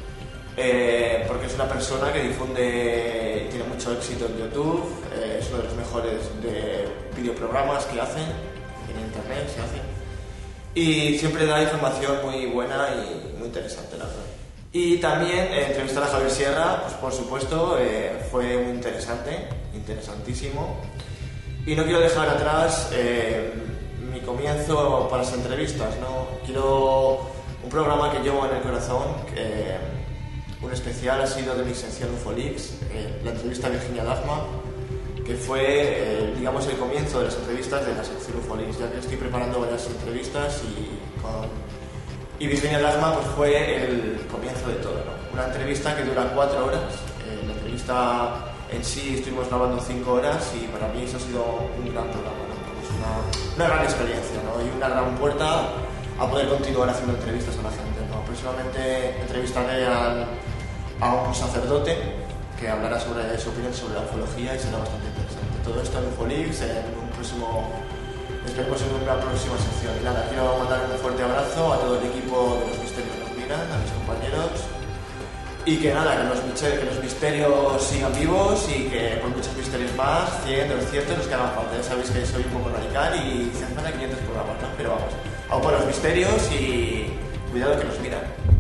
eh, porque es una persona que difunde, tiene mucho éxito en YouTube, eh, es uno de los mejores de videoprogramas que hacen, en internet se hacen, y siempre da información muy buena y muy interesante, la verdad. Y también eh, entrevistar a Javier Sierra, pues por supuesto, eh, fue muy interesante, interesantísimo. Y no quiero dejar atrás eh, mi comienzo para las entrevistas, ¿no? Quiero un programa que llevo en el corazón, que, un especial ha sido de mi sección Ufolix, eh, la entrevista a Virginia Dagma, que fue, eh, digamos, el comienzo de las entrevistas de la sección Ufolix, ya que estoy preparando varias entrevistas y con... Y Virginia Dagma pues, fue el comienzo de todo, ¿no? Una entrevista que dura cuatro horas. Eh, la entrevista en sí estuvimos grabando cinco horas y para mí eso ha sido un gran programa, ¿no? Es una, una gran experiencia, ¿no? Y una gran puerta a poder continuar haciendo entrevistas a la gente, ¿no? Próximamente entrevistaré al, a un sacerdote que hablará sobre su opinión sobre la ufología y será bastante interesante. Todo esto en Ufolix, en un próximo... Esperemos en una próxima sección. Y nada, quiero mandar un fuerte abrazo a todo el equipo de Los Misterios Nos Miran, a mis compañeros. Y que nada, que los, que los misterios sigan vivos y que por muchos misterios más, cien, doscientos, los que hagan falta. Ya sabéis que soy un poco radical y se hacen falta quinientos programas, ¿no? Pero vamos, aún por los misterios y cuidado que nos miran.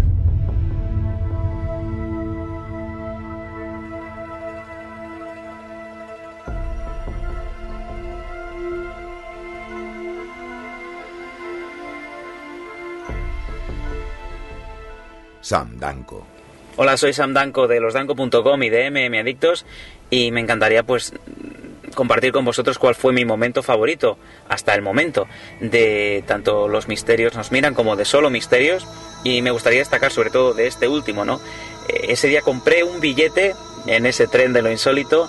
Sam Danko. Hola, soy Sam Danko de los danko punto com y de M M Adictos y me encantaría pues compartir con vosotros cuál fue mi momento favorito hasta el momento de tanto Los Misterios Nos Miran como de Solo Misterios, y me gustaría destacar sobre todo de este último, ¿no? Eh, ese día compré un billete en ese tren de lo insólito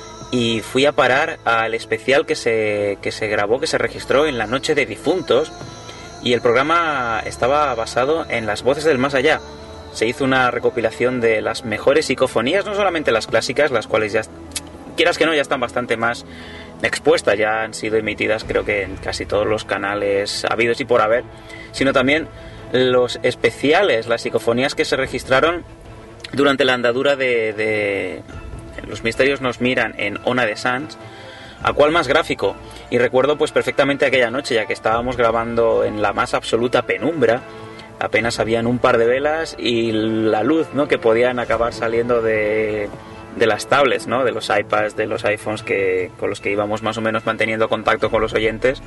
y fui a parar al especial que se, que se grabó, que se registró en la Noche de Difuntos, y el programa estaba basado en las voces del más allá. Se hizo una recopilación de las mejores psicofonías, no solamente las clásicas, las cuales ya, quieras que no, ya están bastante más expuestas, ya han sido emitidas creo que en casi todos los canales habidos y por haber, sino también los especiales, las psicofonías que se registraron durante la andadura de, de Los Misterios Nos Miran en Ona de Sans, a cual más gráfico. Y recuerdo pues perfectamente aquella noche, ya que estábamos grabando en la más absoluta penumbra. Apenas habían un par de velas y la luz, ¿no?, que podían acabar saliendo de, de las tablets, ¿no?, de los iPads, de los iPhones que, con los que íbamos más o menos manteniendo contacto con los oyentes.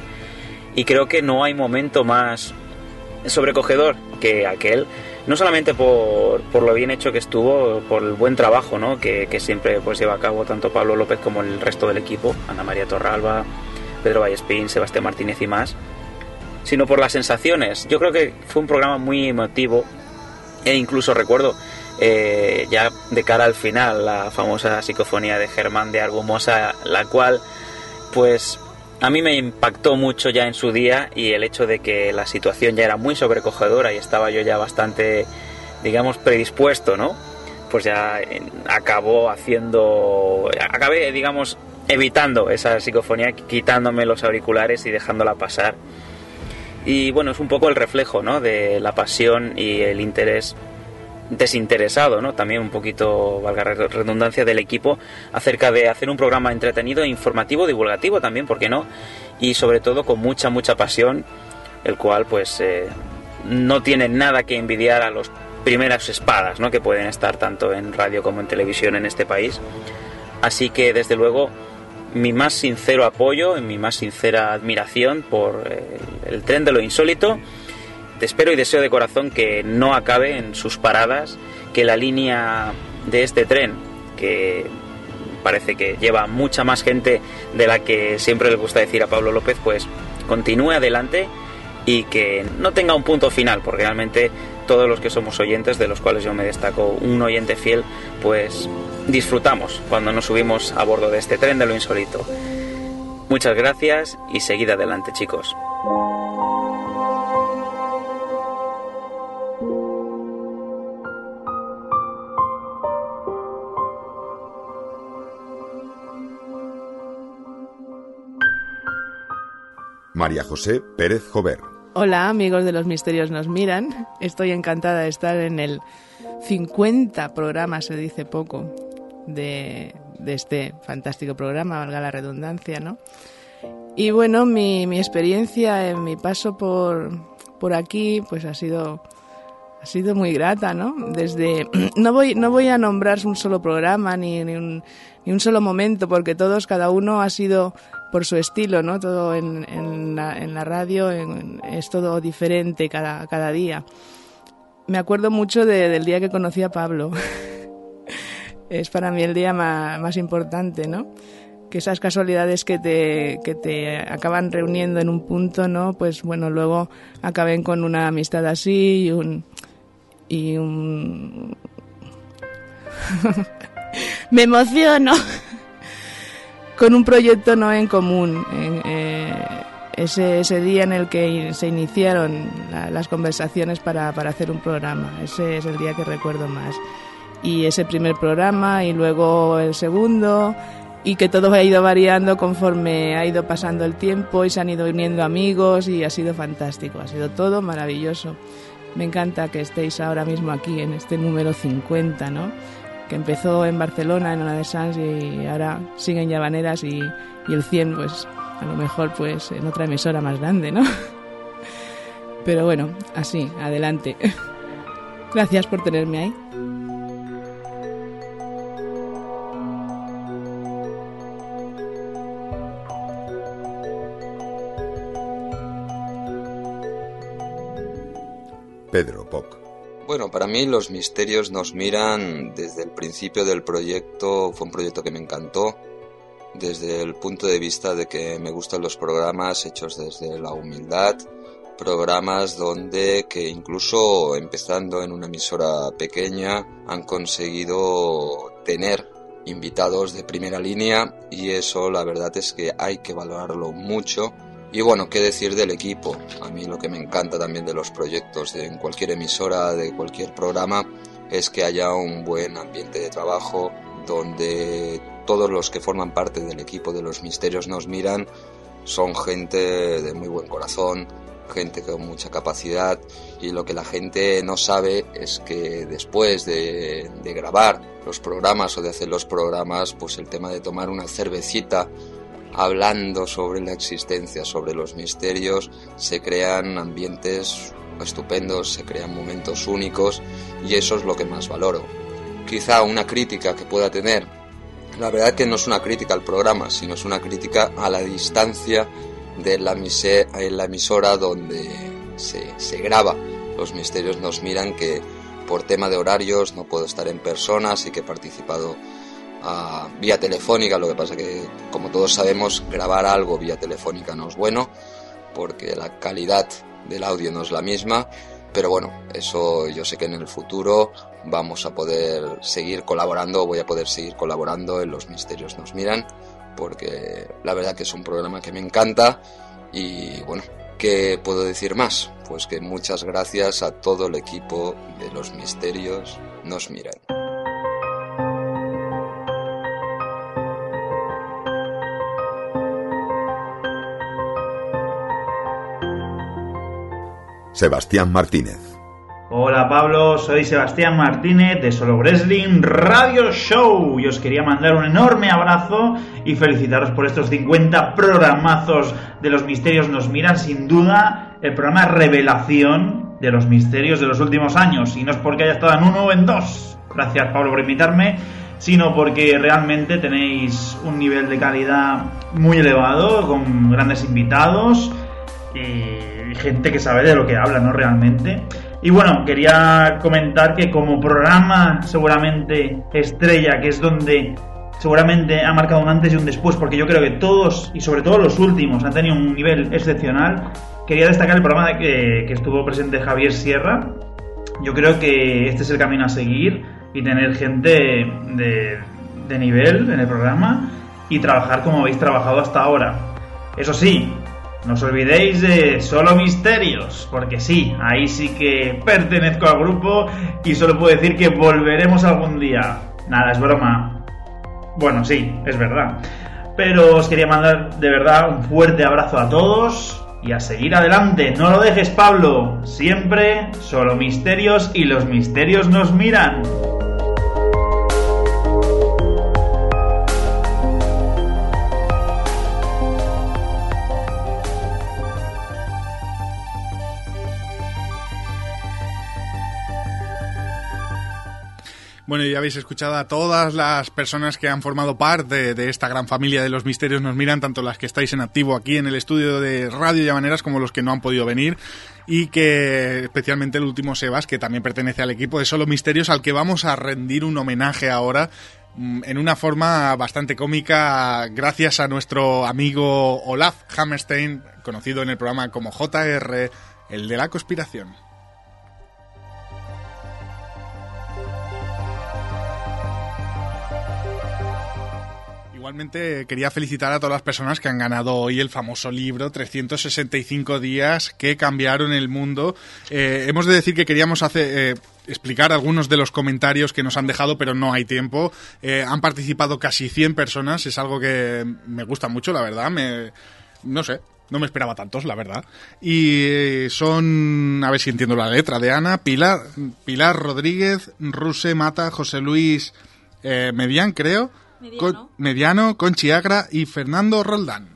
Y creo que no hay momento más sobrecogedor que aquel, no solamente por, por lo bien hecho que estuvo, por el buen trabajo, ¿no?, que, que siempre pues lleva a cabo tanto Pablo López como el resto del equipo, Ana María Torralba, Pedro Vallespín, Sebastián Martínez y más, sino por las sensaciones. Yo creo que fue un programa muy emotivo, e incluso recuerdo eh, ya de cara al final la famosa psicofonía de Germán de Argumosa, la cual pues a mí me impactó mucho ya en su día, y el hecho de que la situación ya era muy sobrecogedora y estaba yo ya bastante, digamos, predispuesto, ¿no? Pues ya acabó haciendo, acabé, digamos, evitando esa psicofonía, quitándome los auriculares y dejándola pasar. Y bueno, es un poco el reflejo, ¿no?, de la pasión y el interés desinteresado, ¿no?, también un poquito, valga la redundancia, del equipo acerca de hacer un programa entretenido, informativo, divulgativo también, ¿por qué no? Y sobre todo con mucha, mucha pasión, el cual pues eh, no tiene nada que envidiar a los primeras espadas, ¿no?, que pueden estar tanto en radio como en televisión en este país. Así que desde luego mi más sincero apoyo y mi más sincera admiración por el, el tren de lo insólito. Te espero y deseo de corazón que no acabe en sus paradas, que la línea de este tren, que parece que lleva mucha más gente de la que siempre le gusta decir a Pablo López, pues continúe adelante y que no tenga un punto final, porque realmente todos los que somos oyentes, de los cuales yo me destaco un oyente fiel, pues disfrutamos cuando nos subimos a bordo de este tren de lo insólito. Muchas gracias y seguid adelante, chicos. María José Pérez Jover. Hola, amigos de Los Misterios Nos Miran. Estoy encantada de estar en el cincuenta programa, se dice poco, de, de este fantástico programa, valga la redundancia, ¿no? Y bueno, mi, mi experiencia en mi paso por, por aquí pues ha sido, ha sido muy grata, ¿no? Desde, no voy, no voy a nombrar un solo programa ni, ni, un, ni un solo momento, porque todos, cada uno ha sido por su estilo, ¿no? Todo en, en, la, en la radio en, es todo diferente cada, cada día. Me acuerdo mucho de, del día que conocí a Pablo. Es para mí el día más, más importante, ¿no? Que esas casualidades que te, que te acaban reuniendo en un punto, ¿no? Pues bueno, luego acaben con una amistad así y un... Y un... Me emociono. Con un proyecto, ¿no?, en común. En, eh, ese, ese día en el que se iniciaron la, las conversaciones para, para hacer un programa. Ese es el día que recuerdo más. Y ese primer programa y luego el segundo, y que todo ha ido variando conforme ha ido pasando el tiempo y se han ido uniendo amigos y ha sido fantástico, ha sido todo maravilloso. me encanta que estéis ahora mismo aquí en este número cincuenta, ¿no? Que empezó en Barcelona, en Ona de Sants, y ahora sigue en Llavaneras, y, y el cien, pues a lo mejor pues en otra emisora más grande, ¿no? Pero bueno, así, adelante. Gracias por tenerme ahí. Pedro Poc. Bueno, para mí Los Misterios nos miran desde el principio del proyecto. Fue un proyecto que me encantó desde el punto de vista de que me gustan los programas hechos desde la humildad, programas donde que incluso empezando en una emisora pequeña han conseguido tener invitados de primera línea, y eso la verdad es que hay que valorarlo mucho. Y bueno, qué decir del equipo. A mí lo que me encanta también de los proyectos de en cualquier emisora, de cualquier programa, es que haya un buen ambiente de trabajo donde todos los que forman parte del equipo de Los Misterios nos miran son gente de muy buen corazón, gente con mucha capacidad, y lo que la gente no sabe es que después de, de grabar los programas o de hacer los programas, pues el tema de tomar una cervecita hablando sobre la existencia, sobre los misterios, se crean ambientes estupendos, se crean momentos únicos, y eso es lo que más valoro. Quizá una crítica que pueda tener, la verdad que no es una crítica al programa, sino es una crítica a la distancia de la, mise- en la emisora donde se, se graba Los Misterios nos miran, que por tema de horarios no puedo estar en persona, así que he participado Uh, vía telefónica. Lo que pasa que, como todos sabemos, grabar algo vía telefónica no es bueno porque la calidad del audio no es la misma, pero bueno, eso yo sé que en el futuro vamos a poder seguir colaborando, voy a poder seguir colaborando en Los Misterios nos miran, porque la verdad que es un programa que me encanta. Y bueno, ¿qué puedo decir más? Pues que muchas gracias a todo el equipo de Los Misterios nos miran. Sebastián Martínez. Hola Pablo, soy Sebastián Martínez de Solo Wrestling Radio Show y os quería mandar un enorme abrazo y felicitaros por estos cincuenta programazos de Los Misterios nos miran. Sin duda el programa revelación de los misterios de los últimos años, y no es porque haya estado en uno o en dos, gracias Pablo por invitarme, sino porque realmente tenéis un nivel de calidad muy elevado, con grandes invitados y gente que sabe de lo que habla, ¿no? Realmente. Y bueno, quería comentar que como programa seguramente estrella, que es donde seguramente ha marcado un antes y un después, porque yo creo que todos, y sobre todo los últimos, han tenido un nivel excepcional, quería destacar el programa de que, que estuvo presente Javier Sierra. Yo creo que este es el camino a seguir, y tener gente de, de nivel en el programa y trabajar como habéis trabajado hasta ahora. Eso sí, no os olvidéis de Solo Misterios, porque sí, ahí sí que pertenezco al grupo y solo puedo decir que volveremos algún día. Nada, es broma. Bueno, sí, es verdad. Pero os quería mandar de verdad un fuerte abrazo a todos y a seguir adelante. No lo dejes, Pablo. Siempre Solo Misterios y Los Misterios nos miran. Bueno, ya habéis escuchado a todas las personas que han formado parte de esta gran familia de Los Misterios nos miran, tanto las que estáis en activo aquí en el estudio de Radio Llavaneras como los que no han podido venir, y que especialmente el último Sebas, que también pertenece al equipo de Solo Misterios, al que vamos a rendir un homenaje ahora en una forma bastante cómica, gracias a nuestro amigo Olaf Hammerstein, conocido en el programa como J R, el de la conspiración. Igualmente quería felicitar a todas las personas que han ganado hoy el famoso libro trescientos sesenta y cinco días que cambiaron el mundo. Eh, hemos de decir que queríamos hacer, eh, explicar algunos de los comentarios que nos han dejado, pero no hay tiempo. Eh, han participado casi cien personas, es algo que me gusta mucho, la verdad. Me, no sé, No me esperaba tantos, la verdad. Y son, a ver si entiendo la letra, de Ana, Pilar, Pilar Rodríguez, Ruse Mata, José Luis eh, Medián, creo. Mediano. Con, Mediano, Conchi Agra y Fernando Roldán.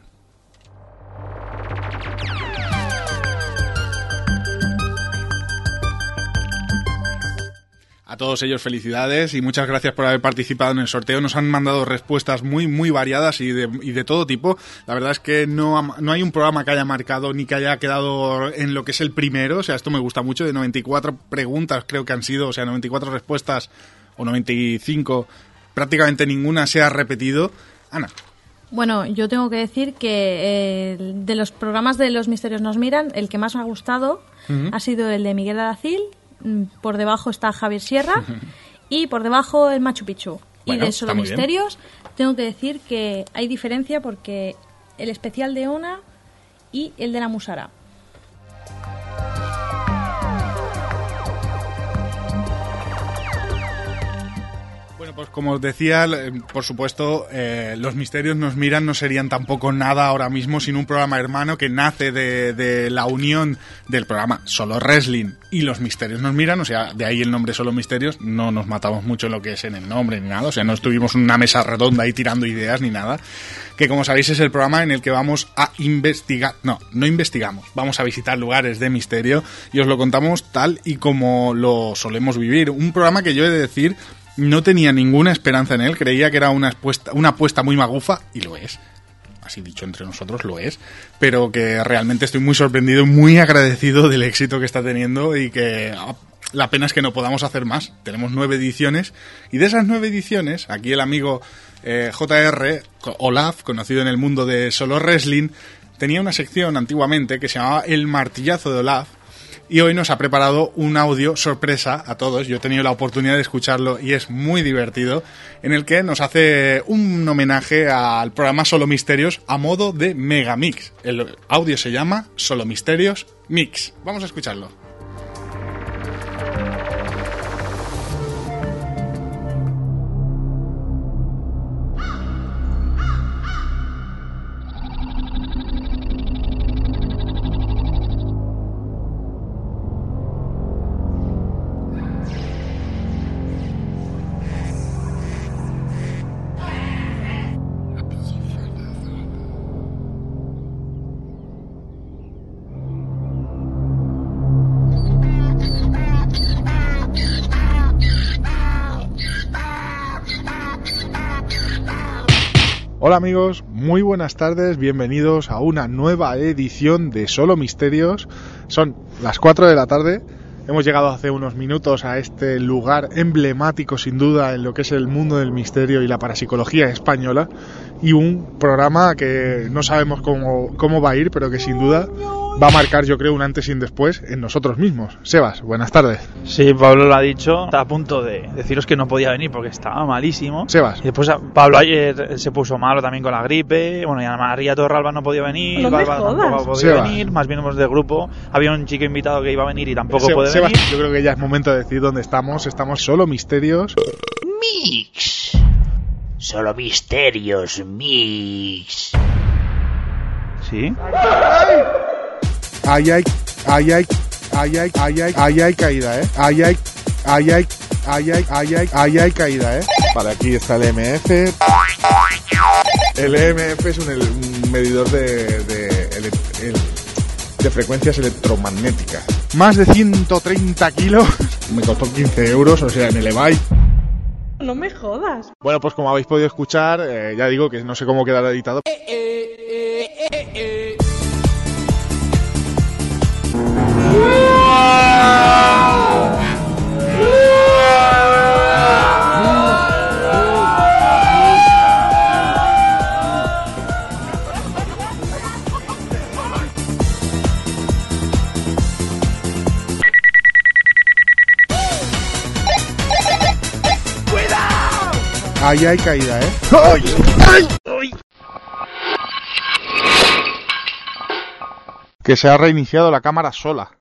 A todos ellos felicidades y muchas gracias por haber participado en el sorteo. Nos han mandado respuestas muy muy variadas y de, y de todo tipo. La verdad es que no, no hay un programa que haya marcado ni que haya quedado en lo que es el primero. O sea, esto me gusta mucho. De noventa y cuatro preguntas creo que han sido, o sea, noventa y cuatro respuestas o noventa y cinco, prácticamente ninguna se ha repetido. Ana. Bueno, yo tengo que decir que eh, de los programas de Los Misterios Nos Miran, el que más me ha gustado uh-huh. ha sido el de Miguel Aracil. Por debajo está Javier Sierra y por debajo el Machu Picchu. Bueno, y de Solo Misterios bien. Tengo que decir que hay diferencia porque el especial de Ona y el de la Musara. Bueno, pues como os decía, por supuesto, eh, Los Misterios Nos Miran no serían tampoco nada ahora mismo sin un programa hermano que nace de, de la unión del programa Solo Wrestling y Los Misterios Nos Miran, o sea, de ahí el nombre Solo Misterios. No nos matamos mucho en lo que es en el nombre ni nada, o sea, no estuvimos en una mesa redonda ahí tirando ideas ni nada, que como sabéis es el programa en el que vamos a investigar, no, no investigamos, vamos a visitar lugares de misterio y os lo contamos tal y como lo solemos vivir. Un programa que yo he de decir... No tenía ninguna esperanza en él, creía que era una apuesta, una apuesta muy magufa, y lo es, así dicho entre nosotros, lo es, pero que realmente estoy muy sorprendido y muy agradecido del éxito que está teniendo y que oh, la pena es que no podamos hacer más. Tenemos nueve ediciones, y de esas nueve ediciones, aquí el amigo eh, J R, Olaf, conocido en el mundo de Solo Wrestling, tenía una sección antiguamente que se llamaba El Martillazo de Olaf, y hoy nos ha preparado un audio sorpresa a todos. Yo he tenido la oportunidad de escucharlo y es muy divertido, en el que nos hace un homenaje al programa Solo Misterios a modo de Megamix. El audio se llama Solo Misterios Mix. Vamos a escucharlo. Hola amigos, muy buenas tardes, bienvenidos a una nueva edición de Solo Misterios. Son las cuatro de la tarde, hemos llegado hace unos minutos a este lugar emblemático sin duda en lo que es el mundo del misterio y la parapsicología española, y un programa que no sabemos cómo, cómo va a ir, pero que sin duda va a marcar, yo creo, un antes y un después en nosotros mismos. Sebas, buenas tardes. Sí, Pablo lo ha dicho, está a punto de deciros que no podía venir porque estaba malísimo. Sebas. Y después Pablo ayer se puso malo también con la gripe, bueno, y María Torralba no podía venir, no Balba tampoco podía Sebas. venir, más bien hemos del grupo, había un chico invitado que iba a venir y tampoco Sebas, puede Sebas, venir. Yo creo que ya es momento de decir dónde estamos, estamos Solo Misterios Mix. Solo Misterios Mix. ¿Sí? Ay, ay, ay, ay, ay, ay, ay, ay, ay, ay, caída, eh. Ay, ay, ay, ay, ay, ay, ay, ay, ay, ay, caída, eh. Vale, aquí está el E M F. El E M F es un, un medidor de, de, ele, el, de frecuencias electromagnéticas. Más de ciento treinta kilos. Me costó quince euros, o sea, en el eBay. No me jodas. Bueno, pues como habéis podido escuchar, eh, ya digo que no sé cómo quedará editado. Eh, eh, eh, eh, eh. Ahí hay caída, ¿eh? ¡Ay! ¡Ay! ¡Ay! Que se ha reiniciado la cámara sola.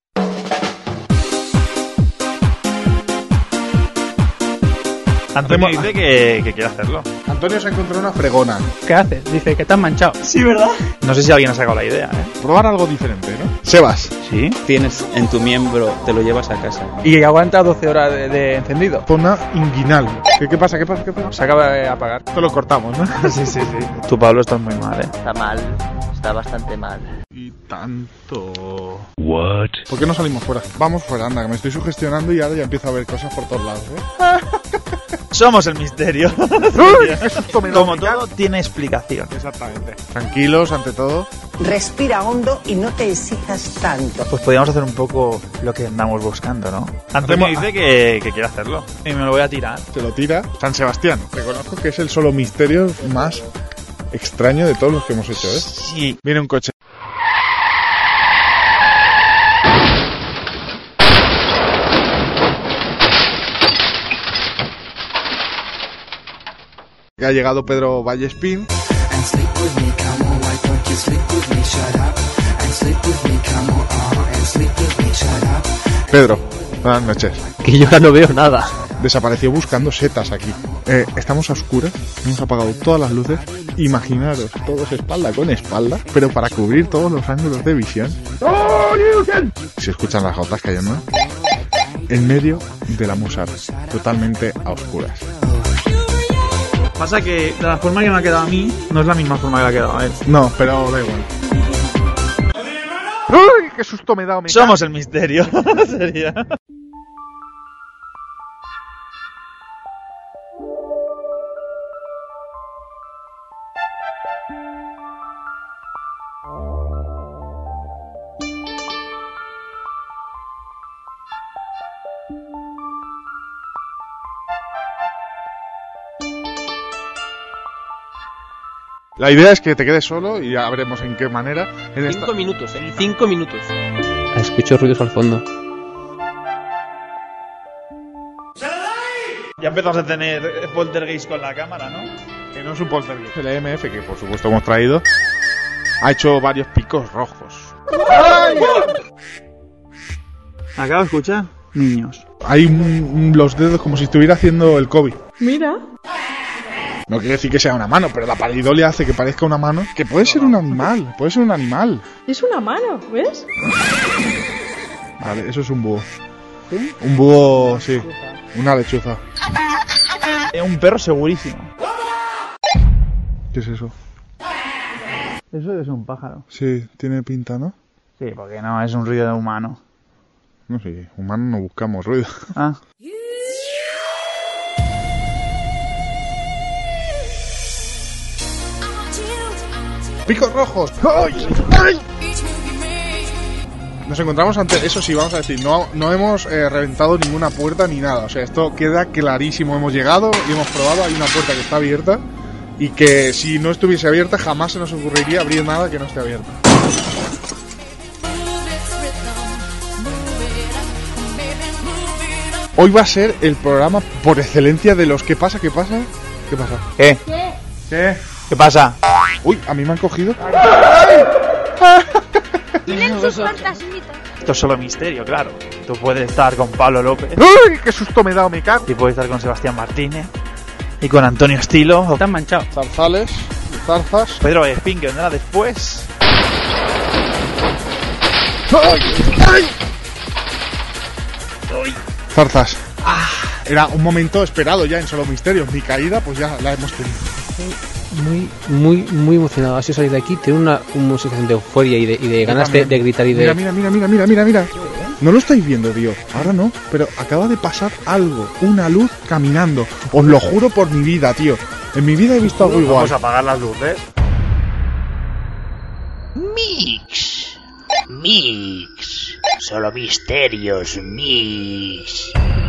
Antonio dice que, que quiere hacerlo. Antonio se ha encontrado una fregona. ¿Qué haces? Dice que te has manchado. Sí, ¿verdad? No sé si alguien ha sacado la idea, ¿eh? Probar algo diferente, ¿no? Sebas. Sí. Tienes en tu miembro, te lo llevas a casa. Y aguanta doce horas de, de encendido. Zona inguinal. ¿Qué, ¿Qué pasa? ¿Qué pasa? ¿Qué pasa? Se acaba de apagar. Esto lo cortamos, ¿no? Sí, sí, sí. Tú, Pablo, estás muy mal, ¿eh? Está mal. Está bastante mal. Y tanto... What? ¿Por qué no salimos fuera? Vamos fuera, anda, que me estoy sugestionando y ahora ya empiezo a ver cosas por todos lados, ¿eh? Somos el misterio. Uy, Como todo, tiene explicación. Exactamente. Tranquilos, ante todo. Respira hondo y no te exijas tanto. Pues podríamos hacer un poco lo que andamos buscando, ¿no? Antonio dice que, que quiere hacerlo. Y me lo voy a tirar. Se lo tira San Sebastián. Reconozco que es el solo misterio más extraño de todos los que hemos hecho, ¿eh? Sí. Viene un coche. Ha llegado Pedro Vallespín. Pedro, buenas noches. Que yo ya no veo nada. Desapareció buscando setas aquí. Eh, estamos a oscuras, hemos apagado todas las luces. Imaginaros, todos espalda con espalda, pero para cubrir todos los ángulos de visión. Se escuchan las gotas cayendo. En medio de la Musar, totalmente a oscuras. Pasa que la forma que me ha quedado a mí no es la misma forma que le ha quedado a él. No, pero da igual. ¡Uy! ¡Qué susto me he dado! Me Somos cago. El misterio. Sería. La idea es que te quedes solo y ya veremos en qué manera. En Cinco esta... minutos, ¿eh? Cinco minutos. Escucho ruidos al fondo. Ya empezamos a tener poltergeist con la cámara, ¿no? Que no es un poltergeist. El E M F, que por supuesto hemos traído, ha hecho varios picos rojos. ¡Ay! Acabo de escuchar niños. Hay un, un, los dedos como si estuviera haciendo el COVID. Mira. No quiere decir que sea una mano, pero la palidolia hace que parezca una mano. Que puede ser un animal, puede ser un animal. Es una mano, ¿ves? Vale, eso es un búho. ¿Sí? Un búho, sí. Una lechuza. Es un perro segurísimo. ¿Qué es eso? Eso es un pájaro. Sí, tiene pinta, ¿no? Sí, porque no es un ruido de humano. No sé, humano no buscamos ruido. Ah. ¡Picos rojos! ¡Ay! ¡Ay! Nos encontramos ante... Eso sí, vamos a decir, no, no hemos eh, reventado ninguna puerta ni nada. O sea, esto queda clarísimo. Hemos llegado y hemos probado. Hay una puerta que está abierta y que si no estuviese abierta jamás se nos ocurriría abrir nada que no esté abierta. Hoy va a ser el programa por excelencia de los ¿qué pasa? ¿Qué pasa? ¿Qué pasa? ¿Qué? ¿Qué? ¿Qué? ¿Qué pasa? Uy, a mí me han cogido. Tienen sus fantasmitas. Esto es solo misterio, claro. Tú puedes estar con Pablo López. ¡Uy! ¡Qué susto me he dado, me cago! Y puedes estar con Sebastián Martínez. Y con Antonio Estilo. Están manchados. Zarzales, zarzas. Pedro Espín, que vendrá después. ¡Ay! ¡Ay! ¡Ay! Zarzas. Ah, era un momento esperado ya en Solo Misterios. Mi caída, pues ya la hemos tenido. Muy, muy, muy emocionado. Así salir de aquí, tener una, una sensación de euforia y de, y de ganas de, de gritar y de... Mira, mira, mira, mira, mira, mira, mira. No lo estáis viendo, tío. Ahora no, pero acaba de pasar algo. Una luz caminando. Os lo juro por mi vida, tío. En mi vida he visto algo igual. Vamos a apagar las luces. Mix. Mix. Solo misterios, Mix.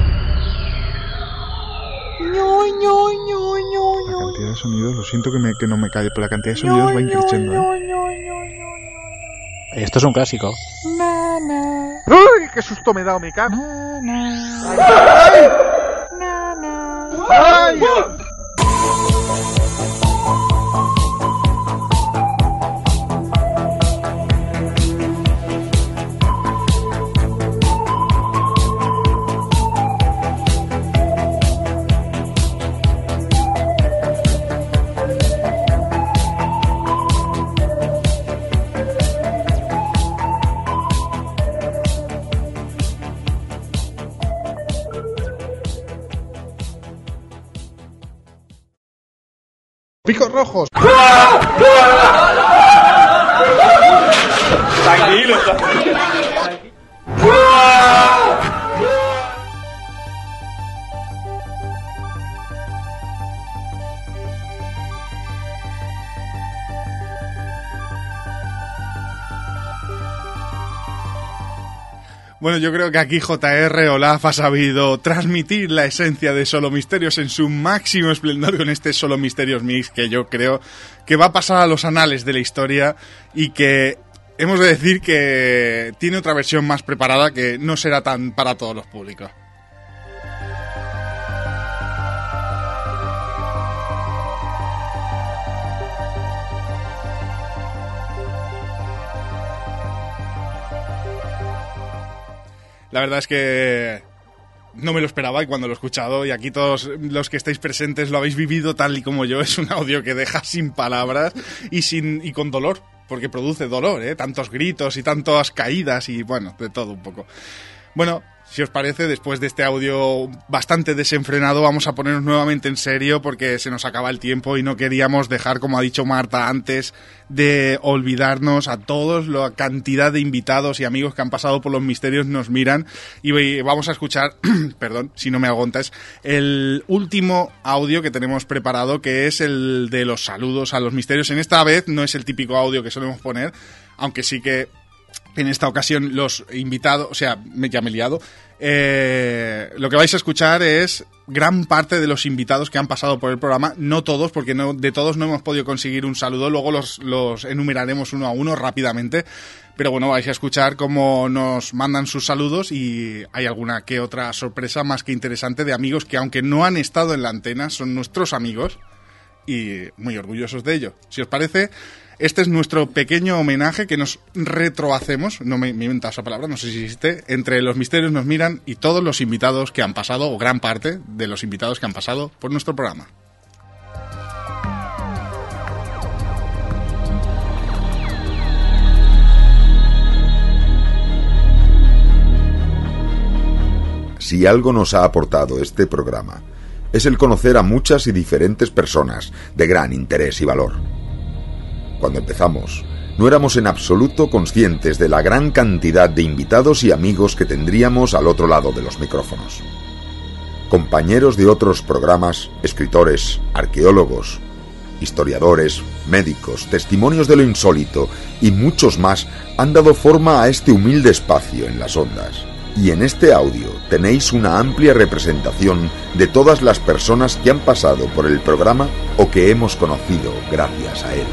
ño, ño, ño, ño, ño. La cantidad de sonidos, lo siento que, me, que no me calle, pero la cantidad de sonidos va increciendo, ¿eh? Esto es un clásico. ¡Uy! ¡Qué susto me he dado, me cago! ¡Ay! ¡Ay! ¡Picos rojos! Tranquilo. Bueno, yo creo que aquí J R Olaf ha sabido transmitir la esencia de Solo Misterios en su máximo esplendor con este Solo Misterios Mix, que yo creo que va a pasar a los anales de la historia y que hemos de decir que tiene otra versión más preparada que no será tan para todos los públicos. La verdad es que no me lo esperaba y cuando lo he escuchado, y aquí todos los que estáis presentes lo habéis vivido tal y como yo, es un audio que deja sin palabras y sin y con dolor, porque produce dolor, ¿eh? Tantos gritos y tantas caídas y bueno, de todo un poco. Bueno, si os parece, después de este audio bastante desenfrenado, vamos a ponernos nuevamente en serio porque se nos acaba el tiempo y no queríamos dejar, como ha dicho Marta antes, de olvidarnos a todos la cantidad de invitados y amigos que han pasado por Los Misterios Nos Miran. Y vamos a escuchar, perdón, si no me aguantas, el último audio que tenemos preparado, que es el de los saludos a los misterios. En esta vez no es el típico audio que solemos poner, aunque sí que en esta ocasión los invitados, o sea, me, ya me he liado, eh, lo que vais a escuchar es gran parte de los invitados que han pasado por el programa, no todos, porque no, de todos no hemos podido conseguir un saludo, luego los, los enumeraremos uno a uno rápidamente, pero bueno, vais a escuchar cómo nos mandan sus saludos y hay alguna que otra sorpresa más que interesante de amigos que, aunque no han estado en la antena, son nuestros amigos y muy orgullosos de ello. Si os parece, este es nuestro pequeño homenaje que nos retrohacemos, no me, me he inventado esa palabra, no sé si existe, entre Los Misterios Nos Miran y todos los invitados que han pasado, o gran parte de los invitados que han pasado por nuestro programa. Si algo nos ha aportado este programa, es el conocer a muchas y diferentes personas de gran interés y valor. Cuando empezamos, no éramos en absoluto conscientes de la gran cantidad de invitados y amigos que tendríamos al otro lado de los micrófonos. Compañeros de otros programas, escritores, arqueólogos, historiadores, médicos, testimonios de lo insólito y muchos más han dado forma a este humilde espacio en las ondas. Y en este audio tenéis una amplia representación de todas las personas que han pasado por el programa o que hemos conocido gracias a él.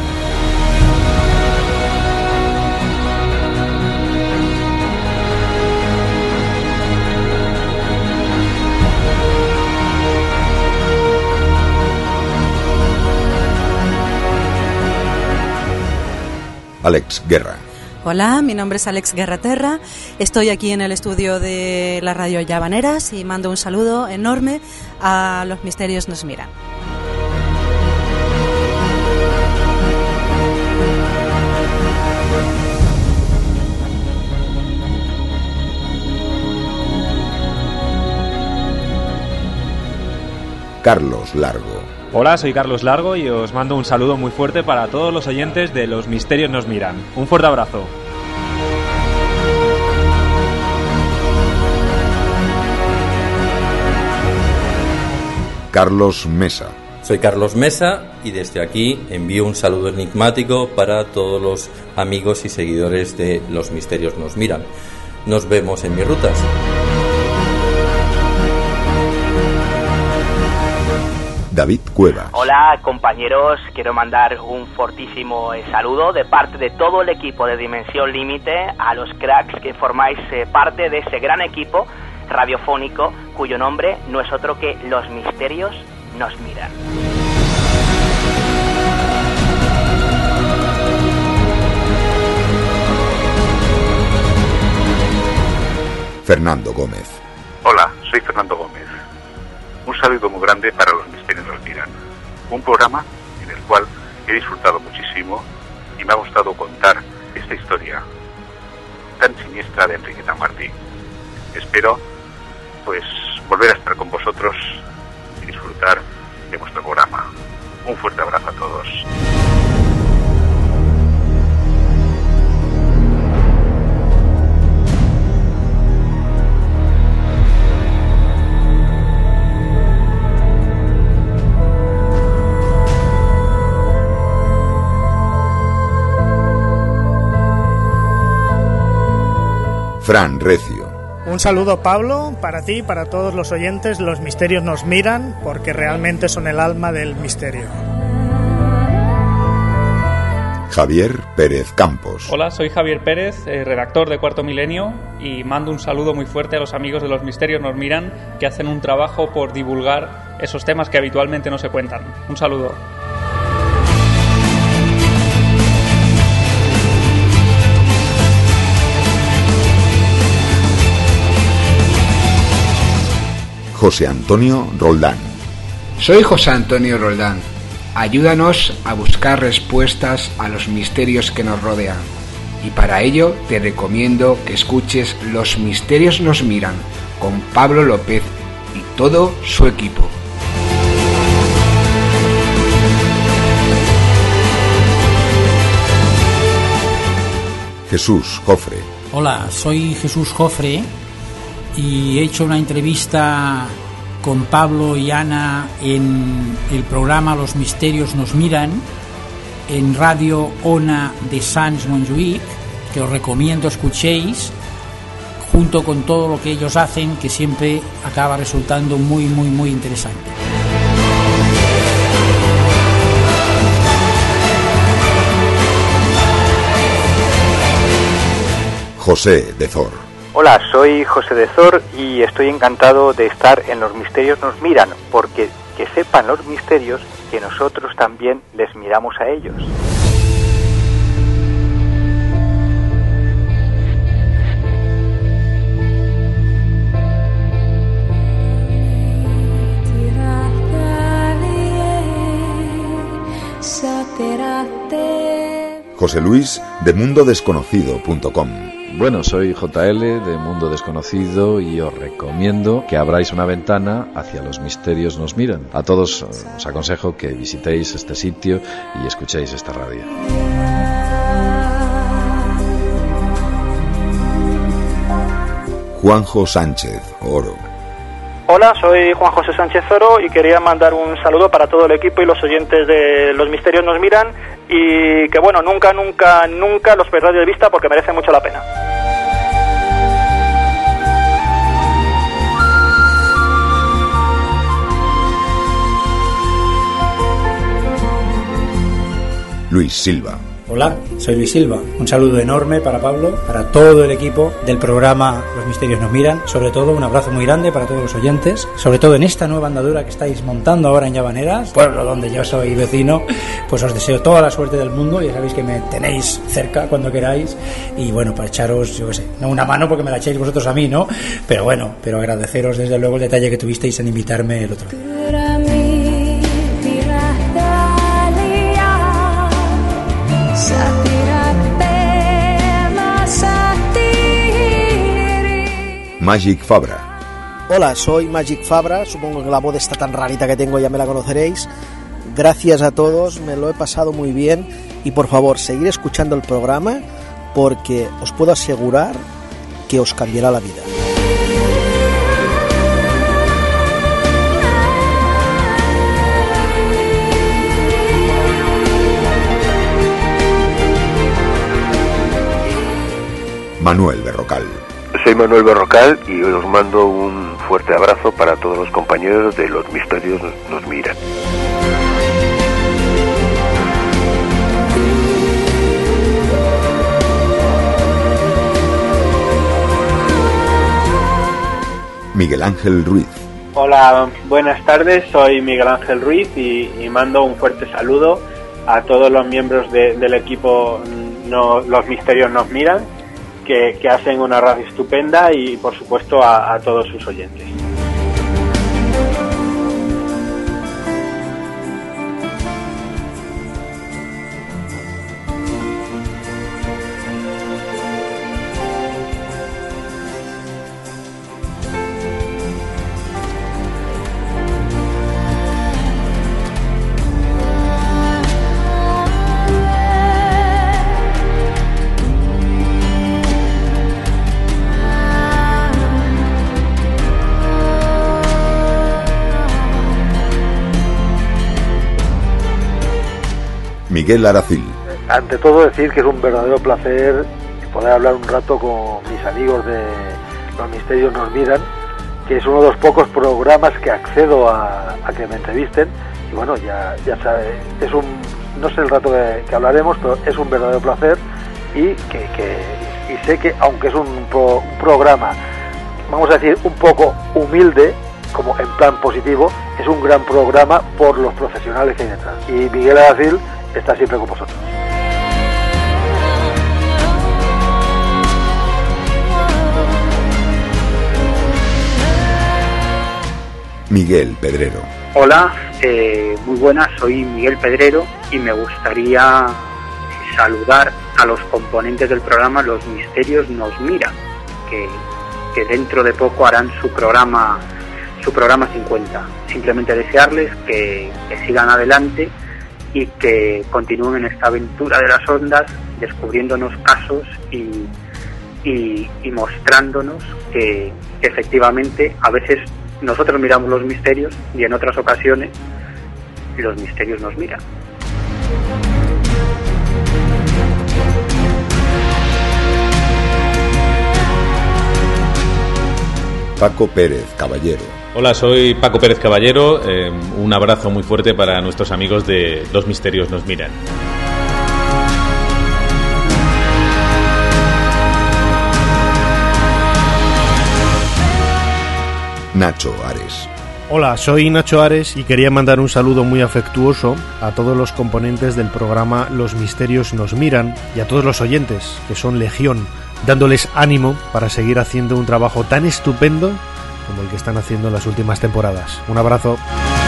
Alex Guerra. Hola, mi nombre es Alex Guerraterra, estoy aquí en el estudio de la radio Llavaneras y mando un saludo enorme a Los Misterios Nos Miran. Carlos Largo. Hola, soy Carlos Largo y os mando un saludo muy fuerte para todos los oyentes de Los Misterios Nos Miran. Un fuerte abrazo. Carlos Mesa. Soy Carlos Mesa y desde aquí envío un saludo enigmático para todos los amigos y seguidores de Los Misterios Nos Miran. Nos vemos en mis rutas. David Cueva. Hola compañeros, quiero mandar un fortísimo saludo de parte de todo el equipo de Dimensión Límite a los cracks que formáis parte de ese gran equipo radiofónico cuyo nombre no es otro que Los Misterios Nos Miran. Fernando Gómez. Hola, soy Fernando Gómez. Un saludo muy grande para Los Misterios Nos Miran, un programa en el cual he disfrutado muchísimo y me ha gustado contar esta historia tan siniestra de Enriqueta Martí. Espero pues volver a estar con vosotros y disfrutar de vuestro programa. Un fuerte abrazo a todos. Fran Recio. Un saludo, Pablo, para ti, para todos los oyentes. Los misterios nos miran porque realmente son el alma del misterio. Javier Pérez Campos. Hola, soy Javier Pérez, eh, redactor de Cuarto Milenio, y mando un saludo muy fuerte a los amigos de Los Misterios Nos Miran, que hacen un trabajo por divulgar esos temas que habitualmente no se cuentan. Un saludo. José Antonio Roldán. Soy José Antonio Roldán. Ayúdanos a buscar respuestas a los misterios que nos rodean. Y para ello te recomiendo que escuches Los Misterios Nos Miran con Pablo López y todo su equipo. Jesús Jofre. Hola, soy Jesús Jofre y he hecho una entrevista con Pablo y Ana en el programa Los Misterios Nos Miran en Radio Ona de Sants Montjuïc, que os recomiendo escuchéis junto con todo lo que ellos hacen, que siempre acaba resultando muy muy muy interesante. José de Zor. Hola, soy José de Zor y estoy encantado de estar en Los Misterios Nos Miran, porque que sepan los misterios que nosotros también les miramos a ellos. José Luis de mundo desconocido punto com. Bueno, soy J L de Mundo Desconocido y os recomiendo que abráis una ventana hacia Los Misterios Nos Miran. A todos os aconsejo que visitéis este sitio y escuchéis esta radio. Juanjo Sánchez Oro. Hola, soy Juan José Sánchez Oro y quería mandar un saludo para todo el equipo y los oyentes de Los Misterios Nos Miran, y que bueno, nunca, nunca, nunca los perdáis de vista porque merecen mucho la pena. Luis Silva. Hola, soy Luis Silva. Un saludo enorme para Pablo, para todo el equipo del programa Los Misterios Nos Miran. Sobre todo, un abrazo muy grande para todos los oyentes. Sobre todo en esta nueva andadura que estáis montando ahora en Llavaneras, pueblo donde yo soy vecino. Pues os deseo toda la suerte del mundo. Ya sabéis que me tenéis cerca cuando queráis. Y bueno, para echaros, yo qué sé, no una mano porque me la echéis vosotros a mí, ¿no? Pero bueno, pero agradeceros desde luego el detalle que tuvisteis en invitarme el otro día. Magic Fabra. Hola, soy Magic Fabra, supongo que la voz está tan rarita que tengo ya me la conoceréis. Gracias a todos, me lo he pasado muy bien y por favor, seguir escuchando el programa porque os puedo asegurar que os cambiará la vida. Manuel Berrocal. Soy Manuel Berrocal y os mando un fuerte abrazo para todos los compañeros de Los Misterios Nos Miran. Miguel Ángel Ruiz. Hola, buenas tardes, soy Miguel Ángel Ruiz y, y mando un fuerte saludo a todos los miembros de, del equipo no, Los Misterios Nos Miran, que, que hacen una radio estupenda, y por supuesto a, a todos sus oyentes. Miguel Aracil. Ante todo decir que es un verdadero placer poder hablar un rato con mis amigos de Los Misterios Nos Miran, que es uno de los pocos programas que accedo a, a que me entrevisten, y bueno, ya, ya sabe, es un, no sé el rato que, que hablaremos, pero es un verdadero placer, y que, que y sé que aunque es un, pro, un programa, vamos a decir, un poco humilde, como en plan positivo, es un gran programa por los profesionales que hay detrás. Y Miguel Aracil está siempre con vosotros. Miguel Pedrero. Hola, eh, muy buenas, soy Miguel Pedrero y me gustaría saludar a los componentes del programa Los Misterios Nos Miran, que, que dentro de poco harán su programa su programa cincuenta. Simplemente desearles que, que sigan adelante y que continúen en esta aventura de las ondas, descubriéndonos casos y, y, y mostrándonos que, que efectivamente a veces nosotros miramos los misterios y en otras ocasiones los misterios nos miran. Paco Pérez Caballero. Hola, soy Paco Pérez Caballero. Eh, un abrazo muy fuerte para nuestros amigos de Los Misterios Nos Miran. Nacho Ares. Hola, soy Nacho Ares y quería mandar un saludo muy afectuoso a todos los componentes del programa Los Misterios Nos Miran y a todos los oyentes, que son legión, dándoles ánimo para seguir haciendo un trabajo tan estupendo como el que están haciendo en las últimas temporadas. Un abrazo.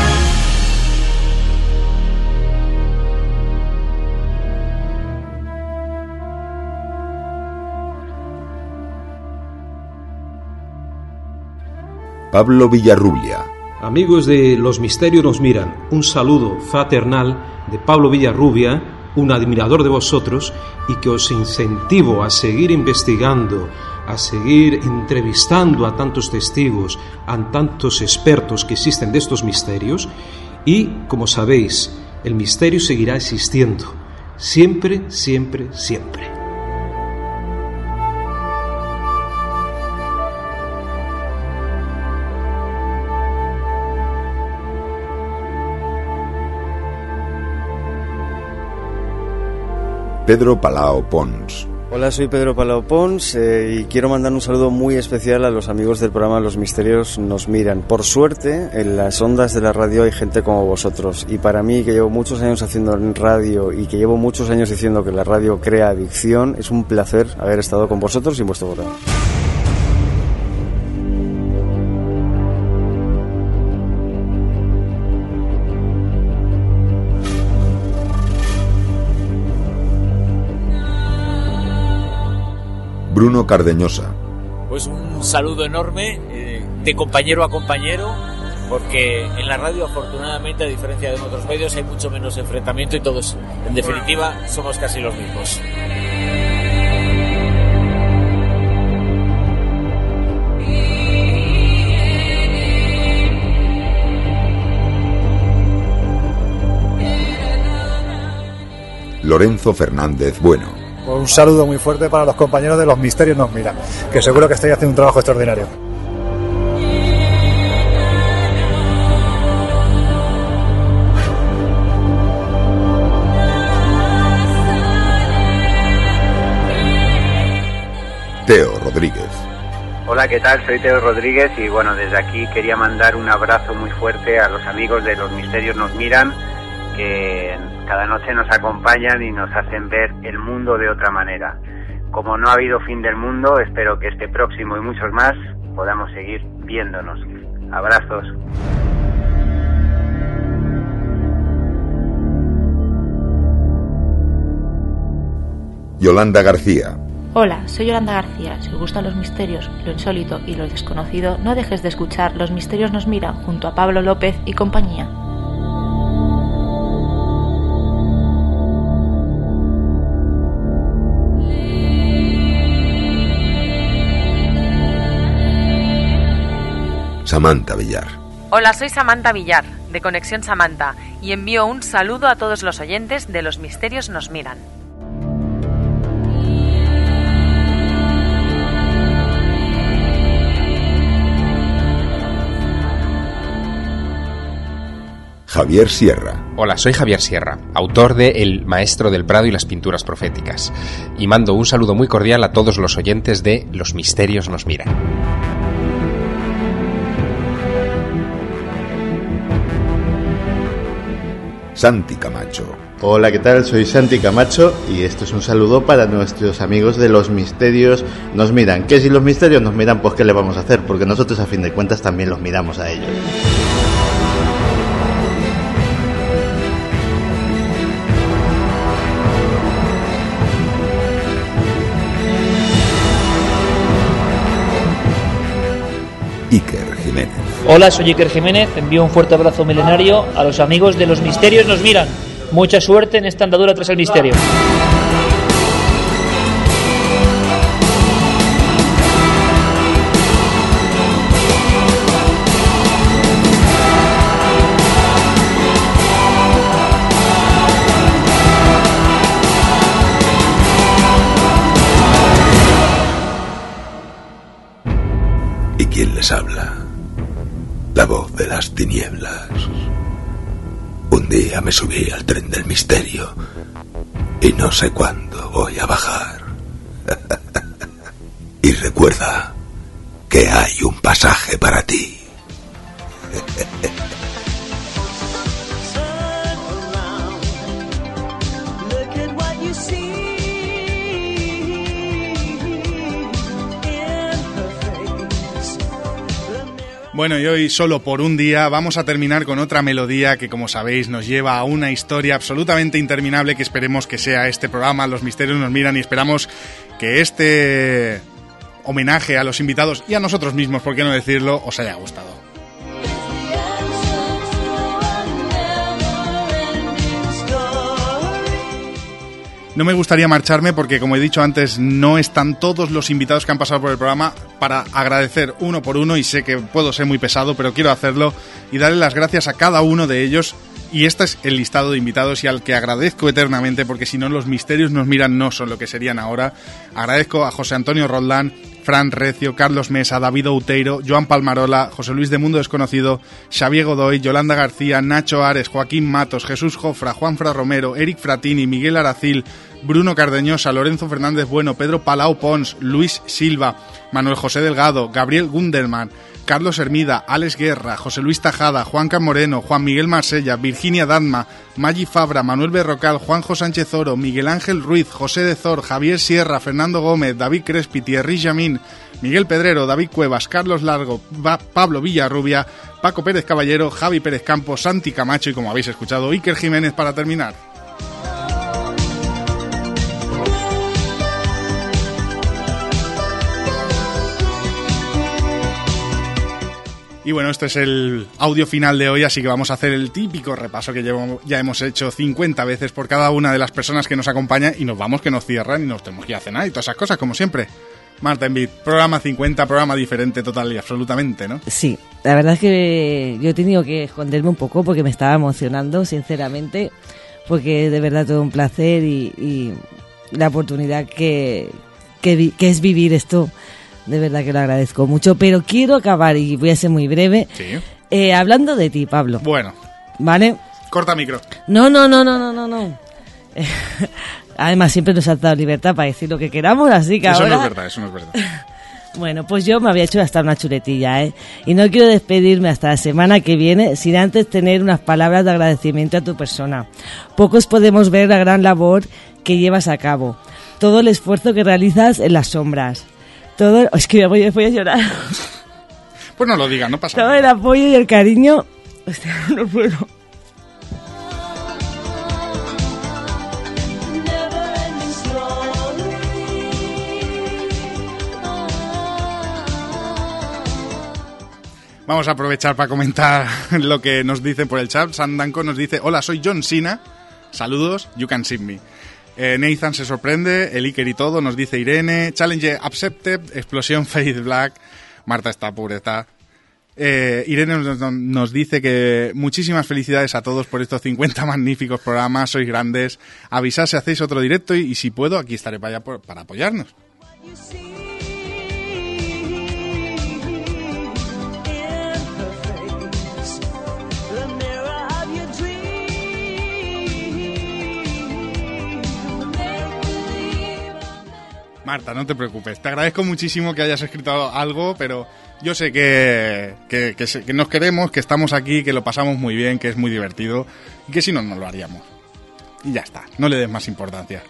Pablo Villarrubia. Amigos de Los Misterios Nos Miran, un saludo fraternal de Pablo Villarrubia, un admirador de vosotros, y que os incentivo a seguir investigando, a seguir entrevistando a tantos testigos, a tantos expertos que existen de estos misterios, y, como sabéis, el misterio seguirá existiendo, siempre, siempre, siempre. Pedro Palao Pons. Hola, soy Pedro Palao Pons eh, y quiero mandar un saludo muy especial a los amigos del programa Los Misterios Nos Miran. Por suerte, en las ondas de la radio hay gente como vosotros, y para mí, que llevo muchos años haciendo radio y que llevo muchos años diciendo que la radio crea adicción, es un placer haber estado con vosotros y en vuestro programa. Bruno Cardeñosa. Pues un saludo enorme, eh, de compañero a compañero, porque en la radio, afortunadamente, a diferencia de en otros medios, hay mucho menos enfrentamiento y todos, en definitiva, somos casi los mismos. Lorenzo Fernández Bueno. Un saludo muy fuerte para los compañeros de Los Misterios Nos Miran, que seguro que estáis haciendo un trabajo extraordinario. Teo Rodríguez. Hola, ¿qué tal? Soy Teo Rodríguez y bueno, desde aquí quería mandar un abrazo muy fuerte a los amigos de Los Misterios Nos Miran, que cada noche nos acompañan y nos hacen ver el mundo de otra manera. Como no ha habido fin del mundo, espero que este próximo y muchos más podamos seguir viéndonos. Abrazos. Yolanda García. Hola, soy Yolanda García. Si os gustan los misterios, lo insólito y lo desconocido, no dejes de escuchar Los Misterios Nos Miran junto a Pablo López y compañía. Samantha Villar. Hola, soy Samantha Villar. de Conexión Samantha, y envío un saludo a todos los oyentes de Los Misterios Nos Miran. Javier Sierra. Hola, soy Javier Sierra, autor de El Maestro del Prado y las Pinturas Proféticas, y mando un saludo muy cordial a todos los oyentes de Los Misterios Nos Miran. Santi Camacho. Hola, ¿qué tal? Soy Santi Camacho y esto es un saludo para nuestros amigos de Los Misterios Nos Miran. ¿Qué si los misterios nos miran? Pues ¿qué le vamos a hacer? Porque nosotros a fin de cuentas también los miramos a ellos. Iker Jiménez. Hola, soy Iker Jiménez, envío un fuerte abrazo milenario a los amigos de Los Misterios Nos Miran. Mucha suerte en esta andadura tras el misterio. ¿Y quién les habla? La voz de las tinieblas. Un día me subí al tren del misterio y no sé cuándo voy a bajar. Y recuerda que hay un pasaje para ti. Bueno, y hoy solo por un día vamos a terminar con otra melodía que, como sabéis, nos lleva a una historia absolutamente interminable que esperemos que sea este programa. Los Misterios Nos Miran, y esperamos que este homenaje a los invitados y a nosotros mismos, por qué no decirlo, os haya gustado. No me gustaría marcharme porque, como he dicho antes, no están todos los invitados que han pasado por el programa para agradecer uno por uno, y sé que puedo ser muy pesado, pero quiero hacerlo y darle las gracias a cada uno de ellos. Y este es el listado de invitados y al que agradezco eternamente, porque si no, Los Misterios Nos Miran no son lo que serían ahora. Agradezco a José Antonio Roldán, Fran Recio, Carlos Mesa, David Outeiro, Joan Palmarola, José Luis de Mundo Desconocido, Xavier Godoy, Yolanda García, Nacho Ares, Joaquín Matos, Jesús Jofra, Juanfra Romero, Eric Fratini, Miguel Aracil, Bruno Cardeñosa, Lorenzo Fernández Bueno, Pedro Palau Pons, Luis Silva, Manuel José Delgado, Gabriel Gunderman, Carlos Hermida, Alex Guerra, José Luis Tajada, Juanca Moreno, Juan Miguel Marsella, Virginia Danma, Maggi Fabra, Manuel Berrocal, Juanjo Sánchez Oro, Miguel Ángel Ruiz, José de Zor, Javier Sierra, Fernando Gómez, David Crespi, Thierry Jamín, Miguel Pedrero, David Cuevas, Carlos Largo, ba- Pablo Villarrubia, Paco Pérez Caballero, Javi Pérez Campos, Santi Camacho y, como habéis escuchado, Iker Jiménez para terminar. Y bueno, este es el audio final de hoy, así que vamos a hacer el típico repaso que llevamos, ya hemos hecho cincuenta veces por cada una de las personas que nos acompañan, y nos vamos, que nos cierran y nos tenemos que ir a cenar y todas esas cosas, como siempre. Marta Envid, programa cincuenta, programa diferente total y absolutamente, ¿no? Sí, la verdad es que yo he tenido que esconderme un poco porque me estaba emocionando, sinceramente, porque de verdad todo un placer y, y la oportunidad que, que, que es vivir esto. De verdad que lo agradezco mucho, pero quiero acabar, y voy a ser muy breve, Sí. eh, hablando de ti, Pablo. Bueno. ¿Vale? Corta micro. No, no, no, no, no, no, no. Eh, además, siempre nos has dado libertad para decir lo que queramos, así que eso ahora... no es verdad, eso no es verdad. Bueno, pues yo me había hecho hasta una chuletilla, ¿eh? Y no quiero despedirme hasta la semana que viene sin antes tener unas palabras de agradecimiento a tu persona. Pocos podemos ver la gran labor que llevas a cabo, todo el esfuerzo que realizas en las sombras. Todo, es que voy, voy a llorar. Pues no lo digas, no pasa Todo nada. el apoyo y el cariño. Hostia, no puedo. Vamos a aprovechar para comentar lo que nos dicen por el chat. Sandanko nos dice: hola, soy John Cena. Saludos, you can see me. Eh, Nathan se sorprende, el Iker y todo, nos dice Irene. Challenge accepted, explosión Faith Black. Marta está pura, está. Eh, Irene nos, nos dice que muchísimas felicidades a todos por estos cincuenta magníficos programas, sois grandes. Avisad si hacéis otro directo y, y si puedo, aquí estaré para, allá, para apoyarnos. Marta, no te preocupes. Te agradezco muchísimo que hayas escrito algo, pero yo sé que, que, que, que nos queremos, que estamos aquí, que lo pasamos muy bien, que es muy divertido y que si no, no lo haríamos. Y ya está, no le des más importancia.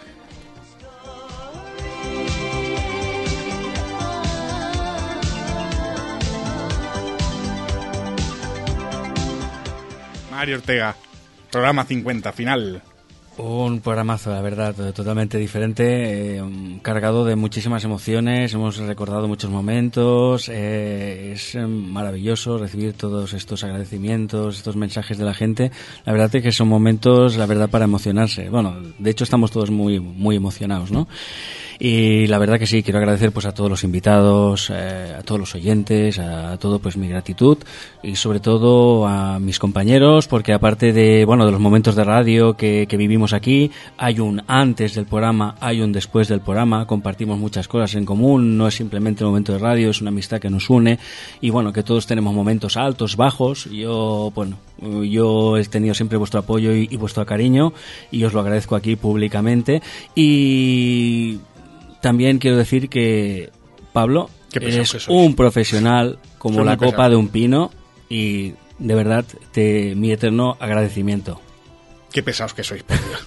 Mario Ortega, programa cincuenta, final. Un programazo, la verdad, totalmente diferente, eh, cargado de muchísimas emociones, hemos recordado muchos momentos, eh, es maravilloso recibir todos estos agradecimientos, estos mensajes de la gente, la verdad es que son momentos, la verdad, para emocionarse. Bueno, de hecho estamos todos muy, muy emocionados, ¿no? Y la verdad que sí, quiero agradecer pues a todos los invitados, eh, a todos los oyentes, a, a todo pues mi gratitud y sobre todo a mis compañeros, porque aparte de, bueno, de los momentos de radio que, que vivimos aquí, hay un antes del programa, hay un después del programa, compartimos muchas cosas en común, no es simplemente un momento de radio, es una amistad que nos une y bueno, que todos tenemos momentos altos, bajos. Yo, bueno, yo he tenido siempre vuestro apoyo y, y vuestro cariño y os lo agradezco aquí públicamente. Y también quiero decir que, Pablo, eres un profesional como Soy la copa pesado. de un pino y de verdad te mi eterno agradecimiento. Qué pesados que sois, por Dios.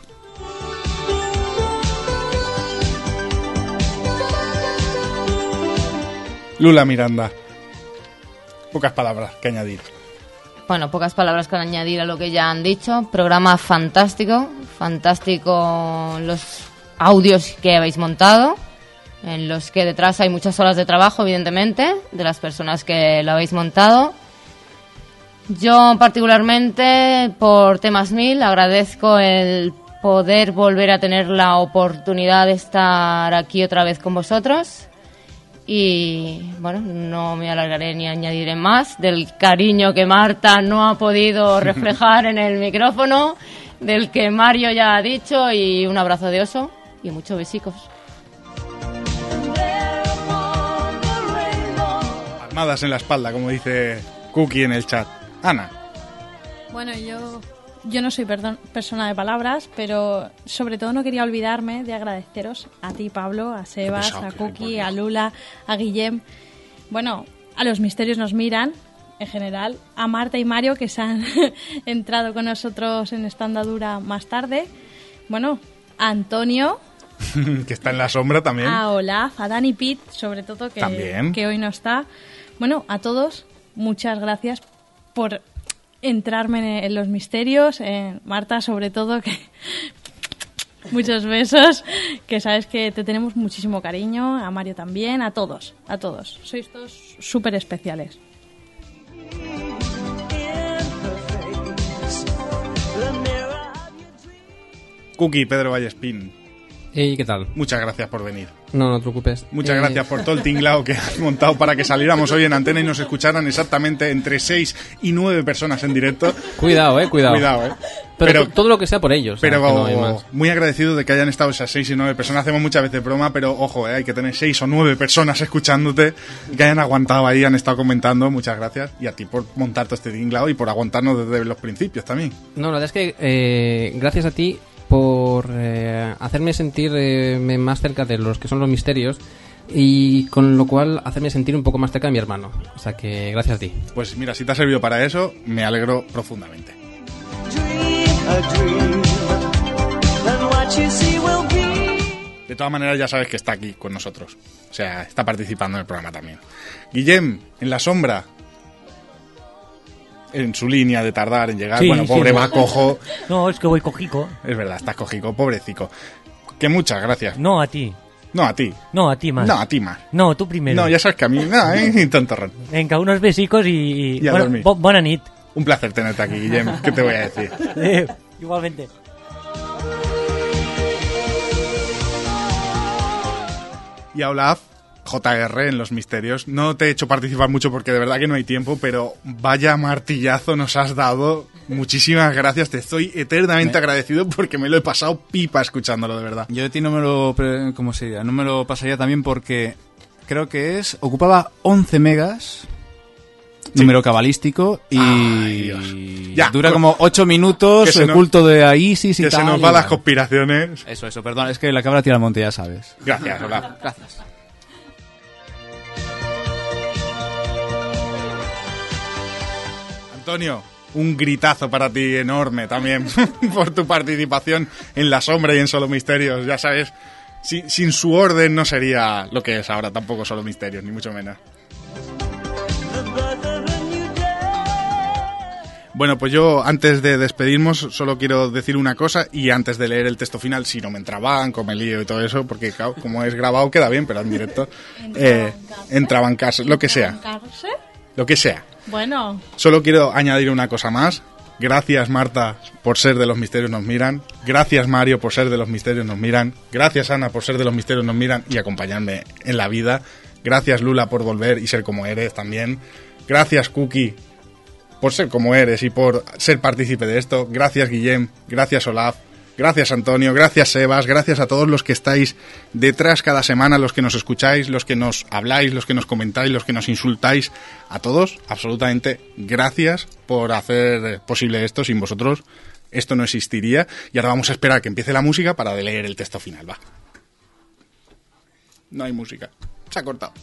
Lula Miranda, pocas palabras que añadir. Bueno, pocas palabras que añadir a lo que ya han dicho. Programa fantástico, fantástico los audios que habéis montado, en los que detrás hay muchas horas de trabajo, evidentemente, de las personas que lo habéis montado. Yo particularmente, por temas mil, agradezco el poder volver a tener la oportunidad de estar aquí otra vez con vosotros. Y bueno, no me alargaré ni añadiré más del cariño que Marta no ha podido reflejar en el micrófono, del que Mario ya ha dicho, y un abrazo de oso y muchos besicos. Palmadas en la espalda, como dice Cookie en el chat. Ana. Bueno, yo, yo no soy perdón, persona de palabras, pero sobre todo no quería olvidarme de agradeceros a ti, Pablo, a Sebas, a Cookie, a Lula, a Guillem. Bueno, a los misterios nos miran, en general, a Marta y Mario, que se han entrado con nosotros en esta andadura más tarde. Bueno, a Antonio, que está en la sombra también. A Olaf, a Dani Pitt, sobre todo, que, que hoy no está. Bueno, a todos, muchas gracias por entrarme en los misterios. Eh, Marta, sobre todo, que muchos besos, que sabes que te tenemos muchísimo cariño. A Mario también, a todos, a todos. Sois todos súper especiales. Cookie, Pedro Vallespín. Hey, ¿qué tal? Muchas gracias por venir. No, no te preocupes. Muchas eh... gracias por todo el tinglao que has montado para que saliéramos hoy en antena y nos escucharan exactamente entre seis y nueve personas en directo. Cuidado, eh, cuidado. Cuidado, eh. Pero, pero todo lo que sea por ellos. Pero o sea, no muy agradecido de que hayan estado esas seis y nueve personas. Hacemos muchas veces broma, pero ojo, eh, hay que tener seis o nueve personas escuchándote y que hayan aguantado ahí, han estado comentando. Muchas gracias. Y a ti por montar todo este tinglao y por aguantarnos desde los principios también. No, la verdad es que eh, gracias a ti por eh, hacerme sentir eh, más cerca de los que son los misterios y con lo cual hacerme sentir un poco más cerca de mi hermano. O sea que gracias a ti. Pues mira, si te ha servido para eso, me alegro profundamente. De todas maneras ya sabes que está aquí con nosotros. O sea, está participando en el programa también. Guillem, en la sombra, en su línea de tardar en llegar. Sí, bueno, pobre sí, va cojo. No, es que voy cojico. Es verdad, estás cojico, pobrecico. Que muchas gracias. No a ti. No a ti. No a ti más. No a ti más. No, tú primero. No, ya sabes que a mí, no, eh, tontorrón. Venga, unos besicos y... Y a bueno, dormir. Bo buena nit. Un placer tenerte aquí, Guillem. ¿Qué te voy a decir? Eh, igualmente. Y a Olaf, J R en Los Misterios. No te he hecho participar mucho porque de verdad que no hay tiempo, pero vaya martillazo nos has dado. Muchísimas gracias, te estoy eternamente me... agradecido porque me lo he pasado pipa escuchándolo, de verdad. Yo de ti no me lo, ¿cómo se diría? No me lo pasaría también porque creo que es, ocupaba once megas, sí. número cabalístico, y Ay, ya, dura como ocho minutos, el culto de a ISIS y que tal. Que se nos van las conspiraciones. Eso, eso, perdón, es que la cabra tira al monte, ya sabes. Gracias, hola. Gracias. Antonio, un gritazo para ti enorme también por tu participación en La Sombra y en Solo Misterios. Ya sabes, sin, sin su orden no sería lo que es ahora tampoco Solo Misterios, ni mucho menos. Bueno, pues yo antes de despedirnos solo quiero decir una cosa y antes de leer el texto final, si no me entrabanco, me lío y todo eso, porque claro, como es grabado queda bien, pero en directo eh, entrabancarse, lo que sea. Lo que sea. Bueno. Solo quiero añadir una cosa más. Gracias, Marta, por ser de Los Misterios Nos Miran. Gracias, Mario, por ser de Los Misterios Nos Miran. Gracias, Ana, por ser de Los Misterios Nos Miran y acompañarme en la vida. Gracias, Lula, por volver y ser como eres también. Gracias, Cookie, por ser como eres y por ser partícipe de esto. Gracias, Guillem. Gracias, Olaf. Gracias, Antonio. Gracias, Sebas. Gracias a todos los que estáis detrás cada semana, los que nos escucháis, los que nos habláis, los que nos comentáis, los que nos insultáis. A todos, absolutamente, gracias por hacer posible esto. Sin vosotros, esto no existiría. Y ahora vamos a esperar que empiece la música para leer el texto final. Va. No hay música. Se ha cortado.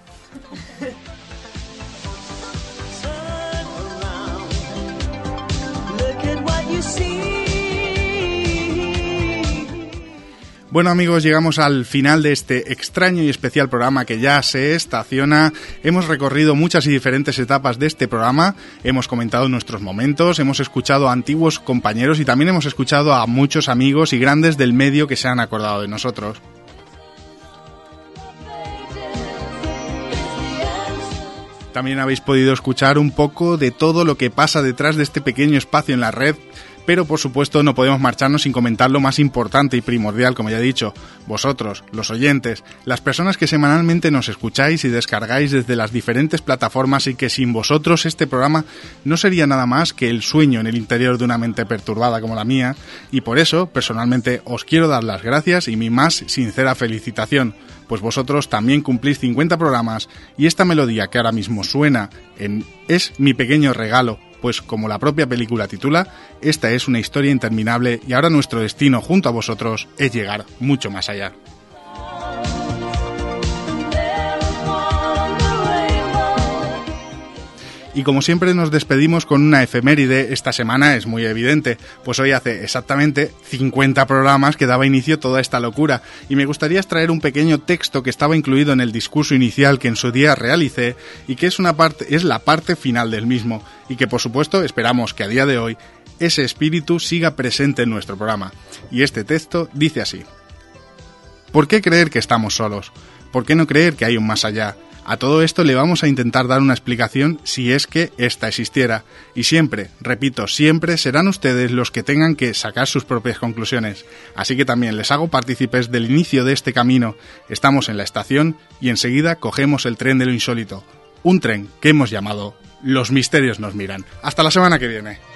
Bueno, amigos, llegamos al final de este extraño y especial programa que ya se estaciona. Hemos recorrido muchas y diferentes etapas de este programa, hemos comentado nuestros momentos, hemos escuchado a antiguos compañeros y también hemos escuchado a muchos amigos y grandes del medio que se han acordado de nosotros. También habéis podido escuchar un poco de todo lo que pasa detrás de este pequeño espacio en la red, pero por supuesto no podemos marcharnos sin comentar lo más importante y primordial, como ya he dicho, vosotros, los oyentes, las personas que semanalmente nos escucháis y descargáis desde las diferentes plataformas y que sin vosotros este programa no sería nada más que el sueño en el interior de una mente perturbada como la mía, y por eso, personalmente, os quiero dar las gracias y mi más sincera felicitación, pues vosotros también cumplís cincuenta programas y esta melodía que ahora mismo suena en, es mi pequeño regalo, pues como la propia película titula, esta es una historia interminable y ahora nuestro destino junto a vosotros es llegar mucho más allá. Y como siempre nos despedimos con una efeméride. Esta semana es muy evidente, pues hoy hace exactamente cincuenta programas que daba inicio toda esta locura, y me gustaría extraer un pequeño texto que estaba incluido en el discurso inicial que en su día realicé y que es, una parte, es la parte final del mismo, y que por supuesto esperamos que a día de hoy ese espíritu siga presente en nuestro programa. Y este texto dice así: ¿por qué creer que estamos solos? ¿Por qué no creer que hay un más allá? A todo esto le vamos a intentar dar una explicación si es que ésta existiera. Y siempre, repito, siempre serán ustedes los que tengan que sacar sus propias conclusiones. Así que también les hago partícipes del inicio de este camino. Estamos en la estación y enseguida cogemos el tren de lo insólito. Un tren que hemos llamado Los Misterios Nos Miran. Hasta la semana que viene.